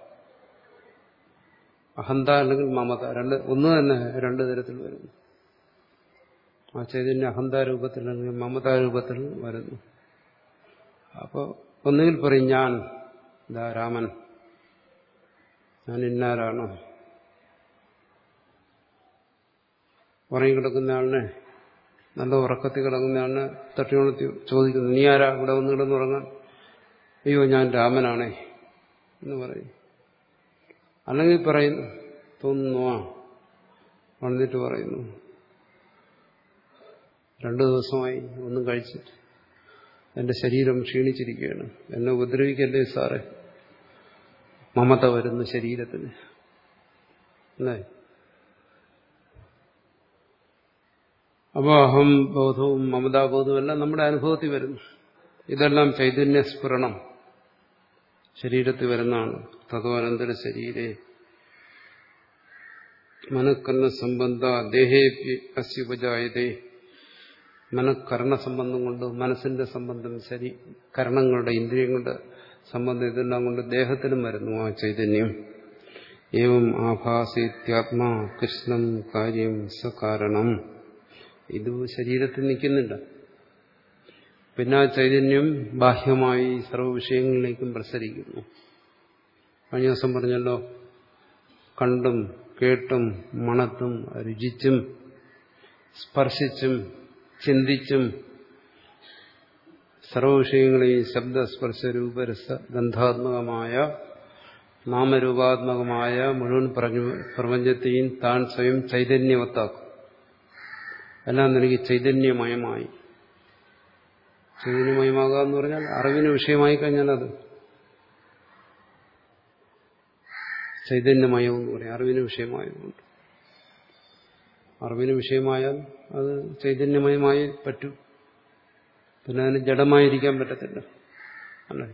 അഹന്ത അല്ലെങ്കിൽ മമത, രണ്ട് ഒന്ന് തന്നെ രണ്ടു തരത്തിൽ വരുന്നു. ആ ചൈതന്യ അഹന്താരൂപത്തിൽ അല്ലെങ്കിൽ മമതാരൂപത്തിൽ വരുന്നു. അപ്പോൾ ഒന്നുകിൽ പറയും ഞാൻ ഇതാ രാമൻ, ഞാൻ ഇന്നാരാണ്. ഉറങ്ങിക്കിടക്കുന്ന ആളിനെ, നല്ല ഉറക്കത്തിൽ കിടക്കുന്ന ആളിനെ തട്ടിയുണർത്തി ചോദിക്കുന്നു, നീ ആരാ ഇവിടെ വന്ന് കിടന്നുറങ്ങാൻ? അയ്യോ ഞാൻ രാമനാണേ എന്ന് പറയും. അല്ലെങ്കിൽ പറയുന്നു, തോന്നുന്നു ആ വന്നിട്ട് പറയുന്നു, രണ്ടു ദിവസമായി ഒന്നും കഴിച്ചിട്ട് എന്റെ ശരീരം ക്ഷീണിച്ചിരിക്കുകയാണ്, എന്നെ ഉപദ്രവിക്കല്ലേ സാറേ. മമത വരുന്നു ശരീരത്തിന്. അല്ലേ? അപ്പോൾ അഹം ബോധവും മമതാബോധവും എല്ലാം നമ്മുടെ അനുഭവത്തിൽ വരുന്നു. ഇതെല്ലാം ചൈതന്യസ്ഫുരണം ശരീരത്തിൽ വരുന്നതാണ്. തത്വാനന്തര ശരീരേ മനഃകർണ സംബന്ധ ദേഹേ അസ്യുപജായതേ. മനഃകർണ സംബന്ധം കൊണ്ട്, മനസ്സിന്റെ സംബന്ധം, ശരീ കരണങ്ങളുടെ ഇന്ദ്രിയങ്ങളുടെ സംബന്ധം, ഇതെല്ലാം കൊണ്ട് ദേഹത്തിലും വരുന്നു ആ ചൈതന്യം. ഏവം ആഭാസേത്യാത്മാ കൃഷ്ണം കാര്യം സകാരണം. ഇത് ശരീരത്തിൽ നിൽക്കുന്നില്ല. പിന്നെ ആ ചൈതന്യം ബാഹ്യമായി സർവ്വ വിഷയങ്ങളിലേക്കും പ്രസരിക്കുന്നു. കഴിഞ്ഞ ദിവസം പറഞ്ഞല്ലോ, കണ്ടും കേട്ടും മണത്തും രുചിച്ചും സ്പർശിച്ചും ചിന്തിച്ചും സർവവിഷയങ്ങളെയും ശബ്ദസ്പർശ രൂപരസ ഗന്ധാത്മകമായ നാമരൂപാത്മകമായ മുഴുവൻ പ്രപഞ്ചത്തെയും താൻ സ്വയം ചൈതന്യവത്താക്കും. എല്ലാം എനിക്ക് ചൈതന്യമയമായി. ചൈതന്യമയമാകുക എന്ന് പറഞ്ഞാൽ അറിവിന് വിഷയമായി കഴിഞ്ഞാൽ അത് ചൈതന്യമയം എന്ന് പറയും. അറിവിന് വിഷയമായതുകൊണ്ട്. അറിവിന് വിഷയമായാൽ അത് ചൈതന്യമയമായി പറ്റൂ. പിന്നെ അതിന് ജഡമായിരിക്കാൻ പറ്റത്തില്ല. അല്ലേ?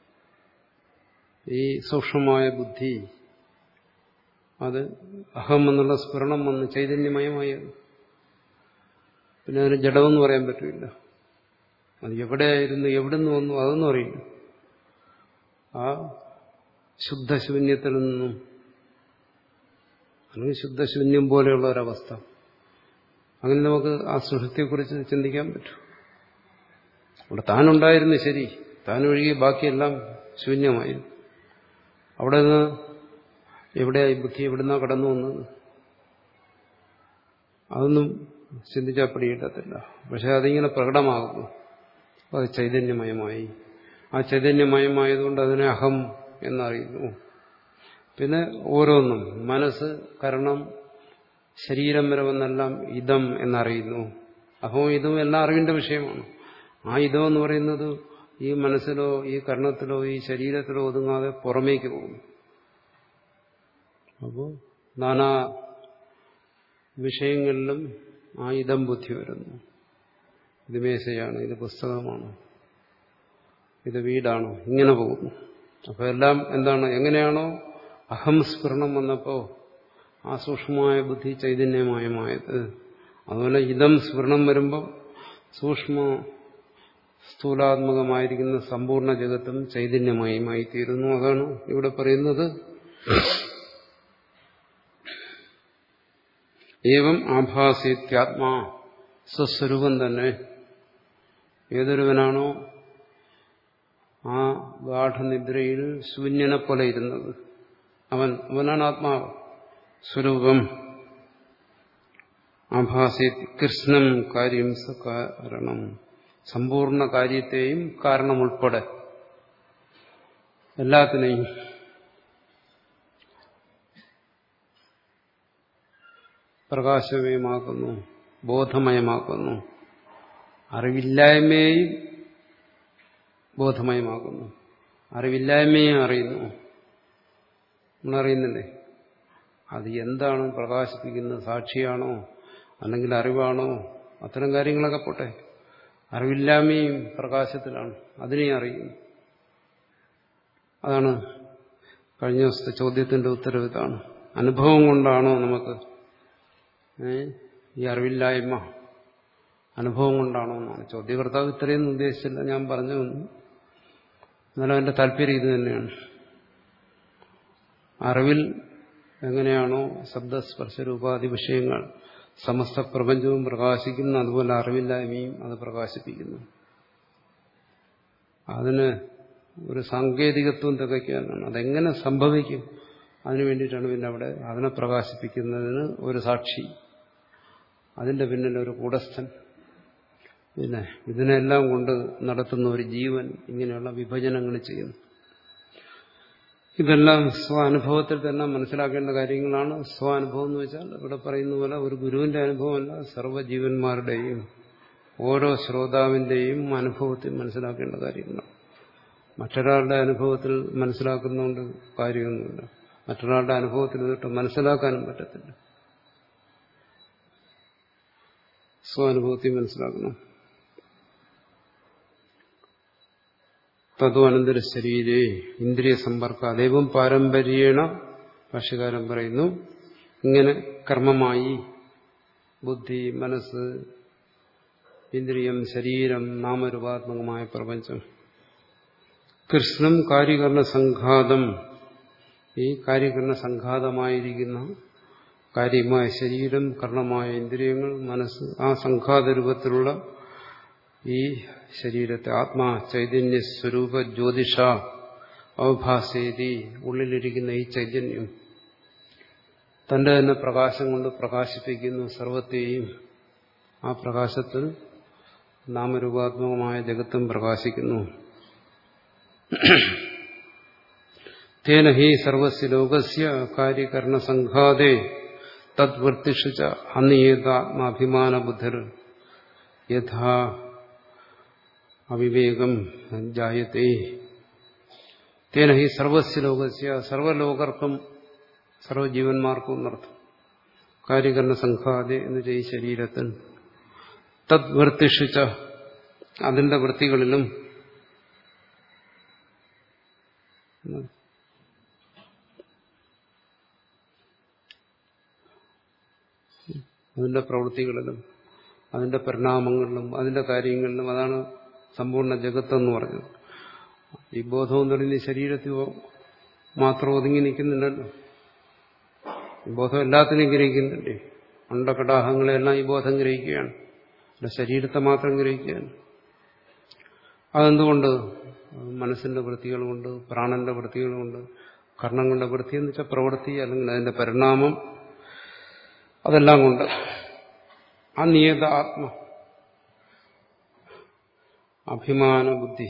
ഈ സൂക്ഷ്മമായ ബുദ്ധി, അത് അഹം എന്നുള്ള സ്ഫുരണം വന്ന് ചൈതന്യമയമായത്. പിന്നെ അതിന് ജഡമെന്ന് പറയാൻ പറ്റില്ല. അത് എവിടെയായിരുന്നു, എവിടുന്ന് വന്നു, അതൊന്നും അറിയില്ല. ആ ശുദ്ധശൂന്യത്തിൽ നിന്നും, അല്ലെങ്കിൽ ശുദ്ധശൂന്യം പോലെയുള്ള ഒരവസ്ഥ, അങ്ങനെ നമുക്ക് ആ സൃഷ്ടിയെക്കുറിച്ച് ചിന്തിക്കാൻ പറ്റും. അവിടെ താനുണ്ടായിരുന്നു, ശരി, താനൊഴികെ ബാക്കിയെല്ലാം ശൂന്യമായിരുന്നു. അവിടെ നിന്ന് എവിടെയായി ബുദ്ധി, എവിടുന്നാ കടന്നു വന്നത്, അതൊന്നും ചിന്തിച്ചാൽ പിടികിട്ടത്തില്ല. പക്ഷെ അതിങ്ങനെ പ്രകടമാകുന്നു. അത് ചൈതന്യമയമായി. ആ ചൈതന്യമയമായതുകൊണ്ട് അതിനെ അഹം എന്നറിയുന്നു. പിന്നെ ഓരോന്നും മനസ്സ്, കരണം, ശരീരം വരെ വന്നെല്ലാം ഇതം എന്നറിയുന്നു. അഹവും ഇതും എല്ലാം അറിവിന്റെ വിഷയമാണ്. ആ ഇതം എന്ന് പറയുന്നത് ഈ മനസ്സിലോ ഈ കർണത്തിലോ ഈ ശരീരത്തിലോ ഒതുങ്ങാതെ പുറമേക്ക് പോകും. അപ്പോൾ നാനാ വിഷയങ്ങളിലും ആ ഇതം ബുദ്ധി വരുന്നു. ഇത് മേശയാണ്, ഇത് പുസ്തകമാണ്, ഇത് വീടാണ്, ഇങ്ങനെ പോകുന്നു. അപ്പോൾ എല്ലാം എന്താണ്? എങ്ങനെയാണോ അഹം സ്ഫുരണം വന്നപ്പോൾ ആ സൂക്ഷ്മമായ ബുദ്ധി ചൈതന്യമയമായത്, അതുപോലെ ഇതം സ്ഫുരണം വരുമ്പോൾ സൂക്ഷ്മ സ്ഥൂലാത്മകമായിരിക്കുന്ന സമ്പൂർണ്ണ ജഗത്തും ചൈതന്യമയമായി തീരുന്നു. അതാണ് ഇവിടെ പറയുന്നത്. ഏവം ആഭാസേത്യാത്മാ, സ്വസ്വരൂപം തന്നെ ഏതൊരുവനാണോ ആ ഗാഠനിദ്രയിൽ ശൂന്യനെ പോലെ ഇരുന്നത്, അവൻ അവനാണ് ആത്മാവ്. സ്വരൂപം ആഭാസേത് കൃഷ്ണം കാര്യം സകാരണം, സമ്പൂർണ്ണ കാര്യത്തെയും കാരണം ഉൾപ്പെടെ എല്ലാത്തിനെയും പ്രകാശമയമാക്കുന്നു, ബോധമയമാക്കുന്നു. അറിവില്ലായ്മയെയും ബോധമയമാക്കുന്നു. അറിവില്ലായ്മയും അറിയുന്നു. നമ്മളറിയുന്നില്ലേ? അത് എന്താണ് പ്രകാശിപ്പിക്കുന്നത്? സാക്ഷിയാണോ അല്ലെങ്കിൽ അറിവാണോ? അത്തരം കാര്യങ്ങളൊക്കെ പോട്ടെ. അറിവില്ലായ്മയും പ്രകാശത്തിലാണ്, അതിനെയും അറിയുന്നു. അതാണ് കഴിഞ്ഞ ദിവസത്തെ ചോദ്യത്തിന്റെ ഉത്തരവ് ഇതാണ്. അനുഭവം കൊണ്ടാണോ നമുക്ക് ഈ അറിവില്ലായ്മ? അനുഭവം കൊണ്ടാണോ എന്നാണ് ചോദ്യകർത്താവ്. ഇത്രയൊന്നും ഉദ്ദേശിച്ചില്ല, ഞാൻ പറഞ്ഞു വന്നു. എന്നാലും അതിന്റെ താല്പര്യം ഇത് തന്നെയാണ്. അറിവിൽ എങ്ങനെയാണോ ശബ്ദസ്പർശരൂപാദി വിഷയങ്ങൾ സമസ്ത പ്രപഞ്ചവും പ്രകാശിക്കുന്നു, അതുപോലെ അറിവില്ലായ്മയും അത് പ്രകാശിപ്പിക്കുന്നു. അതിന് ഒരു സാങ്കേതികത്വം തികയ്ക്കാനാണ്. അതെങ്ങനെ സംഭവിക്കും? അതിനു വേണ്ടിയിട്ടാണ് പിന്നെ അവിടെ അതിനെ പ്രകാശിപ്പിക്കുന്നതിന് ഒരു സാക്ഷി, അതിന്റെ പിന്നിൽ ഒരു കൂടസ്ഥൻ, പിന്നെ ഇതിനെല്ലാം കൊണ്ട് നടത്തുന്ന ഒരു ജീവൻ, ഇങ്ങനെയുള്ള വിഭജനങ്ങൾ ചെയ്യുന്നു. ഇതെല്ലാം സ്വാനുഭവത്തിൽ തന്നെ മനസ്സിലാക്കേണ്ട കാര്യങ്ങളാണ്. സ്വാനുഭവം എന്ന് വെച്ചാൽ ഇവിടെ പറയുന്ന പോലെ ഒരു ഗുരുവിന്റെ അനുഭവമല്ല, സർവ്വജീവന്മാരുടെയും ഓരോ ശ്രോതാവിന്റെയും അനുഭവത്തിൽ മനസ്സിലാക്കേണ്ട കാര്യങ്ങളാണ്. മറ്റൊരാളുടെ അനുഭവത്തിൽ മനസ്സിലാക്കുന്നതുകൊണ്ട് കാര്യമൊന്നുമില്ല. മറ്റൊരാളുടെ അനുഭവത്തിൽ ഇതൊട്ട് മനസ്സിലാക്കാനും പറ്റത്തില്ല. സ്വാനുഭവത്തിൽ മനസ്സിലാക്കണം. തത്വ അനന്തര ശരീരേ ഇന്ദ്രിയ സമ്പർക്ക അതേവം പാരമ്പര്യേണ, ഭാഷ്യകാരൻ പറയുന്നു, ഇങ്ങനെ കർമ്മമായി ബുദ്ധി, മനസ്സ്, ഇന്ദ്രിയം, ശരീരം, നാമരൂപാത്മകമായ പ്രപഞ്ചം, കൃഷ്ണം കാര്യകരണ സംഘാതം, ഈ കാര്യകരണ സംഘാതമായിരിക്കുന്ന കാര്യമായ ശരീരം, കർണമായ ഇന്ദ്രിയങ്ങൾ, മനസ്സ്, ആ സംഘാത രൂപത്തിലുള്ള ഈ ശരീരത്തെ ആത്മാ ചൈതന്യ സ്വരൂപ ജ്യോതിഷ അവഭാസേതി, ഉള്ളിലിരിക്കുന്ന ഈ ചൈതന്യം തന്റെ തന്നെ പ്രകാശം കൊണ്ട് പ്രകാശിപ്പിക്കുന്നു സർവത്തെയും. ആ പ്രകാശത്തിൽ നാമരൂപാത്മകമായ ജഗത്തും പ്രകാശിക്കുന്നു. തേന ഹി സർവസ്യ ലോകസ്യ കാര്യകരണ സംഘാതേ തദ്വർത്തിഷു ച അനിയേതാത്മാഭിമാന ബുദ്ധിർ യഥാ അവിവേകം ജായത്തെ. തേന ഹി സർവസ്യ ലോകസ്യ, സർവലോകർക്കും സർവജീവന്മാർക്കും എന്നർത്ഥം. കാര്യകരണ സംഘാതേ എന്ന് വെച്ചാൽ ഈ ശരീരത്തിൽ, തദ്വർത്തിഷു ച അതിന്റെ വൃത്തികളിലും, അതിന്റെ പ്രവൃത്തികളിലും അതിന്റെ പരിണാമങ്ങളിലും അതിന്റെ കാര്യങ്ങളിലും, അതാണ് സമ്പൂർണ്ണ ജഗത്തെന്ന് പറഞ്ഞത്. ഈ ബോധം എന്ന് പറയുന്നത് ശരീരത്തിൽ മാത്രം ഒതുങ്ങി നിൽക്കുന്നില്ലല്ലോ. ഈ ബോധം എല്ലാത്തിനെയും ഗ്രഹിക്കുന്നുണ്ടേ. അണ്ടകടാഹങ്ങളെല്ലാം ഈ ബോധം ഗ്രഹിക്കുകയാണ്, അല്ല ശരീരത്തെ മാത്രം ഗ്രഹിക്കുകയാണ്. അതെന്തുകൊണ്ട്? മനസ്സിന്റെ വൃത്തികളുമുണ്ട്, പ്രാണന്റെ വൃത്തികളുമുണ്ട്, കർണങ്ങളുടെ വൃത്തി എന്ന് വെച്ചാൽ പ്രവൃത്തി, അല്ലെങ്കിൽ അതിന്റെ പരിണാമം, അതെല്ലാം കൊണ്ട് ആ നിയത ആത്മ അഭിമാന ബുദ്ധി,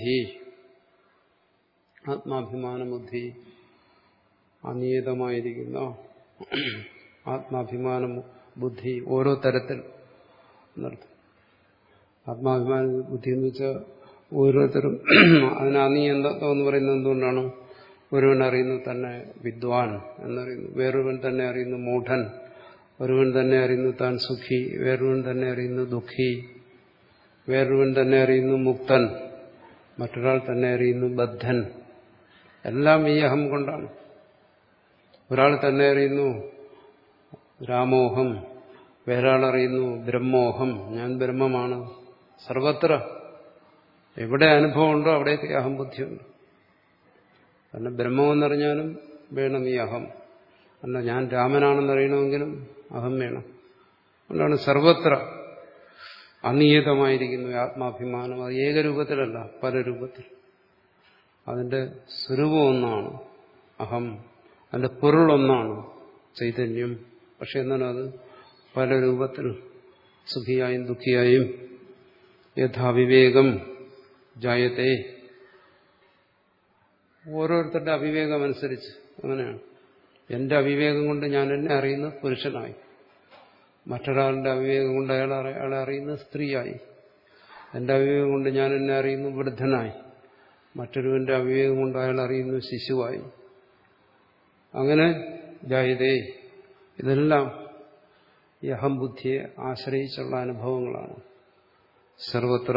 ആത്മാഭിമാന ബുദ്ധി, അനിയതമായിരിക്കുന്ന ആത്മാഭിമാന ബുദ്ധി ഓരോ തരത്തിൽ എന്നർത്ഥം. ആത്മാഭിമാന ബുദ്ധി എന്ന് വെച്ചാൽ ഓരോരുത്തരും അതിന് അനിയന്തത്വം എന്ന് പറയുന്നത് എന്തുകൊണ്ടാണ്? ഒരുവൻ അറിയുന്നു തന്നെ വിദ്വാൻ എന്നറിയുന്നു, വേറൊരുവൻ തന്നെ അറിയുന്നു മൂഢൻ, ഒരുവൻ തന്നെ അറിയുന്നു താൻ സുഖി, വേറൊരുവൻ തന്നെ അറിയുന്നു ദുഃഖി, വേറൊരുവൻ തന്നെ അറിയുന്നു മുക്തൻ, മറ്റൊരാൾ തന്നെ അറിയുന്നു ബദ്ധൻ. എല്ലാം ഈ അഹം കൊണ്ടാണ്. ഒരാൾ തന്നെ അറിയുന്നു രാമോഹം, വേറൊരാൾ അറിയുന്നു ബ്രഹ്മോഹം, ഞാൻ ബ്രഹ്മമാണ്. സർവത്ര എവിടെ അനുഭവമുണ്ടോ അവിടെയൊക്കെ അഹം ബുദ്ധിയുണ്ട്. കാരണം ബ്രഹ്മമെന്നറിഞ്ഞാലും വേണം ഈ അഹം. അല്ല ഞാൻ രാമനാണെന്നറിയണമെങ്കിലും അഹം വേണം. അതുകൊണ്ടാണ് സർവത്ര അനിയതമായിരിക്കുന്നു ആത്മാഭിമാനം. അത് ഏകരൂപത്തിലല്ല, പല രൂപത്തിൽ. അതിന്റെ സ്വരൂപം ഒന്നാണ് അഹം, അതിന്റെ പൊരുൾ ഒന്നാണ് ചൈതന്യം. പക്ഷെ എന്നാലും അത് പല രൂപത്തിൽ സുഖിയായും ദുഃഖിയായും യഥാവിവേകം ജായത്തെ, ഓരോരുത്തരുടെ അവിവേകം അനുസരിച്ച് അങ്ങനെയാണ്. എന്റെ അവിവേകം കൊണ്ട് ഞാൻ എന്നെ അറിയുന്നത് പുരുഷനായി, മറ്റൊരാളുടെ അവിവേകം കൊണ്ട് അയാൾ അയാളെ അറിയുന്നത് സ്ത്രീയായി. എന്റെ അവിവേകം കൊണ്ട് ഞാൻ എന്നെ അറിയുന്നു വൃദ്ധനായി, മറ്റൊരുവന്റെ അവിവേകം കൊണ്ട് അയാൾ അറിയുന്നു ശിശുവായി. അങ്ങനെ ജായതേ. ഇതെല്ലാം ഈ അഹംബുദ്ധിയെ ആശ്രയിച്ചുള്ള അനുഭവങ്ങളാണ്. സർവത്ര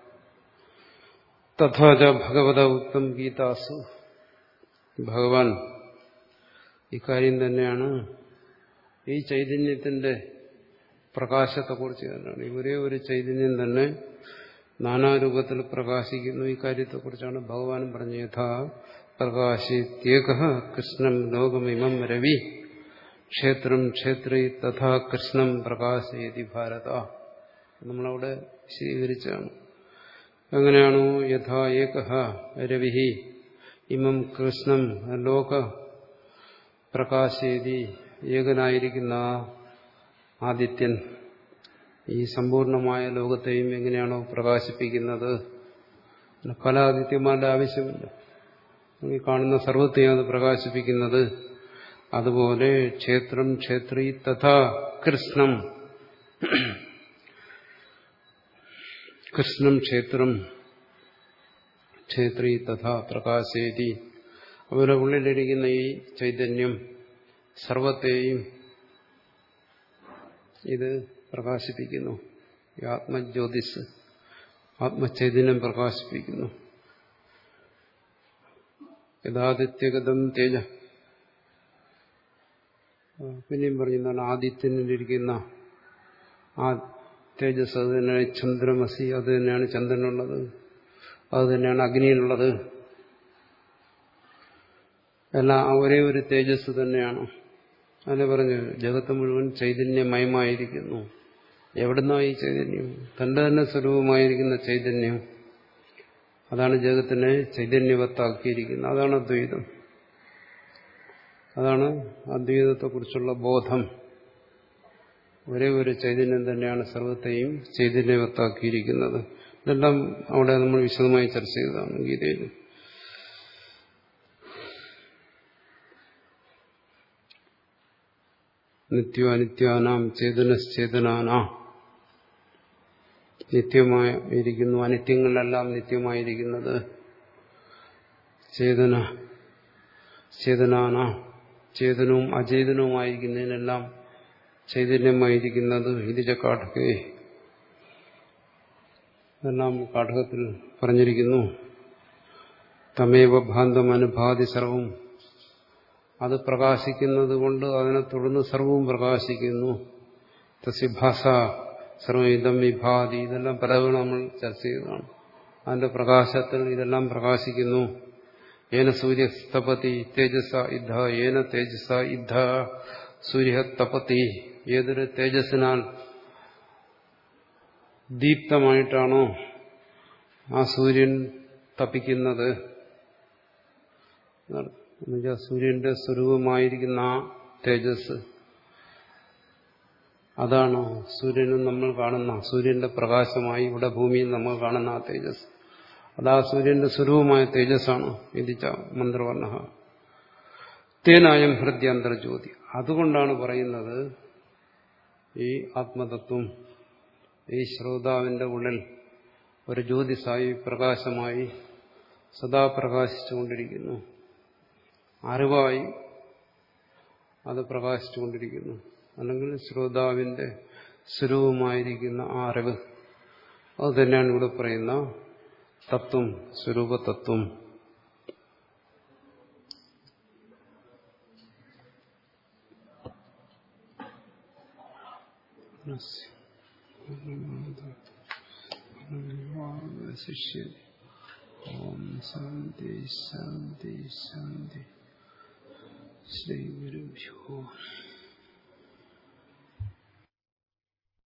തഥാച ഭഗവത ഉക്തം ഗീതാസു. ഭഗവാൻ ഇക്കാര്യം തന്നെയാണ് ഈ ചൈതന്യത്തിന്റെ പ്രകാശത്തെക്കുറിച്ച് തന്നെയാണ്. ഇവരേ ഒരു ചൈതന്യം തന്നെ നാനാരൂപത്തിൽ പ്രകാശിക്കുന്നു. ഈ കാര്യത്തെക്കുറിച്ചാണ് ഭഗവാൻ പറഞ്ഞ യഥാ പ്രകാശിത്യേക കൃഷ്ണം ലോകമിമം രവി ക്ഷേത്രം ക്ഷേത്രേ തഥാ കൃഷ്ണം പ്രകാശയതി ഭാരത. നമ്മളവിടെ സ്വീകരിച്ചാണ്. എങ്ങനെയാണോ യഥാ ഏകഃ രവിഹി ഇമം കൃഷ്ണം ലോക പ്രകാശയതി, ഏകനായിരിക്കുന്ന ആദിത്യൻ ഈ സമ്പൂർണമായ ലോകത്തെയും എങ്ങനെയാണോ പ്രകാശിപ്പിക്കുന്നത്, പല ആദിത്യന്മാരുടെ ആവശ്യമില്ല, ഈ കാണുന്ന സർവത്തെയും അത് പ്രകാശിപ്പിക്കുന്നത്. അതുപോലെ ക്ഷേത്രം ക്ഷേത്രീ തഥാ കൃഷ്ണം കൃഷ്ണം ക്ഷേത്രം ക്ഷേത്രീ തഥാ പ്രകാശേതി. അവരുടെ ഉള്ളിലിരിക്കുന്ന ഈ ചൈതന്യം സർവത്തെയും ഇത് പ്രകാശിപ്പിക്കുന്നു. ഈ ആത്മജ്യോതിസ് ആത്മചൈതന്യം പ്രകാശിപ്പിക്കുന്നു. യഥാദിത്യഗതം തേജ. പിന്നെയും പറഞ്ഞതാണ് ആദിത്യനിലിരിക്കുന്ന ആ തേജസ്, അത് തന്നെയാണ് ചന്ദ്രമസി, അത് തന്നെയാണ് ചന്ദ്രനുള്ളത്, അത് തന്നെയാണ് അഗ്നിയിലുള്ളത്. എല്ലാം ഒരേ ഒരു തേജസ് തന്നെയാണ്. അതിനെ പറഞ്ഞ് ജഗത്ത് മുഴുവൻ ചൈതന്യമയമായിരിക്കുന്നു. എവിടുന്നാ ഈ ചൈതന്യം? തന്റെ തന്നെ സ്വരൂപമായിരിക്കുന്ന ചൈതന്യം. അതാണ് ജഗത്തിനെ ചൈതന്യവത്താക്കിയിരിക്കുന്നത്. അതാണ് അദ്വൈതം. അതാണ് അദ്വൈതത്തെക്കുറിച്ചുള്ള ബോധം. ഒരേ ഒരു ചൈതന്യം തന്നെയാണ് സർവത്തെയും ചൈതന്യവത്താക്കിയിരിക്കുന്നത്. ഇതെല്ലാം അവിടെ നമ്മൾ വിശദമായി ചർച്ച ചെയ്തതാണ് ഗീതയിൽ. നിത്യോ അനിത്യാനാം ചേതനശ്ചേതനാനാ. നിത്യമായിരിക്കുന്നു, അനിത്യങ്ങളിലെല്ലാം നിത്യമായിരിക്കുന്നത് ചേതന ചേതനാന, ചേതനവും അചേതനവുമായിരിക്കുന്നതിനെല്ലാം ചൈതന്യമായിരിക്കുന്നത്. ഇതിന്റെ കാഠകേ, ഇതെല്ലാം കാഠകത്തിൽ പറഞ്ഞിരിക്കുന്നു. തമേവ ഭാന്തം അനുഭാതി സർവം. അത് പ്രകാശിക്കുന്നത് കൊണ്ട് അതിനെ തുടർന്ന് സർവവും പ്രകാശിക്കുന്നു. തസ്യ ഭാസ സർവമിതം വിഭാതി. ഇതെല്ലാം പലവണ നമ്മൾ ചർച്ച ചെയ്തതാണ്. അതിന്റെ പ്രകാശത്തിൽ ഇതെല്ലാം പ്രകാശിക്കുന്നു. ഏന സൂര്യ തപതി തേജസ ഇദ്ധ, ഏന തേജസ ഇദ്ധ സൂര്യ തപതി. ഏതൊരു തേജസ്സിനാൽ ദീപ്തമായിട്ടാണോ ആ സൂര്യൻ തപിക്കുന്നത്, എന്നുവെച്ചാൽ സൂര്യന്റെ സ്വരൂപമായിരിക്കുന്ന ആ തേജസ്, അതാണോ സൂര്യനും നമ്മൾ കാണുന്ന സൂര്യന്റെ പ്രകാശമായി ഇവിടെ ഭൂമിയിൽ നമ്മൾ കാണുന്ന ആ തേജസ്, അതാ സൂര്യന്റെ സ്വരൂപമായ തേജസ്സാണ്. ഇതിച്ച മന്ത്രവർണ്ണ തേനായം ഹൃദ്യാന്തർജ്യോതി. അതുകൊണ്ടാണ് പറയുന്നത് ഈ ആത്മതത്വം ഈ ശ്രോതാവിന്റെ ഉള്ളിൽ ഒരു ജ്യോതിസായി പ്രകാശമായി സദാ പ്രകാശിച്ചുകൊണ്ടിരിക്കുന്നു. അറിവായി അത് പ്രകാശിച്ചുകൊണ്ടിരിക്കുന്നു. അല്ലെങ്കിൽ ശ്രോതാവിന്റെ സ്വരൂപമായിരിക്കുന്ന ആ അറിവ്, അത് തന്നെയാണ് ഇവിടെ പറയുന്ന തത്വം, സ്വരൂപതത്വം. ഓം ശാന്തി ശാന്തി ശാന്തി. ശ്രീ ഗുരുഭ്യോ